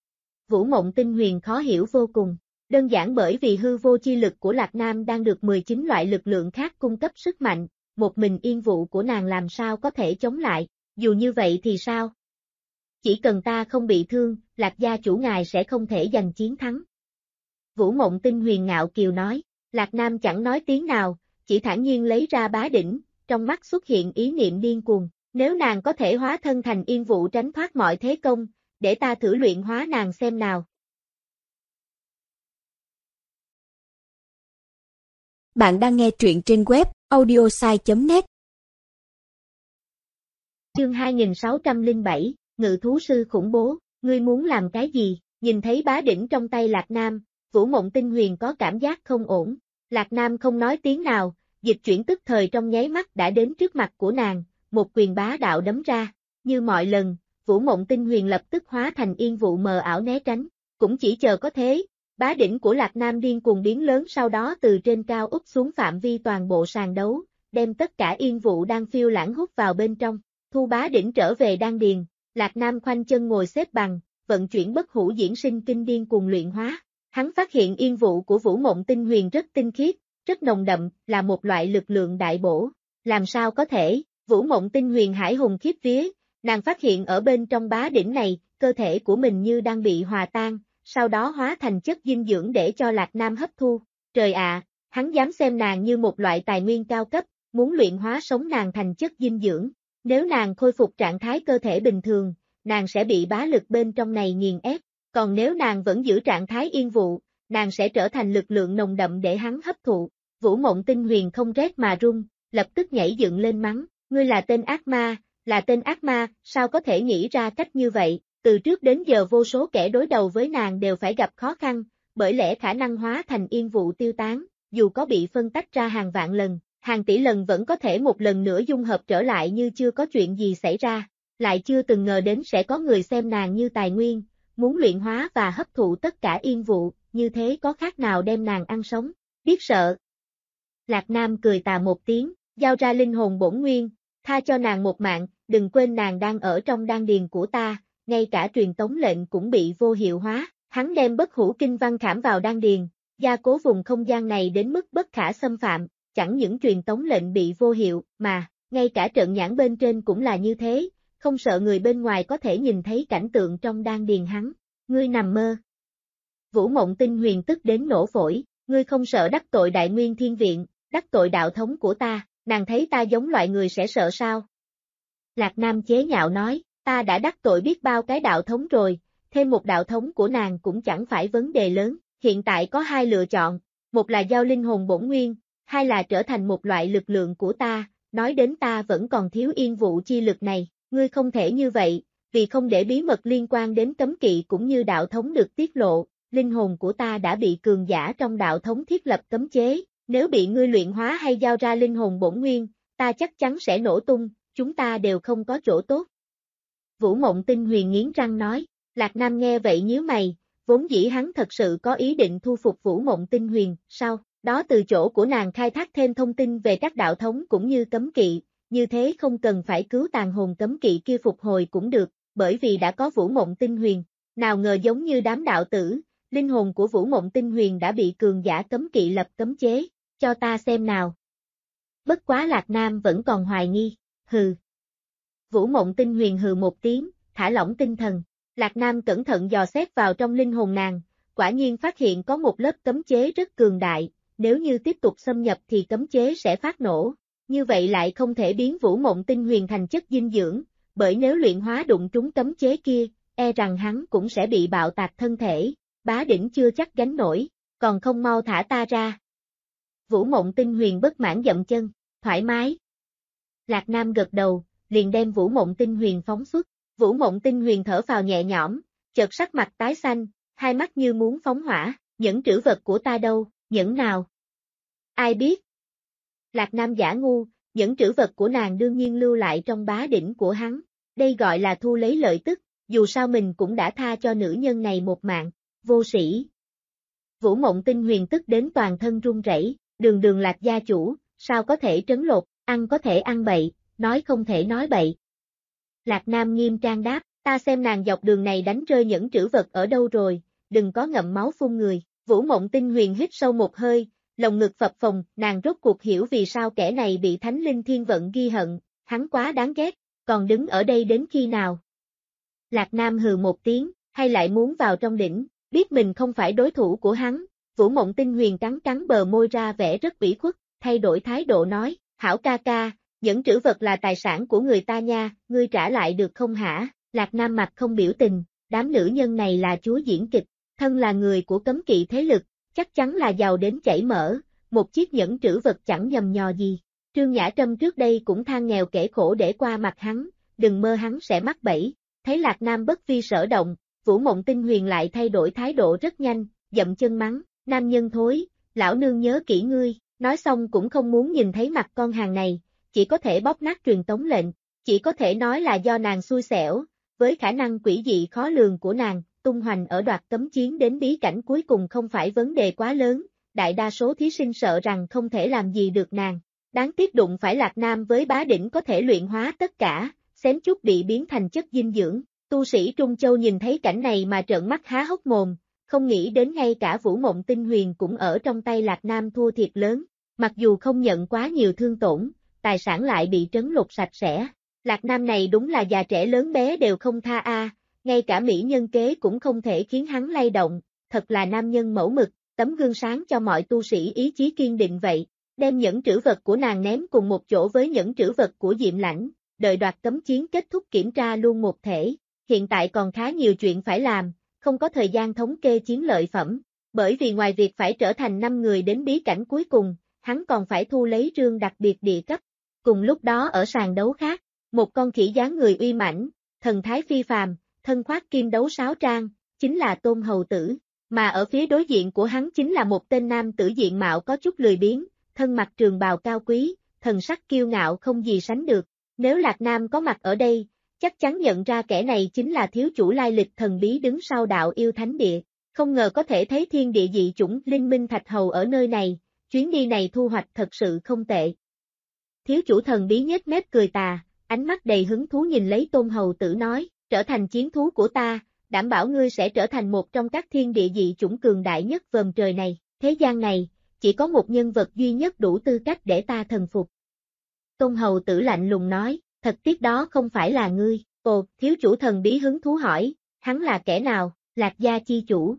Vũ Mộng Tinh Huyền khó hiểu vô cùng. Đơn giản bởi vì hư vô chi lực của Lạc Nam đang được 19 loại lực lượng khác cung cấp sức mạnh, một mình yên vụ của nàng làm sao có thể chống lại, dù như vậy thì sao? Chỉ cần ta không bị thương, Lạc gia chủ ngài sẽ không thể giành chiến thắng. Vũ Mộng Tinh Huyền ngạo kiều nói, Lạc Nam chẳng nói tiếng nào, chỉ thản nhiên lấy ra bá đỉnh, trong mắt xuất hiện ý niệm điên cuồng, nếu nàng có thể hóa thân thành yên vụ tránh thoát mọi thế công, để ta thử luyện hóa nàng xem nào. Bạn đang nghe truyện trên web audiosai.net. Chương 2607, Ngự thú sư khủng bố, ngươi muốn làm cái gì? Nhìn thấy bá đỉnh trong tay Lạc Nam, Vũ Mộng Tinh Huyền có cảm giác không ổn. Lạc Nam không nói tiếng nào, dịch chuyển tức thời trong nháy mắt đã đến trước mặt của nàng, một quyền bá đạo đấm ra. Như mọi lần, Vũ Mộng Tinh Huyền lập tức hóa thành yên vụ mờ ảo né tránh, cũng chỉ chờ có thế. Bá đỉnh của Lạc Nam điên cuồng biến lớn sau đó từ trên cao úp xuống phạm vi toàn bộ sàn đấu, đem tất cả yên vụ đang phiêu lãng hút vào bên trong. Thu bá đỉnh trở về đan điền, Lạc Nam khoanh chân ngồi xếp bằng, vận chuyển bất hủ diễn sinh kinh điên cuồng luyện hóa. Hắn phát hiện yên vụ của Vũ Mộng Tinh Huyền rất tinh khiết, rất nồng đậm, là một loại lực lượng đại bổ. Làm sao có thể? Vũ Mộng Tinh Huyền hải hùng khiếp vía, nàng phát hiện ở bên trong bá đỉnh này, cơ thể của mình như đang bị hòa tan, sau đó hóa thành chất dinh dưỡng để cho Lạc Nam hấp thu. Trời ạ, hắn dám xem nàng như một loại tài nguyên cao cấp, muốn luyện hóa sống nàng thành chất dinh dưỡng. Nếu nàng khôi phục trạng thái cơ thể bình thường, nàng sẽ bị bá lực bên trong này nghiền ép, còn nếu nàng vẫn giữ trạng thái yên vụ, nàng sẽ trở thành lực lượng nồng đậm để hắn hấp thụ. Vũ Mộng Tinh Huyền không rét mà run, lập tức nhảy dựng lên mắng, ngươi là tên ác ma, là tên ác ma, sao có thể nghĩ ra cách như vậy, từ trước đến giờ vô số kẻ đối đầu với nàng đều phải gặp khó khăn, bởi lẽ khả năng hóa thành yên vụ tiêu tán, dù có bị phân tách ra hàng vạn lần, hàng tỷ lần vẫn có thể một lần nữa dung hợp trở lại như chưa có chuyện gì xảy ra, lại chưa từng ngờ đến sẽ có người xem nàng như tài nguyên, muốn luyện hóa và hấp thụ tất cả yên vụ, như thế có khác nào đem nàng ăn sống, biết sợ. Lạc Nam cười tà một tiếng, giao ra linh hồn bổn nguyên, tha cho nàng một mạng, đừng quên nàng đang ở trong đan điền của ta, ngay cả truyền tống lệnh cũng bị vô hiệu hóa, hắn đem bất hủ kinh văn khảm vào đan điền, gia cố vùng không gian này đến mức bất khả xâm phạm, chẳng những truyền tống lệnh bị vô hiệu, mà, ngay cả trận nhãn bên trên cũng là như thế, không sợ người bên ngoài có thể nhìn thấy cảnh tượng trong đan điền hắn, ngươi nằm mơ. Vũ Mộng Tinh Huyền tức đến nổ phổi, ngươi không sợ đắc tội Đại Nguyên Thiên Viện, đắc tội đạo thống của ta, nàng thấy ta giống loại người sẽ sợ sao? Lạc Nam chế nhạo nói, ta đã đắc tội biết bao cái đạo thống rồi, thêm một đạo thống của nàng cũng chẳng phải vấn đề lớn, hiện tại có hai lựa chọn, một là giao linh hồn bổn nguyên, hai là trở thành một loại lực lượng của ta, nói đến ta vẫn còn thiếu yên vụ chi lực này, ngươi không thể như vậy, vì không để bí mật liên quan đến cấm kỵ cũng như đạo thống được tiết lộ, linh hồn của ta đã bị cường giả trong đạo thống thiết lập cấm chế, nếu bị ngươi luyện hóa hay giao ra linh hồn bổn nguyên, ta chắc chắn sẽ nổ tung, chúng ta đều không có chỗ tốt. Vũ Mộng Tinh Huyền nghiến răng nói, Lạc Nam nghe vậy nhíu mày, vốn dĩ hắn thật sự có ý định thu phục Vũ Mộng Tinh Huyền, sau đó từ chỗ của nàng khai thác thêm thông tin về các đạo thống cũng như cấm kỵ, như thế không cần phải cứu tàn hồn cấm kỵ kia phục hồi cũng được, bởi vì đã có Vũ Mộng Tinh Huyền, nào ngờ giống như đám đạo tử, linh hồn của Vũ Mộng Tinh Huyền đã bị cường giả cấm kỵ lập cấm chế, cho ta xem nào. Bất quá Lạc Nam vẫn còn hoài nghi, hừ. Vũ Mộng Tinh Huyền hừ một tiếng, thả lỏng tinh thần, Lạc Nam cẩn thận dò xét vào trong linh hồn nàng, quả nhiên phát hiện có một lớp cấm chế rất cường đại, nếu như tiếp tục xâm nhập thì cấm chế sẽ phát nổ, như vậy lại không thể biến Vũ Mộng Tinh Huyền thành chất dinh dưỡng, bởi nếu luyện hóa đụng trúng cấm chế kia, e rằng hắn cũng sẽ bị bạo tạc thân thể, bá đỉnh chưa chắc gánh nổi, còn không mau thả ta ra. Vũ Mộng Tinh Huyền bất mãn dậm chân, thoải mái. Lạc Nam gật đầu, liền đem Vũ Mộng Tinh Huyền phóng xuất, Vũ Mộng Tinh Huyền thở phào nhẹ nhõm, chợt sắc mặt tái xanh, hai mắt như muốn phóng hỏa, những trữ vật của ta đâu, những nào? Ai biết? Lạc Nam giả ngu, những trữ vật của nàng đương nhiên lưu lại trong bá đỉnh của hắn, đây gọi là thu lấy lợi tức, dù sao mình cũng đã tha cho nữ nhân này một mạng, vô sĩ. Vũ Mộng Tinh Huyền tức đến toàn thân run rẩy, đường Lạc gia chủ, sao có thể trấn lột, ăn có thể ăn bậy, nói không thể nói bậy. Lạc Nam nghiêm trang đáp, ta xem nàng dọc đường này đánh rơi những trữ vật ở đâu rồi, đừng có ngậm máu phun người. Vũ Mộng Tinh Huyền hít sâu một hơi, lồng ngực phập phồng, nàng rốt cuộc hiểu vì sao kẻ này bị Thánh Linh Thiên Vận ghi hận, hắn quá đáng ghét, còn đứng ở đây đến khi nào? Lạc Nam hừ một tiếng, hay lại muốn vào trong đỉnh, biết mình không phải đối thủ của hắn, Vũ Mộng Tinh Huyền cắn bờ môi ra vẻ rất ủy khuất, thay đổi thái độ nói, hảo ca ca, những trữ vật là tài sản của người ta nha, ngươi trả lại được không hả? Lạc Nam mặt không biểu tình, đám nữ nhân này là chúa diễn kịch, thân là người của cấm kỵ thế lực, chắc chắn là giàu đến chảy mỡ, một chiếc nhẫn trữ vật chẳng nhầm nhò gì. Trương Nhã Trâm trước đây cũng than nghèo kể khổ để qua mặt hắn, đừng mơ hắn sẽ mắc bẫy. Thấy Lạc Nam bất vi sở động, Vũ Mộng Tinh Huyền lại thay đổi thái độ rất nhanh, dậm chân mắng, nam nhân thối, lão nương nhớ kỹ ngươi, nói xong cũng không muốn nhìn thấy mặt con hàng này, chỉ có thể bóp nát truyền tống lệnh, chỉ có thể nói là do nàng xui xẻo, với khả năng quỷ dị khó lường của nàng, tung hoành ở đoạt cấm chiến đến bí cảnh cuối cùng không phải vấn đề quá lớn, đại đa số thí sinh sợ rằng không thể làm gì được nàng. Đáng tiếc đụng phải Lạc Nam với bá đỉnh có thể luyện hóa tất cả, xém chút bị biến thành chất dinh dưỡng. Tu sĩ Trung Châu nhìn thấy cảnh này mà trợn mắt há hốc mồm, không nghĩ đến ngay cả Vũ Mộng Tinh Huyền cũng ở trong tay Lạc Nam thua thiệt lớn, mặc dù không nhận quá nhiều thương tổn, tài sản lại bị trấn lột sạch sẽ. Lạc Nam này đúng là già trẻ lớn bé đều không tha a, ngay cả mỹ nhân kế cũng không thể khiến hắn lay động, thật là nam nhân mẫu mực, tấm gương sáng cho mọi tu sĩ ý chí kiên định vậy. đem nhẫn trữ vật của nàng ném cùng một chỗ với nhẫn trữ vật của Diệm Lãnh, đợi đoạt cấm chiến kết thúc kiểm tra luôn một thể. Hiện tại còn khá nhiều chuyện phải làm, không có thời gian thống kê chiến lợi phẩm, bởi vì ngoài việc phải trở thành 5 người đến bí cảnh cuối cùng, hắn còn phải thu lấy rương đặc biệt địa cấp. Cùng lúc đó ở sàn đấu khác, một con khỉ dáng người uy mãnh, thần thái phi phàm, thân khoác kim đấu sáo trang, chính là Tôn Hầu Tử, mà ở phía đối diện của hắn chính là một tên nam tử diện mạo có chút lười biếng, thân mặc trường bào cao quý, thần sắc kiêu ngạo không gì sánh được. Nếu Lạc Nam có mặt ở đây, chắc chắn nhận ra kẻ này chính là thiếu chủ lai lịch thần bí đứng sau đạo yêu thánh địa. Không ngờ có thể thấy thiên địa dị chủng Linh Minh Thạch Hầu ở nơi này, chuyến đi này thu hoạch thật sự không tệ. Thiếu chủ thần bí nhếch mép cười tà, ánh mắt đầy hứng thú nhìn lấy Tôn Hầu Tử nói, trở thành chiến thú của ta, đảm bảo ngươi sẽ trở thành một trong các thiên địa dị chủng cường đại nhất vòm trời này, thế gian này, chỉ có một nhân vật duy nhất đủ tư cách để ta thần phục. Tôn Hầu Tử lạnh lùng nói, thật tiếc đó không phải là ngươi. Ồ, thiếu chủ thần bí hứng thú hỏi, hắn là kẻ nào? Lạc gia chi chủ.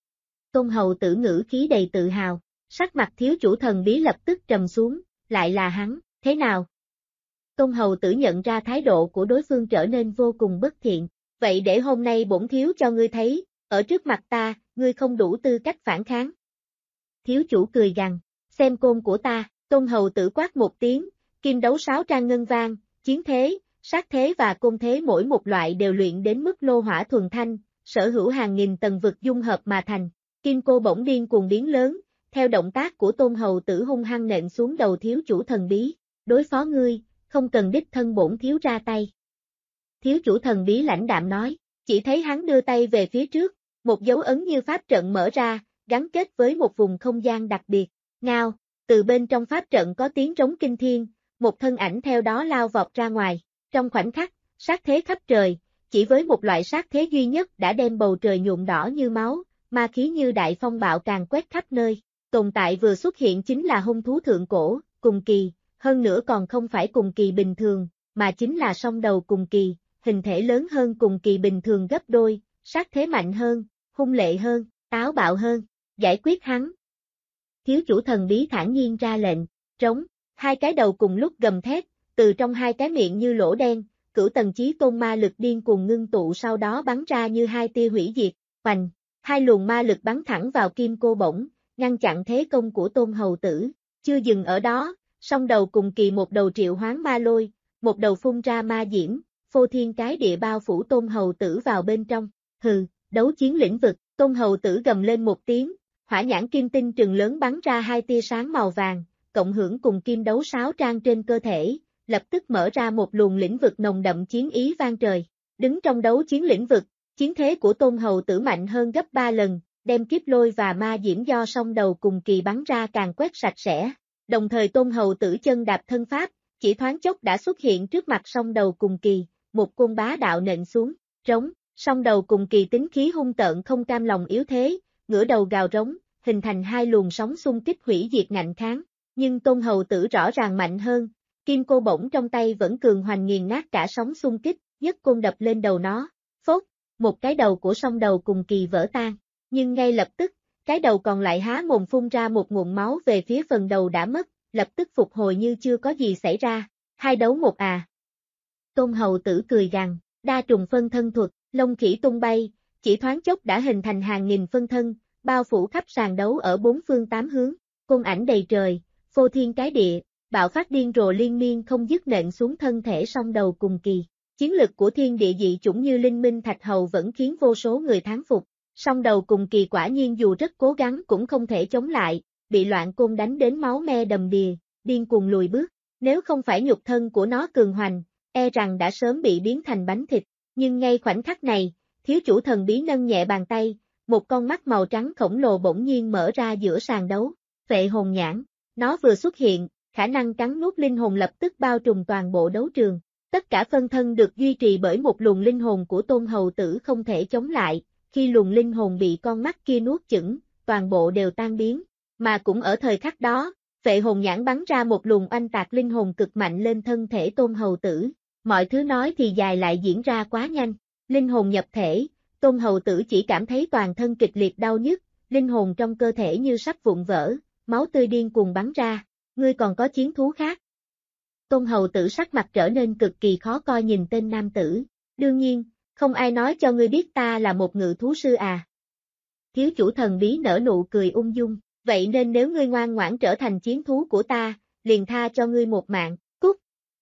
Tôn Hầu Tử ngữ khí đầy tự hào, sắc mặt thiếu chủ thần bí lập tức trầm xuống, lại là hắn, thế nào? Tôn Hầu Tử nhận ra thái độ của đối phương trở nên vô cùng bất thiện, vậy để hôm nay bổn thiếu cho ngươi thấy, ở trước mặt ta, ngươi không đủ tư cách phản kháng. Thiếu chủ cười gằn, xem côn của ta, Tôn Hầu Tử quát một tiếng, kim đấu sáo trang ngân vang, chiến thế, sát thế và côn thế mỗi một loại đều luyện đến mức lô hỏa thuần thanh, sở hữu hàng nghìn tầng vực dung hợp mà thành. Kim cô bỗng điên cuồng biến lớn, theo động tác của Tôn Hầu Tử hung hăng nện xuống đầu thiếu chủ thần bí, đối phó ngươi, không cần đích thân bổn thiếu ra tay. Thiếu chủ thần bí lãnh đạm nói, chỉ thấy hắn đưa tay về phía trước, một dấu ấn như pháp trận mở ra, gắn kết với một vùng không gian đặc biệt, ngao, từ bên trong pháp trận có tiếng trống kinh thiên, một thân ảnh theo đó lao vọt ra ngoài, trong khoảnh khắc, sát thế khắp trời, chỉ với một loại sát thế duy nhất đã đem bầu trời nhuộm đỏ như máu, ma khí như đại phong bạo càng quét khắp nơi, tồn tại vừa xuất hiện chính là hung thú thượng cổ, cùng kỳ, hơn nữa còn không phải cùng kỳ bình thường, mà chính là song đầu cùng kỳ, hình thể lớn hơn cùng kỳ bình thường gấp đôi, sát thế mạnh hơn, hung lệ hơn, táo bạo hơn, giải quyết hắn. Thiếu chủ thần bí thản nhiên ra lệnh, trống, hai cái đầu cùng lúc gầm thét, từ trong hai cái miệng như lỗ đen, cửu tầng chí tôn ma lực điên cuồng ngưng tụ sau đó bắn ra như hai tia hủy diệt, hoành, hai luồng ma lực bắn thẳng vào kim cô bổng, ngăn chặn thế công của Tôn Hầu Tử, chưa dừng ở đó, song đầu cùng kỳ một đầu triệu hoán ma lôi, một đầu phun ra ma diễm, phô thiên cái địa bao phủ Tôn Hầu Tử vào bên trong, hừ, đấu chiến lĩnh vực, Tôn Hầu Tử gầm lên một tiếng, hỏa nhãn kim tinh trừng lớn bắn ra hai tia sáng màu vàng, cộng hưởng cùng kim đấu sáo trang trên cơ thể, lập tức mở ra một luồng lĩnh vực nồng đậm chiến ý vang trời. Đứng trong đấu chiến lĩnh vực, chiến thế của Tôn Hầu Tử mạnh hơn gấp 3 lần, đem kiếp lôi và ma diễm do song đầu cùng kỳ bắn ra càng quét sạch sẽ. Đồng thời Tôn Hầu Tử chân đạp thân pháp, chỉ thoáng chốc đã xuất hiện trước mặt song đầu cùng kỳ, một côn bá đạo nện xuống, rống, song đầu cùng kỳ tính khí hung tợn không cam lòng yếu thế, ngửa đầu gào rống, hình thành hai luồng sóng xung kích hủy diệt ngạnh kháng. Nhưng Tôn Hầu Tử rõ ràng mạnh hơn, kim cô bổng trong tay vẫn cường hoành nghiền nát cả sóng xung kích, nhất côn đập lên đầu nó, phốt, một cái đầu của song đầu cùng kỳ vỡ tan, nhưng ngay lập tức, cái đầu còn lại há mồm phun ra một nguồn máu về phía phần đầu đã mất, lập tức phục hồi như chưa có gì xảy ra, 2 đấu 1 à. Tôn Hầu Tử cười gằn, đa trùng phân thân thuật, lông khỉ tung bay, chỉ thoáng chốc đã hình thành hàng nghìn phân thân, bao phủ khắp sàn đấu ở 4 phương 8 hướng, côn ảnh đầy trời, phô thiên cái địa, bạo phát điên rồ liên miên không dứt nện xuống thân thể song đầu cùng kỳ. Chiến lực của thiên địa dị chủng như Linh Minh Thạch Hầu vẫn khiến vô số người thán phục, song đầu cùng kỳ quả nhiên dù rất cố gắng cũng không thể chống lại, bị loạn côn đánh đến máu me đầm đìa, điên cuồng lùi bước, nếu không phải nhục thân của nó cường hoành, e rằng đã sớm bị biến thành bánh thịt, nhưng ngay khoảnh khắc này, thiếu chủ thần bí nâng nhẹ bàn tay, một con mắt màu trắng khổng lồ bỗng nhiên mở ra giữa sàn đấu, Phệ hồn nhãn, nó vừa xuất hiện, khả năng cắn nuốt linh hồn lập tức bao trùm toàn bộ đấu trường. Tất cả phân thân được duy trì bởi một luồng linh hồn của Tôn Hầu Tử không thể chống lại, khi luồng linh hồn bị con mắt kia nuốt chửng, toàn bộ đều tan biến, mà cũng ở thời khắc đó, Phệ hồn nhãn bắn ra một luồng oanh tạc linh hồn cực mạnh lên thân thể Tôn Hầu Tử, mọi thứ nói thì dài lại diễn ra quá nhanh, linh hồn nhập thể, Tôn Hầu Tử chỉ cảm thấy toàn thân kịch liệt đau nhức, linh hồn trong cơ thể như sắp vụn vỡ, máu tươi điên cuồng bắn ra, ngươi còn có chiến thú khác? Tôn hầu tử sắc mặt trở nên cực kỳ khó coi nhìn tên nam tử. Đương nhiên, không ai nói cho ngươi biết ta là một ngự thú sư à. Thiếu chủ thần bí nở nụ cười ung dung, vậy nên nếu ngươi ngoan ngoãn trở thành chiến thú của ta, liền tha cho ngươi một mạng, cút.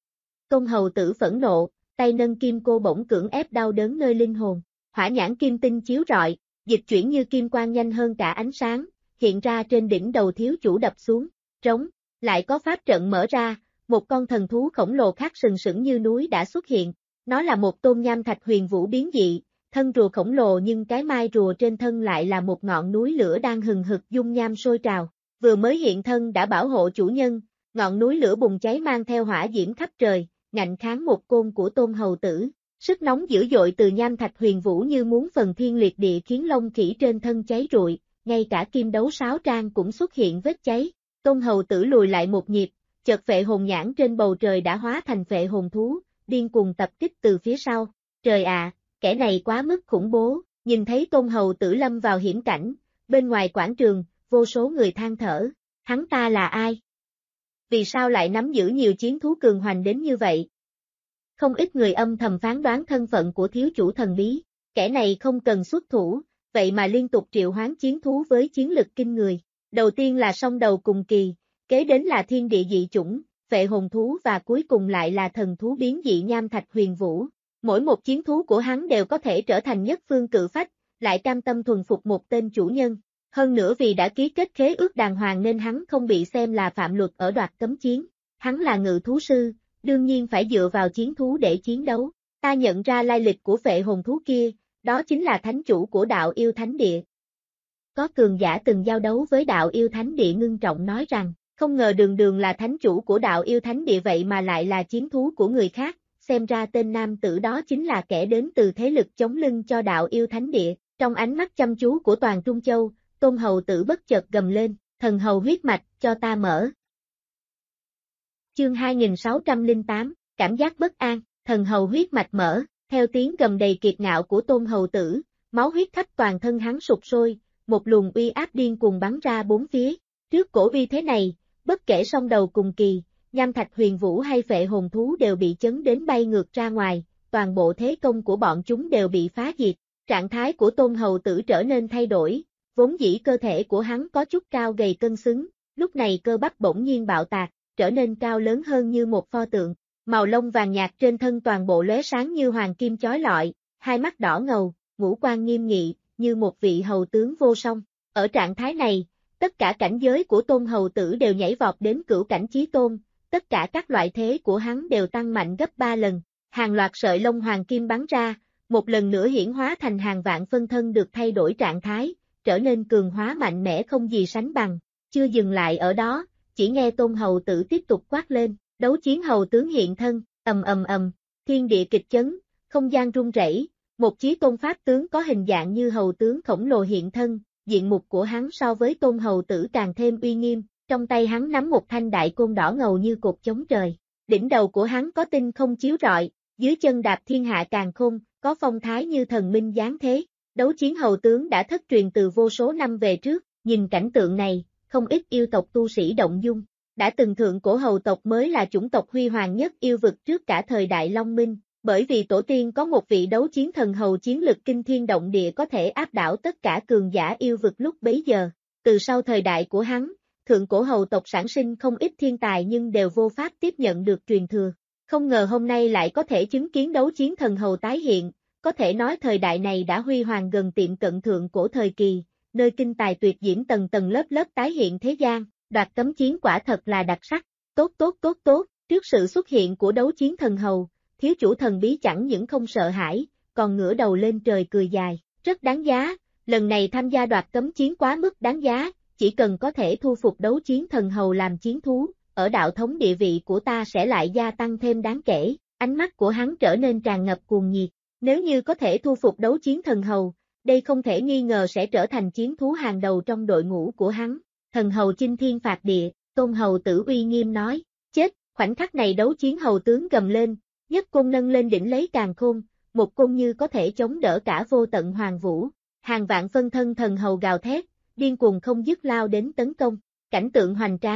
Tôn hầu tử phẫn nộ, tay nâng kim cô bổng cưỡng ép đau đớn nơi linh hồn, hỏa nhãn kim tinh chiếu rọi, dịch chuyển như kim quang nhanh hơn cả ánh sáng, hiện ra trên đỉnh đầu thiếu chủ đập xuống, trống, lại có pháp trận mở ra, một con thần thú khổng lồ khác sừng sững như núi đã xuất hiện, nó là một tôn nham thạch huyền vũ biến dị, thân rùa khổng lồ nhưng cái mai rùa trên thân lại là một ngọn núi lửa đang hừng hực dung nham sôi trào, vừa mới hiện thân đã bảo hộ chủ nhân, ngọn núi lửa bùng cháy mang theo hỏa diễm khắp trời, ngạnh kháng một côn của Tôn hầu tử. Sức nóng dữ dội từ nham thạch huyền vũ như muốn phần thiên liệt địa khiến lông khỉ trên thân cháy rụi, ngay cả kim đấu sáo trang cũng xuất hiện vết cháy. Tôn hầu tử lùi lại một nhịp, chợt phệ hồn nhãn trên bầu trời đã hóa thành phệ hồn thú, điên cuồng tập kích từ phía sau. Trời ạ, kẻ này quá mức khủng bố, nhìn thấy Tôn hầu tử lâm vào hiểm cảnh, bên ngoài quảng trường, vô số người than thở, hắn ta là ai? Vì sao lại nắm giữ nhiều chiến thú cường hoành đến như vậy? Không ít người âm thầm phán đoán thân phận của thiếu chủ thần bí, kẻ này không cần xuất thủ, vậy mà liên tục triệu hoán chiến thú với chiến lực kinh người. Đầu tiên là song đầu cùng kỳ, kế đến là thiên địa dị chủng, phệ hồn thú và cuối cùng lại là thần thú biến dị nham thạch huyền vũ. Mỗi một chiến thú của hắn đều có thể trở thành nhất phương cự phách, lại cam tâm thuần phục một tên chủ nhân. Hơn nữa vì đã ký kết khế ước đàng hoàng nên hắn không bị xem là phạm luật ở đoạt cấm chiến. Hắn là ngự thú sư, đương nhiên phải dựa vào chiến thú để chiến đấu. Ta nhận ra lai lịch của phệ hồn thú kia, đó chính là thánh chủ của đạo yêu thánh địa. Có cường giả từng giao đấu với đạo yêu thánh địa ngưng trọng nói rằng, không ngờ đường đường là thánh chủ của đạo yêu thánh địa vậy mà lại là chiến thú của người khác, xem ra tên nam tử đó chính là kẻ đến từ thế lực chống lưng cho đạo yêu thánh địa. Trong ánh mắt chăm chú của toàn Trung Châu, Tôn hầu tử bất chợt gầm lên, thần hầu huyết mạch, cho ta mở. Chương 2608, cảm giác bất an, thần hầu huyết mạch mở, theo tiếng gầm đầy kiệt ngạo của Tôn hầu tử, máu huyết khắp toàn thân hắn sục sôi, một luồng uy áp điên cuồng bắn ra bốn phía. Trước cổ uy thế này, bất kể song đầu cùng kỳ, nham thạch huyền vũ hay phệ hồn thú đều bị chấn đến bay ngược ra ngoài, toàn bộ thế công của bọn chúng đều bị phá diệt. Trạng thái của Tôn hầu tử trở nên thay đổi, vốn dĩ cơ thể của hắn có chút cao gầy cân xứng, lúc này cơ bắp bỗng nhiên bạo tạc, trở nên cao lớn hơn như một pho tượng, màu lông vàng nhạt trên thân toàn bộ lóe sáng như hoàng kim chói lọi, hai mắt đỏ ngầu, ngũ quan nghiêm nghị, như một vị hầu tướng vô song. Ở trạng thái này, tất cả cảnh giới của Tôn hầu tử đều nhảy vọt đến cửu cảnh chí tôn, tất cả các loại thế của hắn đều tăng mạnh gấp 3 lần, hàng loạt sợi lông hoàng kim bắn ra, một lần nữa hiển hóa thành hàng vạn phân thân được thay đổi trạng thái, trở nên cường hóa mạnh mẽ không gì sánh bằng. Chưa dừng lại ở đó, chỉ nghe Tôn hầu tử tiếp tục quát lên, đấu chiến hầu tướng hiện thân, ầm ầm ầm, thiên địa kịch chấn, không gian rung rẩy, một chí tôn pháp tướng có hình dạng như hầu tướng khổng lồ hiện thân, diện mục của hắn so với Tôn hầu tử càng thêm uy nghiêm, trong tay hắn nắm một thanh đại côn đỏ ngầu như cột chống trời, đỉnh đầu của hắn có tinh không chiếu rọi, dưới chân đạp thiên hạ càn khôn, có phong thái như thần minh giáng thế. Đấu chiến hầu tướng đã thất truyền từ vô số năm về trước, nhìn cảnh tượng này, không ít yêu tộc tu sĩ động dung. Đã từng thượng cổ hầu tộc mới là chủng tộc huy hoàng nhất yêu vực trước cả thời đại Long Minh, bởi vì tổ tiên có một vị đấu chiến thần hầu chiến lực kinh thiên động địa có thể áp đảo tất cả cường giả yêu vực lúc bấy giờ. Từ sau thời đại của hắn, thượng cổ hầu tộc sản sinh không ít thiên tài nhưng đều vô pháp tiếp nhận được truyền thừa. Không ngờ hôm nay lại có thể chứng kiến đấu chiến thần hầu tái hiện. Có thể nói thời đại này đã huy hoàng gần tiệm cận thượng cổ thời kỳ, nơi kinh tài tuyệt diễm tầng tầng lớp lớp tái hiện thế gian, đoạt cấm chiến quả thật là đặc sắc. Tốt, trước sự xuất hiện của đấu chiến thần hầu, thiếu chủ thần bí chẳng những không sợ hãi, còn ngửa đầu lên trời cười dài, rất đáng giá, lần này tham gia đoạt cấm chiến quá mức đáng giá, chỉ cần có thể thu phục đấu chiến thần hầu làm chiến thú, ở đạo thống địa vị của ta sẽ lại gia tăng thêm đáng kể, ánh mắt của hắn trở nên tràn ngập cuồng nhiệt. Nếu như có thể thu phục đấu chiến thần hầu, đây không thể nghi ngờ sẽ trở thành chiến thú hàng đầu trong đội ngũ của hắn. Thần hầu chinh thiên phạt địa, Tôn hầu tử uy nghiêm nói, chết, khoảnh khắc này đấu chiến hầu tướng gầm lên, nhất côn nâng lên đỉnh lấy càn khôn, một côn như có thể chống đỡ cả vô tận hoàng vũ. Hàng vạn phân thân thần hầu gào thét, điên cuồng không dứt lao đến tấn công, cảnh tượng hoành tráng,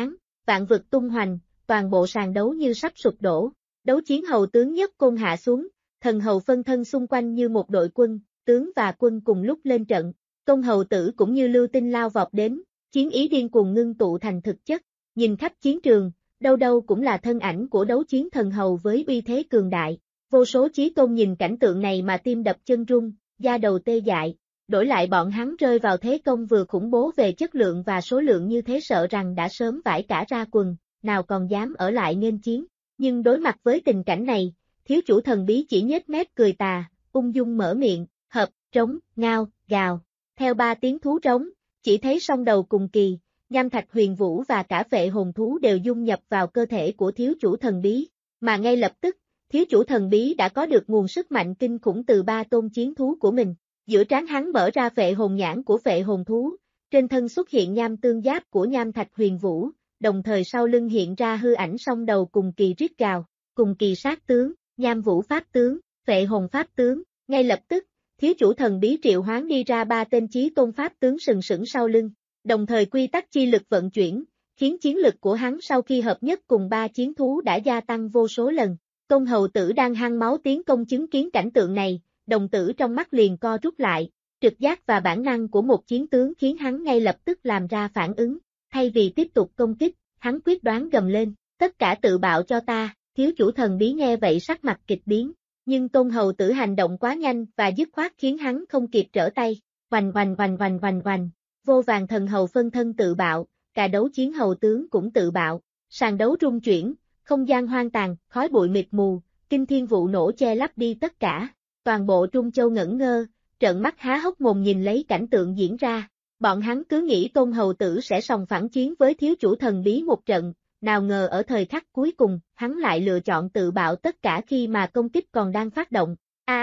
vạn vực tung hoành, toàn bộ sàn đấu như sắp sụp đổ. Đấu chiến hầu tướng nhất côn hạ xuống, thần hầu phân thân xung quanh như một đội quân, tướng và quân cùng lúc lên trận. Công hầu tử cũng như lưu tinh lao vọt đến, chiến ý điên cuồng ngưng tụ thành thực chất. Nhìn khắp chiến trường, đâu đâu cũng là thân ảnh của đấu chiến thần hầu với uy thế cường đại. Vô số chí tôn nhìn cảnh tượng này mà tim đập chân run, da đầu tê dại. Đổi lại bọn hắn rơi vào thế công vừa khủng bố về chất lượng và số lượng như thế sợ rằng đã sớm vãi cả ra quần, nào còn dám ở lại nghênh chiến. Nhưng đối mặt với tình cảnh này, thiếu chủ thần bí chỉ nhếch mép cười tà, ung dung mở miệng, hợp, trống, ngao, gào. Theo 3 tiếng thú trống, chỉ thấy song đầu cùng kỳ, nham thạch huyền vũ và cả phệ hồn thú đều dung nhập vào cơ thể của thiếu chủ thần bí, mà ngay lập tức, thiếu chủ thần bí đã có được nguồn sức mạnh kinh khủng từ 3 tôn chiến thú của mình. Giữa trán hắn mở ra phệ hồn nhãn của phệ hồn thú, trên thân xuất hiện nham tương giáp của nham thạch huyền vũ, đồng thời sau lưng hiện ra hư ảnh song đầu cùng kỳ rít gào, cùng kỳ sát tướng, nham vũ pháp tướng, phệ hồn pháp tướng. Ngay lập tức, thiếu chủ thần bí triệu hoán đi ra 3 tên chí tôn pháp tướng sừng sững sau lưng, đồng thời quy tắc chi lực vận chuyển, khiến chiến lực của hắn sau khi hợp nhất cùng 3 chiến thú đã gia tăng vô số lần. Công hầu tử đang hăng máu tiến công chứng kiến cảnh tượng này, đồng tử trong mắt liền co rút lại, trực giác và bản năng của một chiến tướng khiến hắn ngay lập tức làm ra phản ứng, thay vì tiếp tục công kích, hắn quyết đoán gầm lên, tất cả tự bạo cho ta. Thiếu chủ thần bí nghe vậy sắc mặt kịch biến, nhưng tôn hầu tử hành động quá nhanh và dứt khoát khiến hắn không kịp trở tay, oành oành oành oành oành oành, vô vàn thần hầu phân thân tự bạo, cả đấu chiến hầu tướng cũng tự bạo, sàn đấu rung chuyển, không gian hoang tàn, khói bụi mịt mù, kinh thiên vụ nổ che lấp đi tất cả. Toàn bộ Trung Châu ngẩn ngơ, trợn mắt há hốc mồm nhìn lấy cảnh tượng diễn ra. Bọn hắn cứ nghĩ tôn hầu tử sẽ sòng phản chiến với thiếu chủ thần bí một trận, nào ngờ ở thời khắc cuối cùng, hắn lại lựa chọn tự bạo tất cả khi mà công kích còn đang phát động.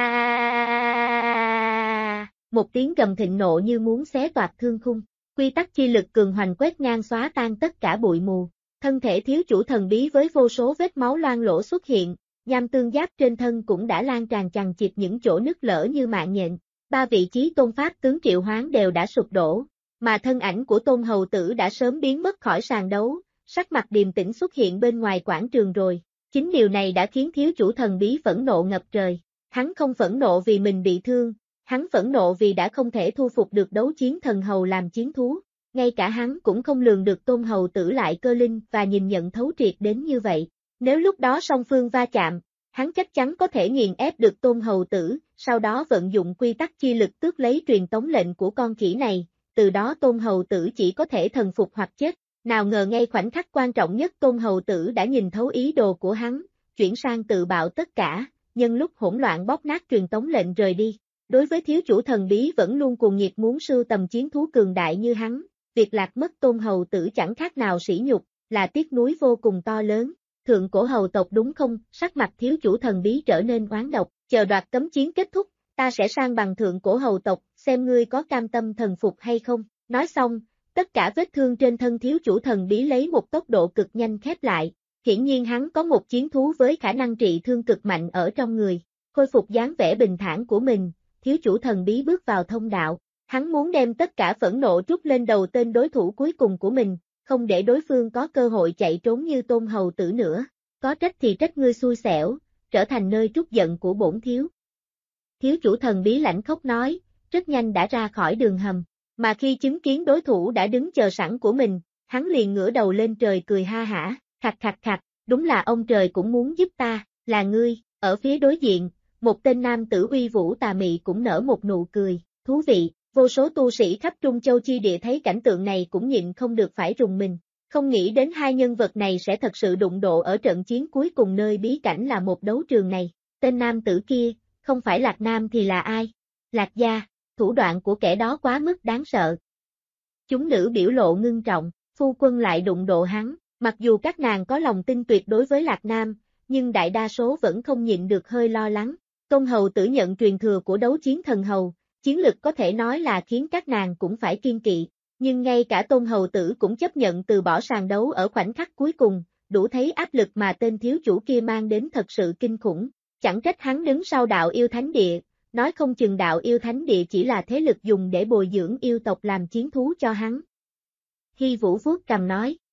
Một tiếng gầm thịnh nộ như muốn xé toạc thương khung. Quy tắc chi lực cường hoành quét ngang xóa tan tất cả bụi mù. Thân thể thiếu chủ thần bí với vô số vết máu loang lỗ xuất hiện. Nham tương giáp trên thân cũng đã lan tràn chằng chịt những chỗ nứt lở như mạng nhện. 3 vị trí tôn pháp tướng triệu hoán đều đã sụp đổ, mà thân ảnh của tôn hầu tử đã sớm biến mất khỏi sàn đấu, sắc mặt điềm tĩnh xuất hiện bên ngoài quảng trường rồi. Chính điều này đã khiến thiếu chủ thần bí phẫn nộ ngập trời. Hắn không phẫn nộ vì mình bị thương, hắn phẫn nộ vì đã không thể thu phục được đấu chiến thần hầu làm chiến thú. Ngay cả hắn cũng không lường được tôn hầu tử lại cơ linh và nhìn nhận thấu triệt đến như vậy. Nếu lúc đó song phương va chạm, hắn chắc chắn có thể nghiền ép được tôn hầu tử, sau đó vận dụng quy tắc chi lực tước lấy truyền tống lệnh của con khỉ này, từ đó tôn hầu tử chỉ có thể thần phục hoặc chết. Nào ngờ ngay khoảnh khắc quan trọng nhất tôn hầu tử đã nhìn thấu ý đồ của hắn, chuyển sang tự bạo tất cả, nhân lúc hỗn loạn bóp nát truyền tống lệnh rời đi. Đối với thiếu chủ thần bí vẫn luôn cuồng nhiệt muốn sưu tầm chiến thú cường đại như hắn, việc lạc mất tôn hầu tử chẳng khác nào sỉ nhục, là tiếc nuối vô cùng to lớn. Thượng cổ hầu tộc đúng không? Sắc mặt thiếu chủ thần bí trở nên oán độc, chờ đoạt cấm chiến kết thúc, ta sẽ sang bằng thượng cổ hầu tộc, xem ngươi có cam tâm thần phục hay không. Nói xong, tất cả vết thương trên thân thiếu chủ thần bí lấy một tốc độ cực nhanh khép lại, hiển nhiên hắn có một chiến thú với khả năng trị thương cực mạnh ở trong người. Khôi phục dáng vẻ bình thản của mình, thiếu chủ thần bí bước vào thông đạo, hắn muốn đem tất cả phẫn nộ trút lên đầu tên đối thủ cuối cùng của mình, không để đối phương có cơ hội chạy trốn như tôn hầu tử nữa. Có trách thì trách ngươi xui xẻo, trở thành nơi trút giận của bổn thiếu. Thiếu chủ thần bí lãnh khốc nói, rất nhanh đã ra khỏi đường hầm, mà khi chứng kiến đối thủ đã đứng chờ sẵn của mình, hắn liền ngửa đầu lên trời cười ha hả, khặt khặt khặt, đúng là ông trời cũng muốn giúp ta, là ngươi. Ở phía đối diện, một tên nam tử uy vũ tà mị cũng nở một nụ cười, thú vị. Vô số tu sĩ khắp Trung Châu chi địa thấy cảnh tượng này cũng nhịn không được phải rùng mình, không nghĩ đến hai nhân vật này sẽ thật sự đụng độ ở trận chiến cuối cùng nơi bí cảnh là một đấu trường này. Tên nam tử kia, không phải Lạc Nam thì là ai? Lạc Gia, thủ đoạn của kẻ đó quá mức đáng sợ. Chúng nữ biểu lộ ngưng trọng, phu quân lại đụng độ hắn, mặc dù các nàng có lòng tin tuyệt đối với Lạc Nam, nhưng đại đa số vẫn không nhịn được hơi lo lắng. Tôn hầu tử nhận truyền thừa của đấu chiến thần hầu, chiến lực có thể nói là khiến các nàng cũng phải kiên kỵ, nhưng ngay cả tôn hầu tử cũng chấp nhận từ bỏ sàn đấu ở khoảnh khắc cuối cùng, đủ thấy áp lực mà tên thiếu chủ kia mang đến thật sự kinh khủng. Chẳng trách hắn đứng sau đạo yêu thánh địa, nói không chừng đạo yêu thánh địa chỉ là thế lực dùng để bồi dưỡng yêu tộc làm chiến thú cho hắn. Hy Vũ vuốt cằm nói,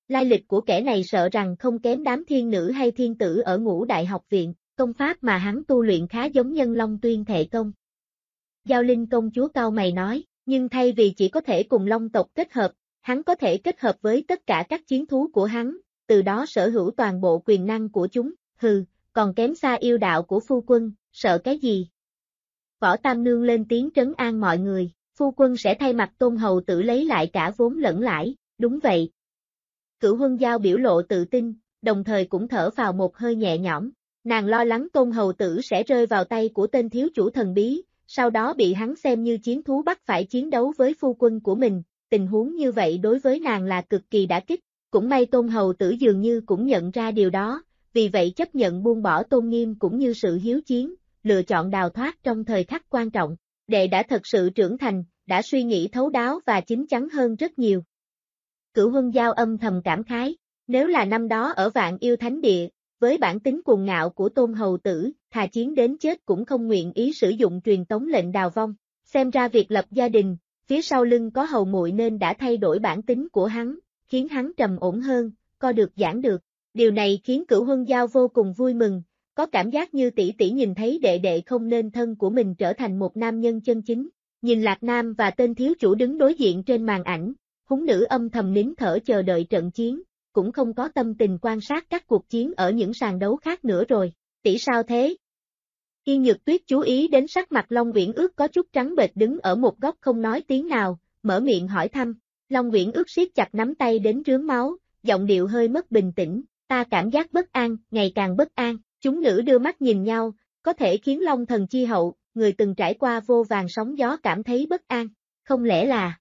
Lai lịch của kẻ này sợ rằng không kém đám thiên nữ hay thiên tử ở Ngũ Đại học viện, công pháp mà hắn tu luyện khá giống Nhân Long Tuyên Thệ Công. Giao Linh công chúa cau mày nói, nhưng thay vì chỉ có thể cùng Long tộc kết hợp, hắn có thể kết hợp với tất cả các chiến thú của hắn, từ đó sở hữu toàn bộ quyền năng của chúng, hừ, còn kém xa yêu đạo của phu quân, sợ cái gì? Võ Tam Nương lên tiếng trấn an mọi người, phu quân sẽ thay mặt Tôn hầu tử lấy lại cả vốn lẫn lãi, đúng vậy. Cửu Huân Giao biểu lộ tự tin, đồng thời cũng thở vào một hơi nhẹ nhõm, nàng lo lắng Tôn hầu tử sẽ rơi vào tay của tên thiếu chủ thần bí, sau đó bị hắn xem như chiến thú bắt phải chiến đấu với phu quân của mình, tình huống như vậy đối với nàng là cực kỳ đả kích, cũng may Tôn hầu tử dường như cũng nhận ra điều đó, vì vậy chấp nhận buông bỏ tôn nghiêm cũng như sự hiếu chiến, lựa chọn đào thoát trong thời khắc quan trọng. Đệ đã thật sự trưởng thành, đã suy nghĩ thấu đáo và chín chắn hơn rất nhiều. Cửu Huân Giao âm thầm cảm khái, nếu là năm đó ở Vạn Yêu Thánh Địa, với bản tính cuồng ngạo của Tôn hầu tử, thà chiến đến chết cũng không nguyện ý sử dụng truyền tống lệnh đào vong. Xem ra việc lập gia đình, phía sau lưng có hầu muội nên đã thay đổi bản tính của hắn, khiến hắn trầm ổn hơn, co được giãn được. Điều này khiến Cửu Huân Giao vô cùng vui mừng, có cảm giác như tỷ tỷ nhìn thấy đệ đệ không nên thân của mình trở thành một nam nhân chân chính. Nhìn Lạc Nam và tên thiếu chủ đứng đối diện trên màn ảnh, húng nữ âm thầm nín thở chờ đợi trận chiến, cũng không có tâm tình quan sát các cuộc chiến ở những sàn đấu khác nữa rồi. Tỷ sao thế? Yên Nhược Tuyết chú ý đến sắc mặt Long Uyển Ước có chút trắng bệch đứng ở một góc không nói tiếng nào, mở miệng hỏi thăm. Long Uyển Ước siết chặt nắm tay đến rướm máu, giọng điệu hơi mất bình tĩnh, ta cảm giác bất an, ngày càng bất an. Chúng nữ đưa mắt nhìn nhau, có thể khiến Long Thần Chi Hậu, người từng trải qua vô vàn sóng gió cảm thấy bất an, không lẽ là...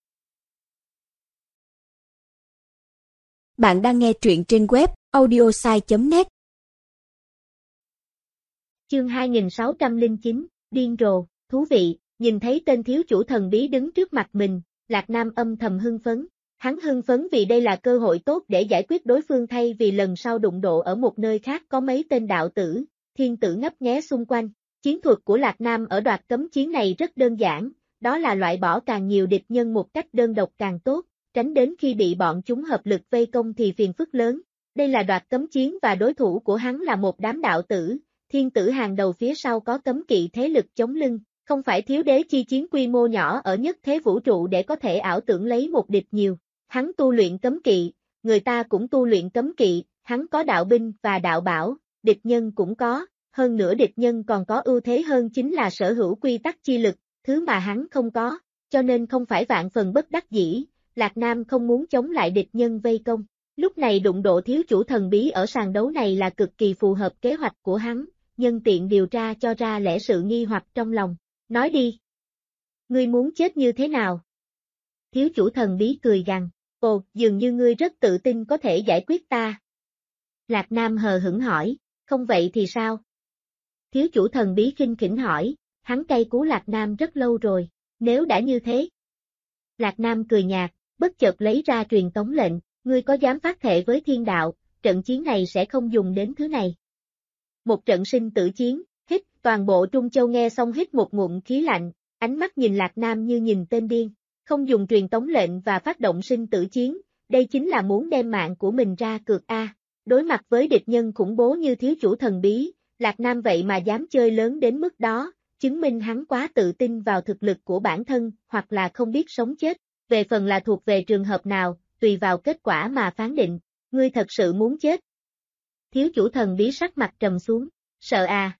Bạn đang nghe truyện trên web audiosai.net. Chương 2609, điên rồ, thú vị, nhìn thấy tên thiếu chủ thần bí đứng trước mặt mình, Lạc Nam âm thầm hưng phấn. Hắn hưng phấn vì đây là cơ hội tốt để giải quyết đối phương thay vì lần sau đụng độ ở một nơi khác có mấy tên đạo tử, thiên tử ngấp nghé xung quanh. Chiến thuật của Lạc Nam ở đoạt cấm chiến này rất đơn giản, đó là loại bỏ càng nhiều địch nhân một cách đơn độc càng tốt, tránh đến khi bị bọn chúng hợp lực vây công thì phiền phức lớn. Đây là đoạt cấm chiến và đối thủ của hắn là một đám đạo tử, thiên tử hàng đầu phía sau có cấm kỵ thế lực chống lưng, không phải thiếu đế chi chiến quy mô nhỏ ở nhất thế vũ trụ để có thể ảo tưởng lấy một địch nhiều. Hắn tu luyện cấm kỵ, người ta cũng tu luyện cấm kỵ, hắn có đạo binh và đạo bảo, địch nhân cũng có, hơn nữa địch nhân còn có ưu thế hơn chính là sở hữu quy tắc chi lực, thứ mà hắn không có, cho nên không phải vạn phần bất đắc dĩ, Lạc Nam không muốn chống lại địch nhân vây công. Lúc này đụng độ thiếu chủ thần bí ở sàn đấu này là cực kỳ phù hợp kế hoạch của hắn, nhân tiện điều tra cho ra lẽ sự nghi hoặc trong lòng. Nói đi. Ngươi muốn chết như thế nào? Thiếu chủ thần bí cười gằn. Ồ, dường như ngươi rất tự tin có thể giải quyết ta. Lạc Nam hờ hững hỏi, không vậy thì sao? Thiếu chủ thần bí khinh khỉnh hỏi, hắn cay cú Lạc Nam rất lâu rồi, nếu đã như thế. Lạc Nam cười nhạt, bất chợt lấy ra truyền tống lệnh, ngươi có dám phát thệ với thiên đạo, trận chiến này sẽ không dùng đến thứ này. Một trận sinh tử chiến, hít, toàn bộ Trung Châu nghe xong hít một ngụm khí lạnh, ánh mắt nhìn Lạc Nam như nhìn tên điên. Không dùng truyền tống lệnh và phát động sinh tử chiến, đây chính là muốn đem mạng của mình ra cược a. Đối mặt với địch nhân khủng bố như thiếu chủ thần bí, Lạc Nam vậy mà dám chơi lớn đến mức đó, chứng minh hắn quá tự tin vào thực lực của bản thân, hoặc là không biết sống chết. Về phần là thuộc về trường hợp nào, tùy vào kết quả mà phán định. Ngươi thật sự muốn chết? Thiếu chủ thần bí sắc mặt trầm xuống, sợ à?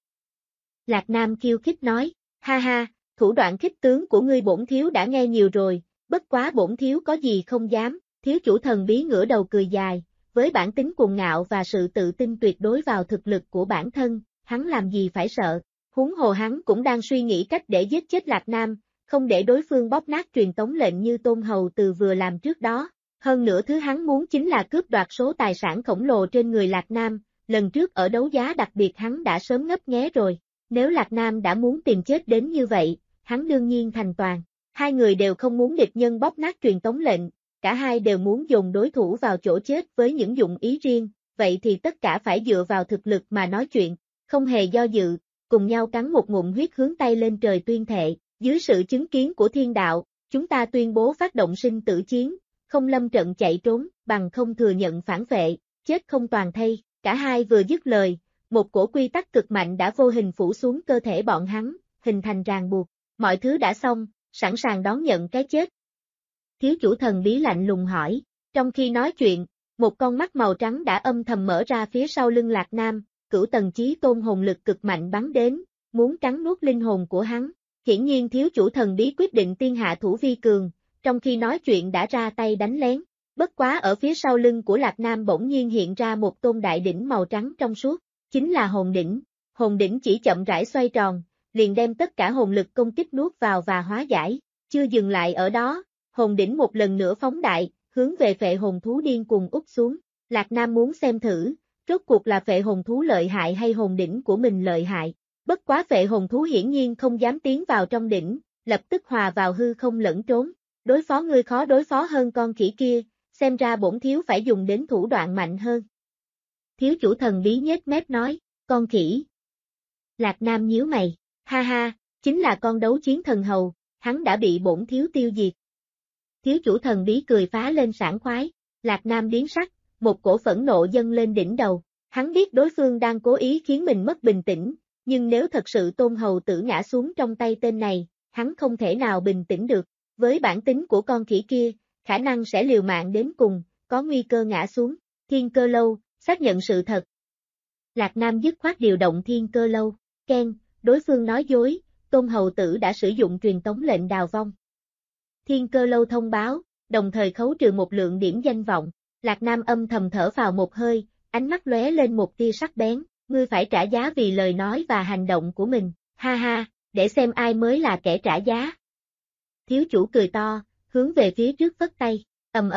Lạc Nam khiêu khích nói, ha ha. Thủ đoạn khích tướng của ngươi bổn thiếu đã nghe nhiều rồi, bất quá bổn thiếu có gì không dám, thiếu chủ thần bí ngửa đầu cười dài, với bản tính cuồng ngạo và sự tự tin tuyệt đối vào thực lực của bản thân, hắn làm gì phải sợ, huống hồ hắn cũng đang suy nghĩ cách để giết chết Lạc Nam, không để đối phương bóp nát truyền tống lệnh như Tôn Hầu Từ vừa làm trước đó, hơn nữa thứ hắn muốn chính là cướp đoạt số tài sản khổng lồ trên người Lạc Nam, lần trước ở đấu giá đặc biệt hắn đã sớm ngấp nghé rồi, nếu Lạc Nam đã muốn tìm chết đến như vậy, hắn đương nhiên thành toàn. Hai người đều không muốn địch nhân bóp nát truyền tống lệnh, cả hai đều muốn dồn đối thủ vào chỗ chết với những dụng ý riêng, vậy thì tất cả phải dựa vào thực lực mà nói chuyện, không hề do dự, cùng nhau cắn một ngụm huyết hướng tay lên trời tuyên thệ, dưới sự chứng kiến của thiên đạo, chúng ta tuyên bố phát động sinh tử chiến, không lâm trận chạy trốn, bằng không thừa nhận phản vệ, chết không toàn thây. Cả hai vừa dứt lời, một cổ quy tắc cực mạnh đã vô hình phủ xuống cơ thể bọn hắn, hình thành ràng buộc. Mọi thứ đã xong, sẵn sàng đón nhận cái chết. Thiếu chủ thần bí lạnh lùng hỏi. Trong khi nói chuyện, một con mắt màu trắng đã âm thầm mở ra phía sau lưng Lạc Nam, cửu tầng chí tôn hồn lực cực mạnh bắn đến, muốn cắn nuốt linh hồn của hắn. Hiển nhiên thiếu chủ thần bí quyết định tiên hạ thủ vi cường, trong khi nói chuyện đã ra tay đánh lén. Bất quá ở phía sau lưng của Lạc Nam bỗng nhiên hiện ra một tôn đại đỉnh màu trắng trong suốt, chính là hồn đỉnh. Hồn đỉnh chỉ chậm rãi xoay tròn, liền đem tất cả hồn lực công kích nuốt vào và hóa giải. Chưa dừng lại ở đó, hồn đỉnh một lần nữa phóng đại, hướng về phệ hồn thú điên cuồng úp xuống. Lạc Nam muốn xem thử, rốt cuộc là phệ hồn thú lợi hại hay hồn đỉnh của mình lợi hại. Bất quá phệ hồn thú hiển nhiên không dám tiến vào trong đỉnh, lập tức hòa vào hư không lẫn trốn. Đối phó ngươi khó đối phó hơn con khỉ kia, xem ra bổn thiếu phải dùng đến thủ đoạn mạnh hơn. Thiếu chủ thần bí nhếch mép nói, con khỉ. Lạc Nam nhíu mày, ha ha, chính là con đấu chiến thần hầu, hắn đã bị bổn thiếu tiêu diệt. Thiếu chủ thần bí cười phá lên sảng khoái, Lạc Nam biến sắc, một cổ phẫn nộ dâng lên đỉnh đầu, hắn biết đối phương đang cố ý khiến mình mất bình tĩnh, nhưng nếu thật sự Tôn hầu tử ngã xuống trong tay tên này, hắn không thể nào bình tĩnh được, với bản tính của con khỉ kia, khả năng sẽ liều mạng đến cùng, có nguy cơ ngã xuống. Thiên cơ lâu, xác nhận sự thật. Lạc Nam dứt khoát điều động thiên cơ lâu, keng, đối phương nói dối, Tôn hầu tử đã sử dụng truyền tống lệnh đào vong. Thiên cơ lâu thông báo, đồng thời khấu trừ một lượng điểm danh vọng. Lạc Nam âm thầm thở vào một hơi, ánh mắt lóe lên một tia sắc bén, ngươi phải trả giá vì lời nói và hành động của mình, ha ha, để xem ai mới là kẻ trả giá. Thiếu chủ cười to, hướng về phía trước phất tay, ầm,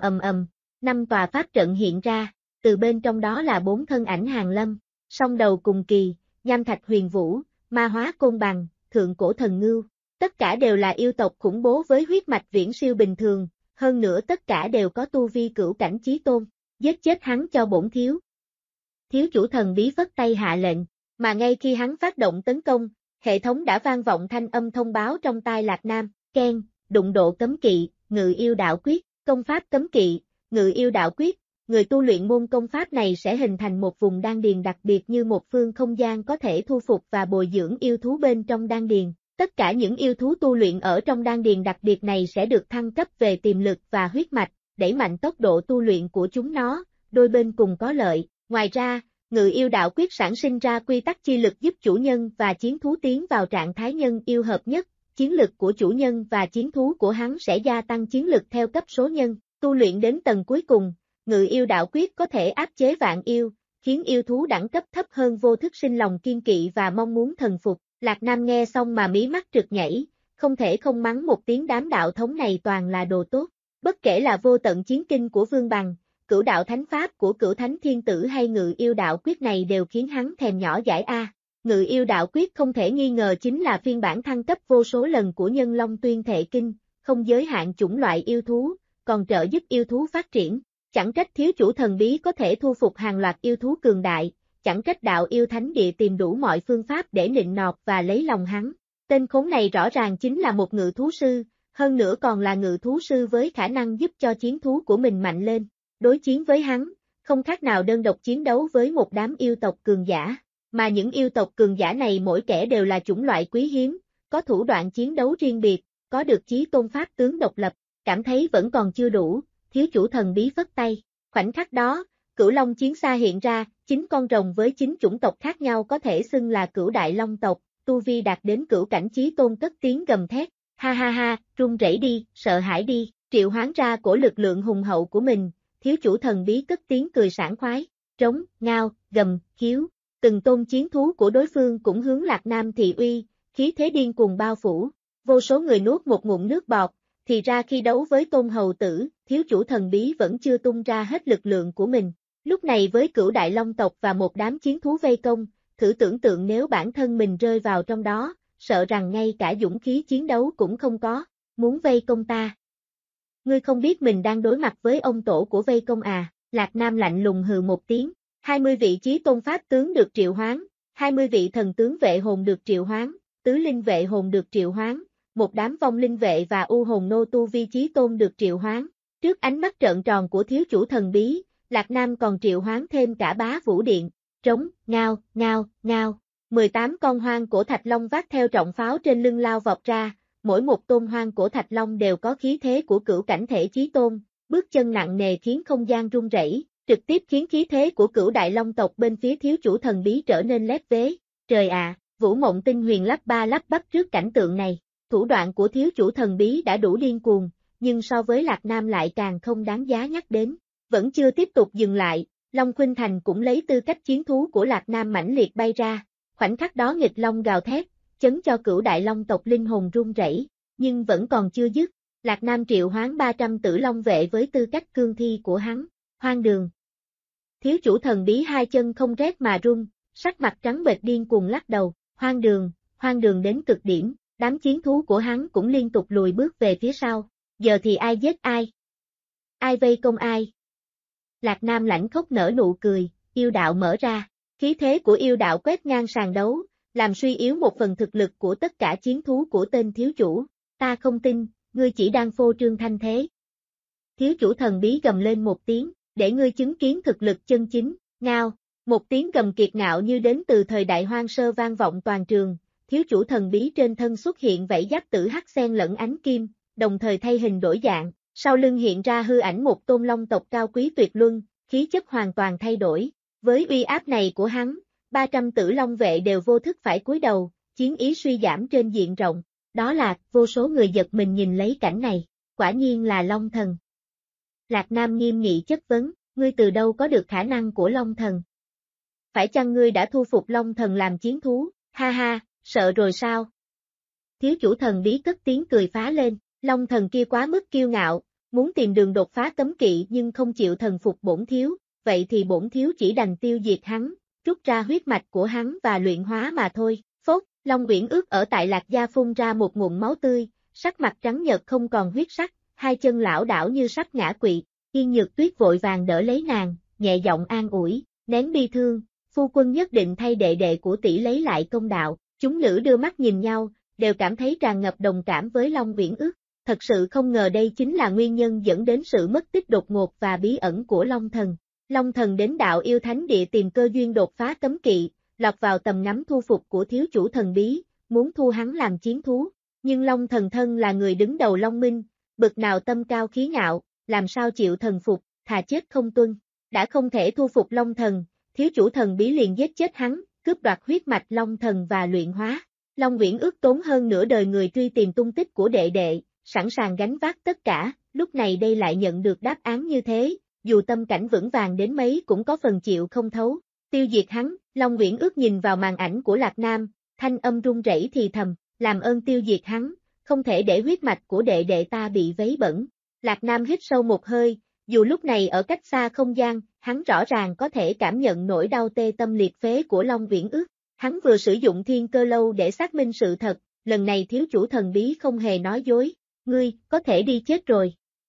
5 tòa pháp trận hiện ra, từ bên trong đó là 4 thân ảnh hàng lâm, song đầu cùng kỳ, nham thạch huyền vũ, ma hóa côn bằng, thượng cổ thần ngưu, tất cả đều là yêu tộc khủng bố với huyết mạch viễn siêu bình thường, hơn nữa tất cả đều có tu vi cửu cảnh chí tôn, giết chết hắn cho bổn thiếu. Thiếu chủ thần bí phất tay hạ lệnh, mà ngay khi hắn phát động tấn công, hệ thống đã vang vọng thanh âm thông báo trong tai Lạc Nam, keng, đụng độ cấm kỵ, ngự yêu đạo quyết, công pháp cấm kỵ, ngự yêu đạo quyết, người tu luyện môn công pháp này sẽ hình thành một vùng đan điền đặc biệt như một phương không gian có thể thu phục và bồi dưỡng yêu thú bên trong đan điền. Tất cả những yêu thú tu luyện ở trong đan điền đặc biệt này sẽ được thăng cấp về tiềm lực và huyết mạch, đẩy mạnh tốc độ tu luyện của chúng nó, đôi bên cùng có lợi. Ngoài ra, ngự yêu đạo quyết sản sinh ra quy tắc chi lực giúp chủ nhân và chiến thú tiến vào trạng thái nhân yêu hợp nhất, chiến lực của chủ nhân và chiến thú của hắn sẽ gia tăng chiến lực theo cấp số nhân, tu luyện đến tầng cuối cùng, ngự yêu đạo quyết có thể áp chế vạn yêu, khiến yêu thú đẳng cấp thấp hơn vô thức sinh lòng kiên kỵ và mong muốn thần phục. Lạc Nam nghe xong mà mí mắt trượt nhảy, không thể không mắng một tiếng đám đạo thống này toàn là đồ tốt, bất kể là vô tận chiến kinh của Vương Bằng, cửu đạo thánh pháp của cửu thánh thiên tử hay ngự yêu đạo quyết này đều khiến hắn thèm nhỏ dãi a. Ngự yêu đạo quyết không thể nghi ngờ chính là phiên bản thăng cấp vô số lần của Nhân Long Tuyên Thệ Kinh, không giới hạn chủng loại yêu thú, còn trợ giúp yêu thú phát triển, chẳng trách thiếu chủ thần bí có thể thu phục hàng loạt yêu thú cường đại. Chẳng trách đạo yêu thánh địa tìm đủ mọi phương pháp để nịnh nọt và lấy lòng hắn. Tên khốn này rõ ràng chính là một ngự thú sư, hơn nữa còn là ngự thú sư với khả năng giúp cho chiến thú của mình mạnh lên. Đối chiến với hắn, không khác nào đơn độc chiến đấu với một đám yêu tộc cường giả. Mà những yêu tộc cường giả này mỗi kẻ đều là chủng loại quý hiếm, có thủ đoạn chiến đấu riêng biệt, có được chí tôn pháp tướng độc lập. Cảm thấy vẫn còn chưa đủ, thiếu chủ thần bí phất tay. Khoảnh khắc đó, Cửu Long chiến xa hiện ra, 9 con rồng với 9 chủng tộc khác nhau có thể xưng là cửu đại long tộc, tu vi đạt đến cửu cảnh chí tôn cất tiếng gầm thét, ha ha ha, run rẩy đi, sợ hãi đi, triệu hoán ra cổ lực lượng hùng hậu của mình, thiếu chủ thần bí cất tiếng cười sảng khoái, trống, ngao, gầm, khiếu, từng tôn chiến thú của đối phương cũng hướng Lạc Nam thị uy, khí thế điên cuồng bao phủ, vô số người nuốt một ngụm nước bọt, thì ra khi đấu với Tôn hầu tử, thiếu chủ thần bí vẫn chưa tung ra hết lực lượng của mình. Lúc này với cửu đại long tộc và một đám chiến thú vây công, thử tưởng tượng nếu bản thân mình rơi vào trong đó, sợ rằng ngay cả dũng khí chiến đấu cũng không có, muốn vây công ta. Ngươi không biết mình đang đối mặt với ông tổ của vây công à, Lạc Nam lạnh lùng hừ một tiếng, 20 vị chí tôn pháp tướng được triệu hoán, 20 vị thần tướng vệ hồn được triệu hoán, tứ linh vệ hồn được triệu hoán, một đám vong linh vệ và u hồn nô tu vi chí tôn được triệu hoán. Trước ánh mắt trợn tròn của thiếu chủ thần bí, Lạc Nam còn triệu hoán thêm cả bá vũ điện, trống, ngao, ngao, ngao. 18 con hoang cổ thạch long vác theo trọng pháo trên lưng lao vọt ra, mỗi một tôn hoang cổ thạch long đều có khí thế của cửu cảnh thể chí tôn, bước chân nặng nề khiến không gian rung rẩy, trực tiếp khiến khí thế của cửu đại long tộc bên phía thiếu chủ thần bí trở nên lép vế. Trời ạ, Vũ Mộng Tinh Huyền lắp ba lắp bắp trước cảnh tượng này, thủ đoạn của thiếu chủ thần bí đã đủ điên cuồng, nhưng so với Lạc Nam lại càng không đáng giá nhắc đến. Vẫn chưa tiếp tục dừng lại, Long Khuynh Thành cũng lấy tư cách chiến thú của Lạc Nam mãnh liệt bay ra, khoảnh khắc đó nghịch long gào thét, chấn cho cửu đại long tộc linh hồn run rẩy, nhưng vẫn còn chưa dứt, Lạc Nam triệu hoán 300 tử long vệ với tư cách cương thi của hắn, hoang đường. Thiếu chủ thần bí hai chân không rét mà run, sắc mặt trắng bệch điên cuồng lắc đầu, hoang đường đến cực điểm, đám chiến thú của hắn cũng liên tục lùi bước về phía sau, giờ thì ai giết ai? Ai vây công ai? Lạc Nam lãnh khốc nở nụ cười, yêu đạo mở ra, khí thế của yêu đạo quét ngang sàn đấu, làm suy yếu một phần thực lực của tất cả chiến thú của tên thiếu chủ, ta không tin, ngươi chỉ đang phô trương thanh thế. Thiếu chủ thần bí gầm lên một tiếng, để ngươi chứng kiến thực lực chân chính, ngao, một tiếng gầm kiệt ngạo như đến từ thời đại hoang sơ vang vọng toàn trường, thiếu chủ thần bí trên thân xuất hiện vảy giáp tử hắc xen lẫn ánh kim, đồng thời thay hình đổi dạng, sau lưng hiện ra hư ảnh một tôn long tộc cao quý tuyệt luân, khí chất hoàn toàn thay đổi, với uy áp này của hắn, 300 tử long vệ đều vô thức phải cúi đầu, chiến ý suy giảm trên diện rộng, đó là, vô số người giật mình nhìn lấy cảnh này, quả nhiên là long thần. Lạc Nam nghiêm nghị chất vấn, ngươi từ đâu có được khả năng của long thần? Phải chăng ngươi đã thu phục long thần làm chiến thú, ha ha, sợ rồi sao? Thiếu chủ thần bí cất tiếng cười phá lên, long thần kia quá mức kiêu ngạo, muốn tìm đường đột phá cấm kỵ nhưng không chịu thần phục bổn thiếu, vậy thì bổn thiếu chỉ đành tiêu diệt hắn, rút ra huyết mạch của hắn và luyện hóa mà thôi. Phốt, Long Uyển Ước ở tại Lạc Gia phun ra một ngụm máu tươi, sắc mặt trắng nhợt không còn huyết sắc, hai chân lảo đảo như sắp ngã quỵ, Yên Nhược Tuyết vội vàng đỡ lấy nàng, nhẹ giọng an ủi, nén bi thương, phu quân nhất định thay đệ đệ của tỷ lấy lại công đạo, chúng nữ đưa mắt nhìn nhau, đều cảm thấy tràn ngập đồng cảm với Long Uyển Ước. Thật sự không ngờ đây chính là nguyên nhân dẫn đến sự mất tích đột ngột và bí ẩn của Long Thần. Long Thần đến đạo yêu thánh địa tìm cơ duyên đột phá cấm kỵ, lọt vào tầm ngắm thu phục của thiếu chủ thần bí, muốn thu hắn làm chiến thú. Nhưng Long Thần thân là người đứng đầu Long Minh, bực nào tâm cao khí ngạo, làm sao chịu thần phục, thà chết không tuân. Đã không thể thu phục Long Thần, thiếu chủ thần bí liền giết chết hắn, cướp đoạt huyết mạch Long Thần và luyện hóa. Long Uyển Ước tốn hơn nửa đời người truy tìm tung tích của đệ đệ, sẵn sàng gánh vác tất cả, lúc này đây lại nhận được đáp án như thế, dù tâm cảnh vững vàng đến mấy cũng có phần chịu không thấu. Tiêu diệt hắn, Long Uyển Ước nhìn vào màn ảnh của Lạc Nam, thanh âm run rẩy thì thầm, làm ơn tiêu diệt hắn, không thể để huyết mạch của đệ đệ ta bị vấy bẩn. Lạc Nam hít sâu một hơi, dù lúc này ở cách xa không gian, hắn rõ ràng có thể cảm nhận nỗi đau tê tâm liệt phế của Long Uyển Ước. Hắn vừa sử dụng thiên cơ lâu để xác minh sự thật, lần này thiếu chủ thần bí không hề nói dối. Ngươi, có thể đi chết rồi.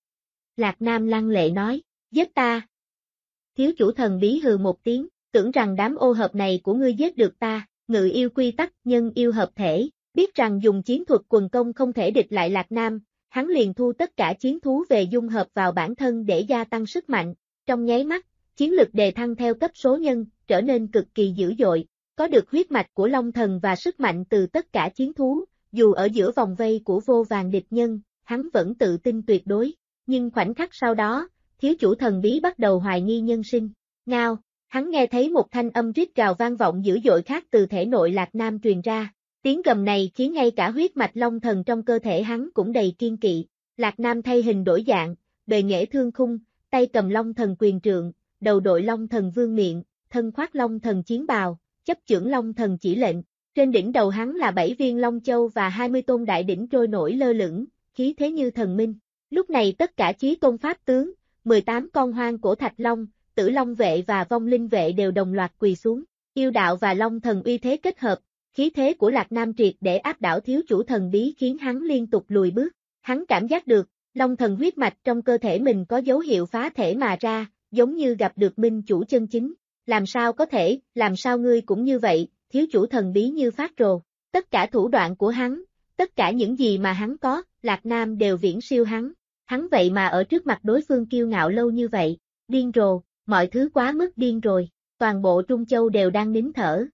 Lạc Nam lăng lệ nói, giết ta. Thiếu chủ thần bí hừ một tiếng, tưởng rằng đám ô hợp này của ngươi giết được ta, ngự yêu quy tắc, nhân yêu hợp thể, biết rằng dùng chiến thuật quần công không thể địch lại Lạc Nam, hắn liền thu tất cả chiến thú về dung hợp vào bản thân để gia tăng sức mạnh, trong nháy mắt, chiến lực đề thăng theo cấp số nhân, trở nên cực kỳ dữ dội, có được huyết mạch của Long Thần và sức mạnh từ tất cả chiến thú. Dù ở giữa vòng vây của vô vàn địch nhân, hắn vẫn tự tin tuyệt đối, nhưng khoảnh khắc sau đó, thiếu chủ thần bí bắt đầu hoài nghi nhân sinh. Ngao, hắn nghe thấy một thanh âm rít gào vang vọng dữ dội khác từ thể nội Lạc Nam truyền ra, tiếng gầm này khiến ngay cả huyết mạch Long Thần trong cơ thể hắn cũng đầy kiên kỵ. Lạc Nam thay hình đổi dạng, bề nghệ thương khung, tay cầm Long Thần quyền trượng, đầu đội Long Thần vương miện, thân khoác Long Thần chiến bào, chấp chưởng Long Thần chỉ lệnh. Trên đỉnh đầu hắn là 7 viên Long Châu và 20 tôn đại đỉnh trôi nổi lơ lửng, khí thế như thần minh. Lúc này tất cả chí tôn pháp tướng, 18 con hoang cổ thạch long, tử long vệ và vong linh vệ đều đồng loạt quỳ xuống. Yêu đạo và Long Thần uy thế kết hợp, khí thế của Lạc Nam triệt để áp đảo thiếu chủ thần bí khiến hắn liên tục lùi bước. Hắn cảm giác được, Long Thần huyết mạch trong cơ thể mình có dấu hiệu phá thể mà ra, giống như gặp được minh chủ chân chính. Làm sao có thể, làm sao ngươi cũng như vậy? Thiếu chủ thần bí như phát rồ, tất cả thủ đoạn của hắn, tất cả những gì mà hắn có, Lạc Nam đều viễn siêu hắn. Hắn vậy mà ở trước mặt đối phương kiêu ngạo lâu như vậy, điên rồ, mọi thứ quá mức điên rồi, toàn bộ Trung Châu đều đang nín thở.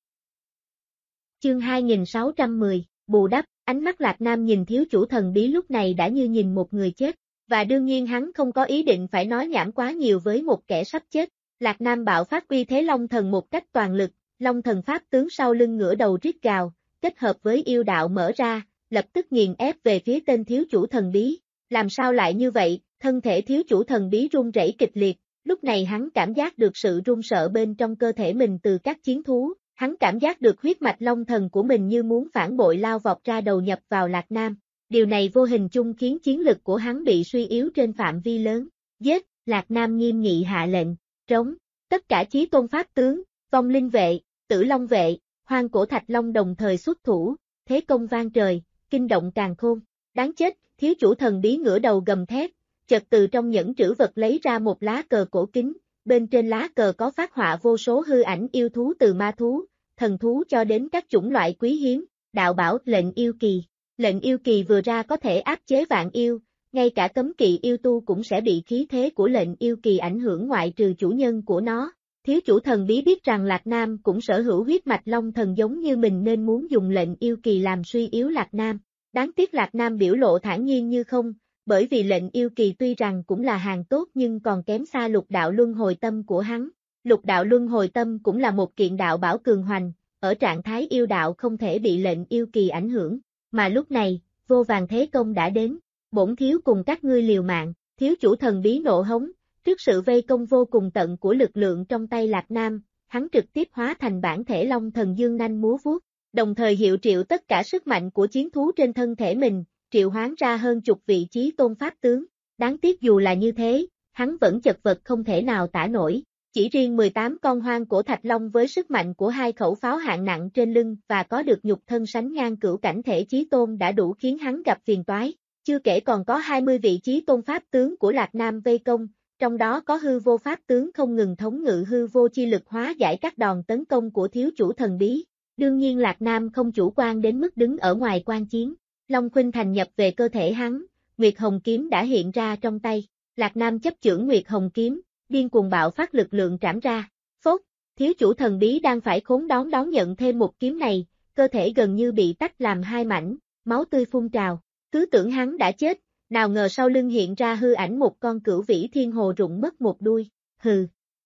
Chương 2610, bù đắp, ánh mắt Lạc Nam nhìn thiếu chủ thần bí lúc này đã như nhìn một người chết, và đương nhiên hắn không có ý định phải nói nhảm quá nhiều với một kẻ sắp chết. Lạc Nam bạo phát uy thế Long Thần một cách toàn lực, Long Thần pháp tướng sau lưng ngửa đầu rít gào, kết hợp với yêu đạo mở ra, lập tức nghiền ép về phía tên thiếu chủ thần bí. Làm sao lại như vậy? Thân thể thiếu chủ thần bí run rẩy kịch liệt, lúc này hắn cảm giác được sự run sợ bên trong cơ thể mình từ các chiến thú, hắn cảm giác được huyết mạch Long Thần của mình như muốn phản bội lao vọt ra đầu nhập vào Lạc Nam. Điều này vô hình chung khiến chiến lực của hắn bị suy yếu trên phạm vi lớn. Giết, Lạc Nam nghiêm nghị hạ lệnh, trống, tất cả chí tôn pháp tướng, vong linh vệ, tử long vệ, hoang cổ thạch long đồng thời xuất thủ, thế công vang trời, kinh động càn khôn. Đáng chết, thiếu chủ thần bí ngửa đầu gầm thét, chợt từ trong nhẫn trữ vật lấy ra một lá cờ cổ kính, bên trên lá cờ có phác họa vô số hư ảnh yêu thú từ ma thú, thần thú cho đến các chủng loại quý hiếm, đạo bảo lệnh yêu kỳ. Lệnh yêu kỳ vừa ra có thể áp chế vạn yêu, ngay cả cấm kỵ yêu tu cũng sẽ bị khí thế của lệnh yêu kỳ ảnh hưởng ngoại trừ chủ nhân của nó. Thiếu chủ thần bí biết rằng Lạc Nam cũng sở hữu huyết mạch Long Thần giống như mình nên muốn dùng lệnh yêu kỳ làm suy yếu Lạc Nam. Đáng tiếc Lạc Nam biểu lộ thản nhiên như không, bởi vì lệnh yêu kỳ tuy rằng cũng là hàng tốt nhưng còn kém xa lục đạo luân hồi tâm của hắn. Lục đạo luân hồi tâm cũng là một kiện đạo bảo cường hoành, ở trạng thái yêu đạo không thể bị lệnh yêu kỳ ảnh hưởng. Mà lúc này, vô vàn thế công đã đến, bổn thiếu cùng các ngươi liều mạng, thiếu chủ thần bí nộ hống, trước sự vây công vô cùng tận của lực lượng trong tay Lạc Nam, hắn trực tiếp hóa thành bản thể Long Thần dương nanh múa vuốt, đồng thời hiệu triệu tất cả sức mạnh của chiến thú trên thân thể mình, triệu hoán ra hơn chục vị chí tôn pháp tướng. Đáng tiếc dù là như thế, hắn vẫn chật vật không thể nào tả nổi. Chỉ riêng 18 con hoang cổ thạch long với sức mạnh của 2 khẩu pháo hạng nặng trên lưng và có được nhục thân sánh ngang cửu cảnh thể chí tôn đã đủ khiến hắn gặp phiền toái, chưa kể còn có 20 vị chí tôn pháp tướng của Lạc Nam vây công, trong đó có hư vô pháp tướng không ngừng thống ngự hư vô chi lực hóa giải các đòn tấn công của thiếu chủ thần bí. Đương nhiên Lạc Nam không chủ quan đến mức đứng ở ngoài quan chiến, Long Khuynh Thành nhập về cơ thể hắn, Nguyệt Hồng Kiếm đã hiện ra trong tay, Lạc Nam chấp chưởng Nguyệt Hồng Kiếm, điên cuồng bạo phát lực lượng trảm ra, phốt, thiếu chủ thần bí đang phải khốn đón nhận thêm một kiếm này, cơ thể gần như bị tách làm hai mảnh, máu tươi phun trào, cứ tưởng hắn đã chết, nào ngờ sau lưng hiện ra hư ảnh một con cửu vĩ thiên hồ rụng mất một đuôi, hừ.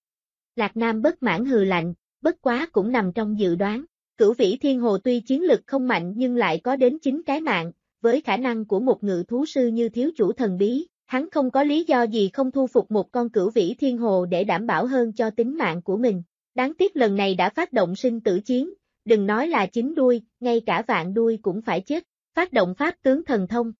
Lạc Nam bất mãn hừ lạnh, bất quá cũng nằm trong dự đoán, cửu vĩ thiên hồ tuy chiến lực không mạnh nhưng lại có đến 9 cái mạng, với khả năng của một ngự thú sư như thiếu chủ thần bí. Hắn không có lý do gì không thu phục một con cửu vĩ thiên hồ để đảm bảo hơn cho tính mạng của mình. Đáng tiếc lần này đã phát động sinh tử chiến, đừng nói là 9 đuôi, ngay cả vạn đuôi cũng phải chết. Phát động pháp tướng thần thông.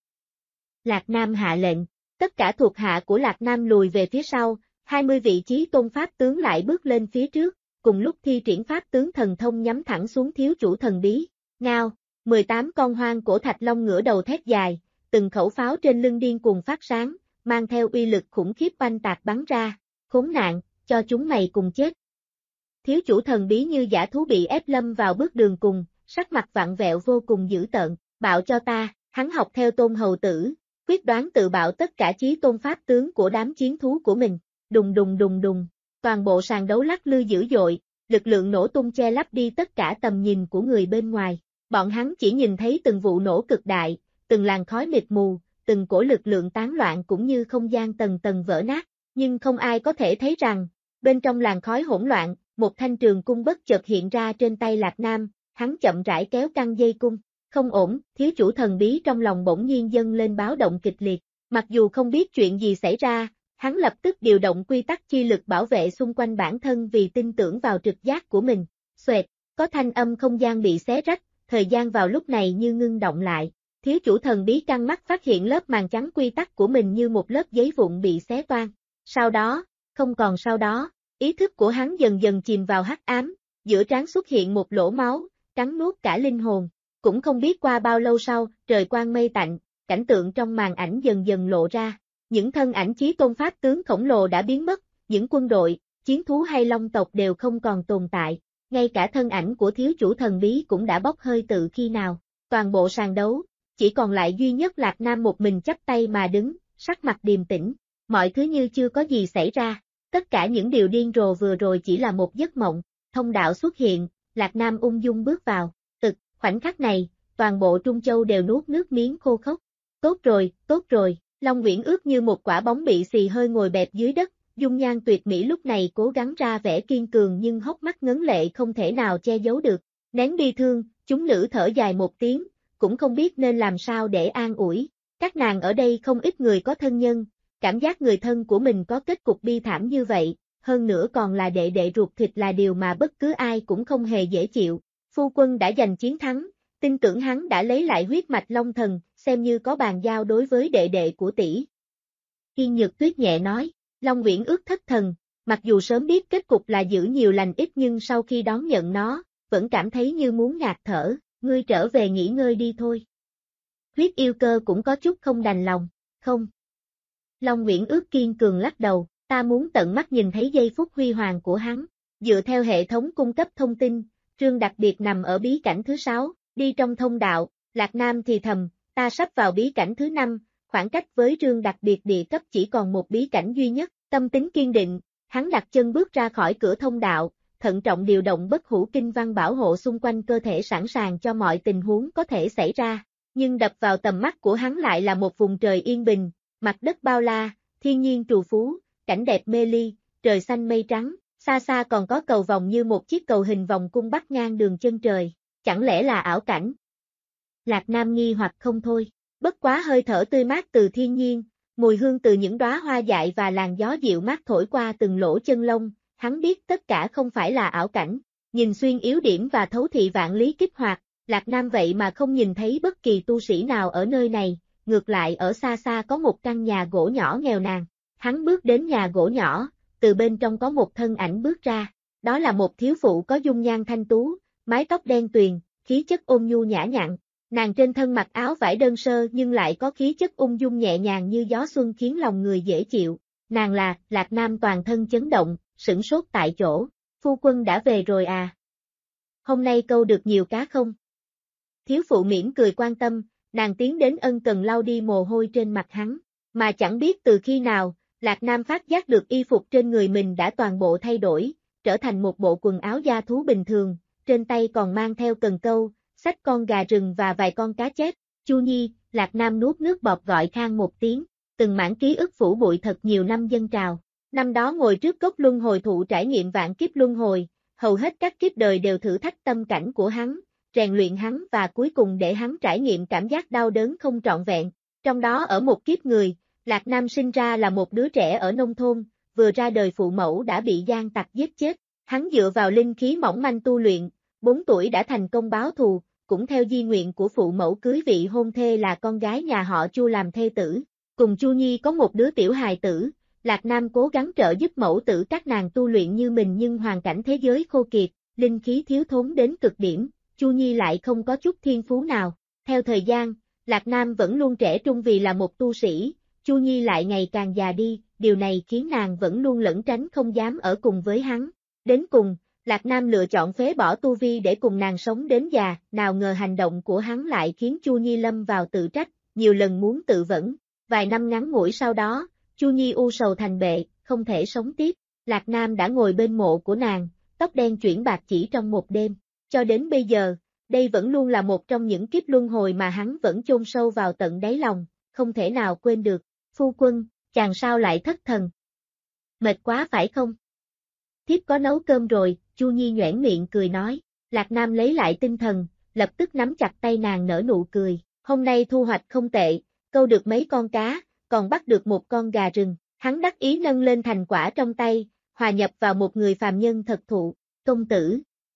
Lạc Nam hạ lệnh, tất cả thuộc hạ của Lạc Nam lùi về phía sau, 20 vị chí tôn pháp tướng lại bước lên phía trước, cùng lúc thi triển pháp tướng thần thông nhắm thẳng xuống thiếu chủ thần bí. Ngao, 18 con hoang cổ thạch long ngửa đầu thét dài, từng khẩu pháo trên lưng điên cuồng phát sáng, mang theo uy lực khủng khiếp oanh tạc bắn ra, khốn nạn, cho chúng mày cùng chết. Thiếu chủ thần bí như dã thú bị ép lâm vào bước đường cùng, sắc mặt vặn vẹo vô cùng dữ tợn, bạo cho ta, hắn học theo Tôn Hầu Tử, quyết đoán tự bạo tất cả chí tôn pháp tướng của đám chiến thú của mình, đùng đùng đùng đùng, toàn bộ sàn đấu lắc lư dữ dội, lực lượng nổ tung che lấp đi tất cả tầm nhìn của người bên ngoài, bọn hắn chỉ nhìn thấy từng vụ nổ cực đại, từng làn khói mịt mù, từng cổ lực lượng tán loạn cũng như không gian tầng tầng vỡ nát, nhưng không ai có thể thấy rằng, bên trong làn khói hỗn loạn, một thanh trường cung bất chợt hiện ra trên tay Lạc Nam, hắn chậm rãi kéo căng dây cung, không ổn, thiếu chủ thần bí trong lòng bỗng nhiên dâng lên báo động kịch liệt, mặc dù không biết chuyện gì xảy ra, hắn lập tức điều động quy tắc chi lực bảo vệ xung quanh bản thân vì tin tưởng vào trực giác của mình, xoẹt, có thanh âm không gian bị xé rách, thời gian vào lúc này như ngưng động lại. Thiếu chủ thần bí căng mắt phát hiện lớp màn trắng quy tắc của mình như một lớp giấy vụn bị xé toang. Sau đó, không còn sau đó, ý thức của hắn dần dần chìm vào hắc ám, giữa trán xuất hiện một lỗ máu, cắn nuốt cả linh hồn. Cũng không biết qua bao lâu sau, trời quang mây tạnh, cảnh tượng trong màn ảnh dần dần lộ ra. Những thân ảnh chí tôn pháp tướng khổng lồ đã biến mất, những quân đội, chiến thú hay long tộc đều không còn tồn tại. Ngay cả thân ảnh của thiếu chủ thần bí cũng đã bốc hơi từ khi nào. Toàn bộ sàn đấu, chỉ còn lại duy nhất Lạc Nam một mình chắp tay mà đứng, sắc mặt điềm tĩnh, mọi thứ như chưa có gì xảy ra, tất cả những điều điên rồ vừa rồi chỉ là một giấc mộng, thông đạo xuất hiện, Lạc Nam ung dung bước vào, khoảnh khắc này, toàn bộ Trung Châu đều nuốt nước miếng khô khốc, tốt rồi, Long Nguyễn Ước như một quả bóng bị xì hơi ngồi bẹp dưới đất, dung nhan tuyệt mỹ lúc này cố gắng ra vẻ kiên cường nhưng hốc mắt ngấn lệ không thể nào che giấu được, nén bi thương, chúng nữ thở dài một tiếng, cũng không biết nên làm sao để an ủi, các nàng ở đây không ít người có thân nhân, cảm giác người thân của mình có kết cục bi thảm như vậy, hơn nữa còn là đệ đệ ruột thịt là điều mà bất cứ ai cũng không hề dễ chịu, phu quân đã giành chiến thắng, tin tưởng hắn đã lấy lại huyết mạch Long Thần, xem như có bàn giao đối với đệ đệ của tỷ. Kiên Nhược Tuyết nhẹ nói, Long Nguyễn Ước thất thần, mặc dù sớm biết kết cục là giữ nhiều lành ít nhưng sau khi đón nhận nó, vẫn cảm thấy như muốn ngạt thở, ngươi trở về nghỉ ngơi đi thôi. Huyết Yêu Cơ cũng có chút không đành lòng, không. Long Nguyễn Ước kiên cường lắc đầu, ta muốn tận mắt nhìn thấy giây phút huy hoàng của hắn, dựa theo hệ thống cung cấp thông tin, Trương Đặc Biệt nằm ở bí cảnh thứ 6, đi trong thông đạo, Lạc Nam thì thầm, ta sắp vào bí cảnh thứ 5, khoảng cách với Trương Đặc Biệt địa cấp chỉ còn một bí cảnh duy nhất, tâm tính kiên định, hắn đặt chân bước ra khỏi cửa thông đạo, thận trọng điều động bất hủ kinh văn bảo hộ xung quanh cơ thể sẵn sàng cho mọi tình huống có thể xảy ra, nhưng đập vào tầm mắt của hắn lại là một vùng trời yên bình, mặt đất bao la, thiên nhiên trù phú, cảnh đẹp mê ly, trời xanh mây trắng, xa xa còn có cầu vòng như một chiếc cầu hình vòng cung bắc ngang đường chân trời, chẳng lẽ là ảo cảnh? Lạc Nam nghi hoặc không thôi, bất quá hơi thở tươi mát từ thiên nhiên, mùi hương từ những đóa hoa dại và làn gió dịu mát thổi qua từng lỗ chân lông, hắn biết tất cả không phải là ảo cảnh, nhìn xuyên yếu điểm và thấu thị vạn lý kích hoạt, Lạc Nam vậy mà không nhìn thấy bất kỳ tu sĩ nào ở nơi này, ngược lại ở xa xa có một căn nhà gỗ nhỏ nghèo nàn, hắn bước đến nhà gỗ nhỏ, từ bên trong có một thân ảnh bước ra, đó là một thiếu phụ có dung nhan thanh tú, mái tóc đen tuyền, khí chất ôn nhu nhã nhặn, nàng trên thân mặc áo vải đơn sơ nhưng lại có khí chất ung dung nhẹ nhàng như gió xuân khiến lòng người dễ chịu, nàng là, Lạc Nam toàn thân chấn động, sửng sốt tại chỗ, phu quân đã về rồi à? Hôm nay câu được nhiều cá không? Thiếu phụ mỉm cười quan tâm, nàng tiến đến ân cần lau đi mồ hôi trên mặt hắn, mà chẳng biết từ khi nào, Lạc Nam phát giác được y phục trên người mình đã toàn bộ thay đổi, trở thành một bộ quần áo da thú bình thường, trên tay còn mang theo cần câu, xách con gà rừng và vài con cá chép, Chu Nhi, Lạc Nam nuốt nước bọt gọi khang một tiếng, từng mảng ký ức phủ bụi thật nhiều năm dâng trào, năm đó ngồi trước cốc luân hồi thụ trải nghiệm vạn kiếp luân hồi, hầu hết các kiếp đời đều thử thách tâm cảnh của hắn, rèn luyện hắn và cuối cùng để hắn trải nghiệm cảm giác đau đớn không trọn vẹn, trong đó ở một kiếp người, Lạc Nam sinh ra là một đứa trẻ ở nông thôn, vừa ra đời phụ mẫu đã bị gian tặc giết chết, hắn dựa vào linh khí mỏng manh tu luyện, 4 tuổi đã thành công báo thù, cũng theo di nguyện của phụ mẫu cưới vị hôn thê là con gái nhà họ Chu làm thê tử, cùng Chu Nhi có một đứa tiểu hài tử, Lạc Nam cố gắng trợ giúp mẫu tử các nàng tu luyện như mình nhưng hoàn cảnh thế giới khô kiệt, linh khí thiếu thốn đến cực điểm, Chu Nhi lại không có chút thiên phú nào, theo thời gian, Lạc Nam vẫn luôn trẻ trung vì là một tu sĩ, Chu Nhi lại ngày càng già đi, điều này khiến nàng vẫn luôn lẩn tránh không dám ở cùng với hắn. Đến cùng, Lạc Nam lựa chọn phế bỏ tu vi để cùng nàng sống đến già, nào ngờ hành động của hắn lại khiến Chu Nhi lâm vào tự trách, nhiều lần muốn tự vẫn. Vài năm ngắn ngủi sau đó, Chu Nhi u sầu thành bệ, không thể sống tiếp. Lạc Nam đã ngồi bên mộ của nàng, tóc đen chuyển bạc chỉ trong một đêm. Cho đến bây giờ, đây vẫn luôn là một trong những kiếp luân hồi mà hắn vẫn chôn sâu vào tận đáy lòng, không thể nào quên được. Phu quân, chàng sao lại thất thần? Mệt quá phải không? Thiếp có nấu cơm rồi, Chu Nhi nhoẻn miệng cười nói. Lạc Nam lấy lại tinh thần, lập tức nắm chặt tay nàng nở nụ cười. Hôm nay thu hoạch không tệ, câu được mấy con cá, còn bắt được một con gà rừng. Hắn đắc ý nâng lên thành quả trong tay, hòa nhập vào một người phàm nhân thật thụ. Công tử.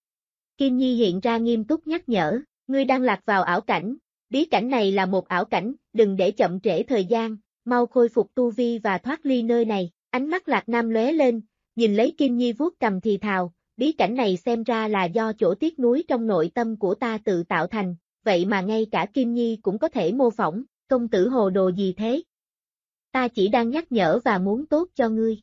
Kim Nhi hiện ra nghiêm túc nhắc nhở, ngươi đang lạc vào ảo cảnh. Bí cảnh này là một ảo cảnh, đừng để chậm trễ thời gian, mau khôi phục tu vi và thoát ly nơi này. Ánh mắt Lạc Nam lóe lên, nhìn lấy Kim Nhi vuốt cầm thì thào, bí cảnh này xem ra là do chỗ tiếc nuối trong nội tâm của ta tự tạo thành, vậy mà ngay cả Kim Nhi cũng có thể mô phỏng, công tử hồ đồ gì thế? Ta chỉ đang nhắc nhở và muốn tốt cho ngươi.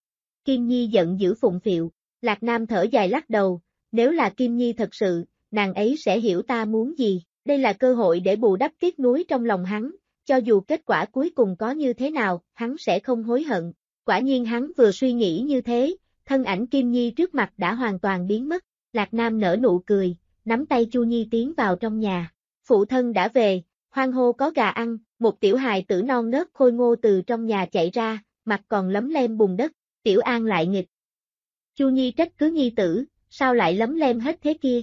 Kim Nhi giận dữ phụng phịu, Lạc Nam thở dài lắc đầu, nếu là Kim Nhi thật sự, nàng ấy sẽ hiểu ta muốn gì, đây là cơ hội để bù đắp tiếc nuối trong lòng hắn, cho dù kết quả cuối cùng có như thế nào, hắn sẽ không hối hận. Quả nhiên hắn vừa suy nghĩ như thế, thân ảnh Kim Nhi trước mặt đã hoàn toàn biến mất. Lạc Nam nở nụ cười, nắm tay Chu Nhi tiến vào trong nhà. Phụ thân đã về, hoan hô có gà ăn, một tiểu hài tử non nớt khôi ngô từ trong nhà chạy ra, mặt còn lấm lem bùn đất. Tiểu An lại nghịch. Chu Nhi trách cứ Nhi tử, sao lại lấm lem hết thế kia?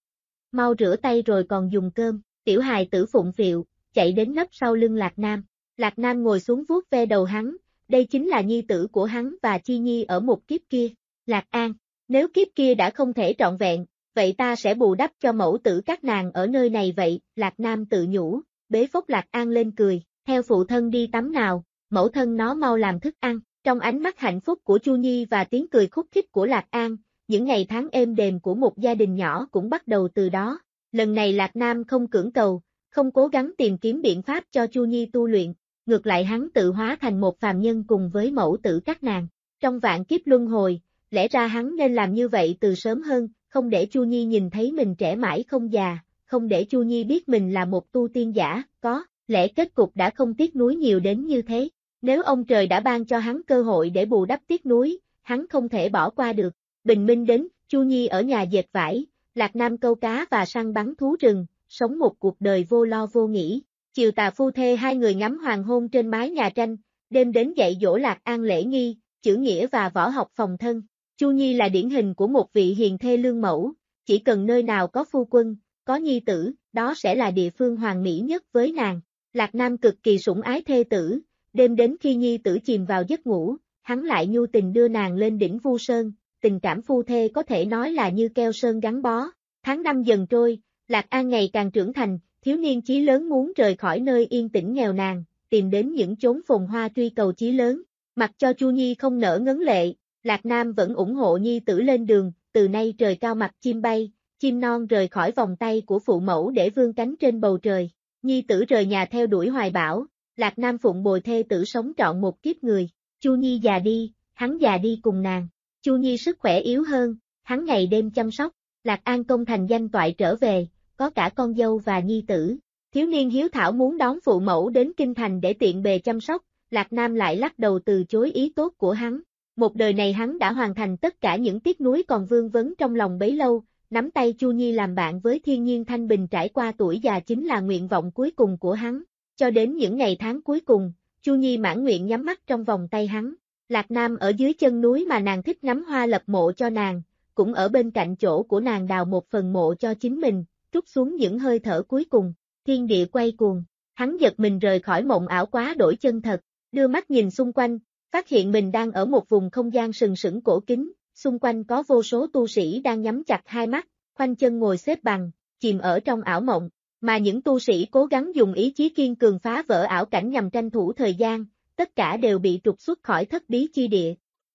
Mau rửa tay rồi còn dùng cơm. Tiểu hài tử phụng phịu, chạy đến nấp sau lưng Lạc Nam. Lạc Nam ngồi xuống vuốt ve đầu hắn, đây chính là nhi tử của hắn và Chi Nhi ở một kiếp kia. Lạc An, nếu kiếp kia đã không thể trọn vẹn, vậy ta sẽ bù đắp cho mẫu tử các nàng ở nơi này vậy. Lạc Nam tự nhủ, bế phốc Lạc An lên cười, theo phụ thân đi tắm nào, mẫu thân nó mau làm thức ăn. Trong ánh mắt hạnh phúc của Chu Nhi và tiếng cười khúc khích của Lạc An, những ngày tháng êm đềm của một gia đình nhỏ cũng bắt đầu từ đó. Lần này Lạc Nam không cưỡng cầu, không cố gắng tìm kiếm biện pháp cho Chu Nhi tu luyện, ngược lại hắn tự hóa thành một phàm nhân cùng với mẫu tử các nàng. Trong vạn kiếp luân hồi, lẽ ra hắn nên làm như vậy từ sớm hơn, không để Chu Nhi nhìn thấy mình trẻ mãi không già, không để Chu Nhi biết mình là một tu tiên giả, có lẽ kết cục đã không tiếc nuối nhiều đến như thế. Nếu ông trời đã ban cho hắn cơ hội để bù đắp tiếc nuối, hắn không thể bỏ qua được. Bình minh đến, Chu Nhi ở nhà dệt vải, Lạc Nam câu cá và săn bắn thú rừng, sống một cuộc đời vô lo vô nghĩ. Chiều tà phu thê hai người ngắm hoàng hôn trên mái nhà tranh, đêm đến dạy dỗ Lạc An lễ nghi, chữ nghĩa và võ học phòng thân. Chu Nhi là điển hình của một vị hiền thê lương mẫu, chỉ cần nơi nào có phu quân, có nhi tử, đó sẽ là địa phương hoàn mỹ nhất với nàng. Lạc Nam cực kỳ sủng ái thê tử, đêm đến khi nhi tử chìm vào giấc ngủ, hắn lại nhu tình đưa nàng lên đỉnh Vu Sơn, tình cảm phu thê có thể nói là như keo sơn gắn bó. Tháng năm dần trôi, Lạc An ngày càng trưởng thành, thiếu niên chí lớn muốn rời khỏi nơi yên tĩnh nghèo nàn, tìm đến những chốn phồn hoa truy cầu chí lớn. Mặc cho Chu Nhi không nỡ ngấn lệ, Lạc Nam vẫn ủng hộ nhi tử lên đường, từ nay trời cao mặt chim bay, chim non rời khỏi vòng tay của phụ mẫu để vươn cánh trên bầu trời. Nhi tử rời nhà theo đuổi hoài bão, Lạc Nam phụng bồi thê tử sống trọn một kiếp người. Chu Nhi già đi, hắn già đi cùng nàng. Chu Nhi sức khỏe yếu hơn, hắn ngày đêm chăm sóc. Lạc An công thành danh toại trở về, có cả con dâu và nhi tử. Thiếu niên hiếu thảo muốn đón phụ mẫu đến kinh thành để tiện bề chăm sóc, Lạc Nam lại lắc đầu từ chối ý tốt của hắn. Một đời này hắn đã hoàn thành tất cả những tiếc nuối còn vương vấn trong lòng bấy lâu, nắm tay Chu Nhi làm bạn với thiên nhiên thanh bình trải qua tuổi già chính là nguyện vọng cuối cùng của hắn. Cho đến những ngày tháng cuối cùng, Chu Nhi mãn nguyện nhắm mắt trong vòng tay hắn. Lạc Nam ở dưới chân núi mà nàng thích ngắm hoa lập mộ cho nàng, cũng ở bên cạnh chỗ của nàng đào một phần mộ cho chính mình, trút xuống những hơi thở cuối cùng. Thiên địa quay cuồng, hắn giật mình rời khỏi mộng ảo quá đổi chân thật, đưa mắt nhìn xung quanh, phát hiện mình đang ở một vùng không gian sừng sững cổ kính, xung quanh có vô số tu sĩ đang nhắm chặt hai mắt, khoanh chân ngồi xếp bằng, chìm ở trong ảo mộng, mà những tu sĩ cố gắng dùng ý chí kiên cường phá vỡ ảo cảnh nhằm tranh thủ thời gian, tất cả đều bị trục xuất khỏi thất bí chi địa.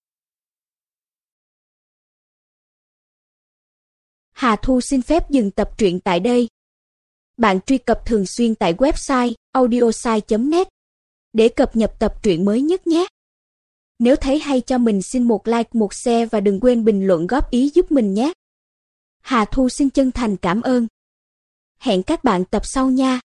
Hà Thu xin phép dừng tập truyện tại đây. Bạn truy cập thường xuyên tại website audiosai.net để cập nhật tập truyện mới nhất nhé. Nếu thấy hay cho mình xin một like, một share và đừng quên bình luận góp ý giúp mình nhé. Hà Thu xin chân thành cảm ơn. Hẹn các bạn tập sau nha.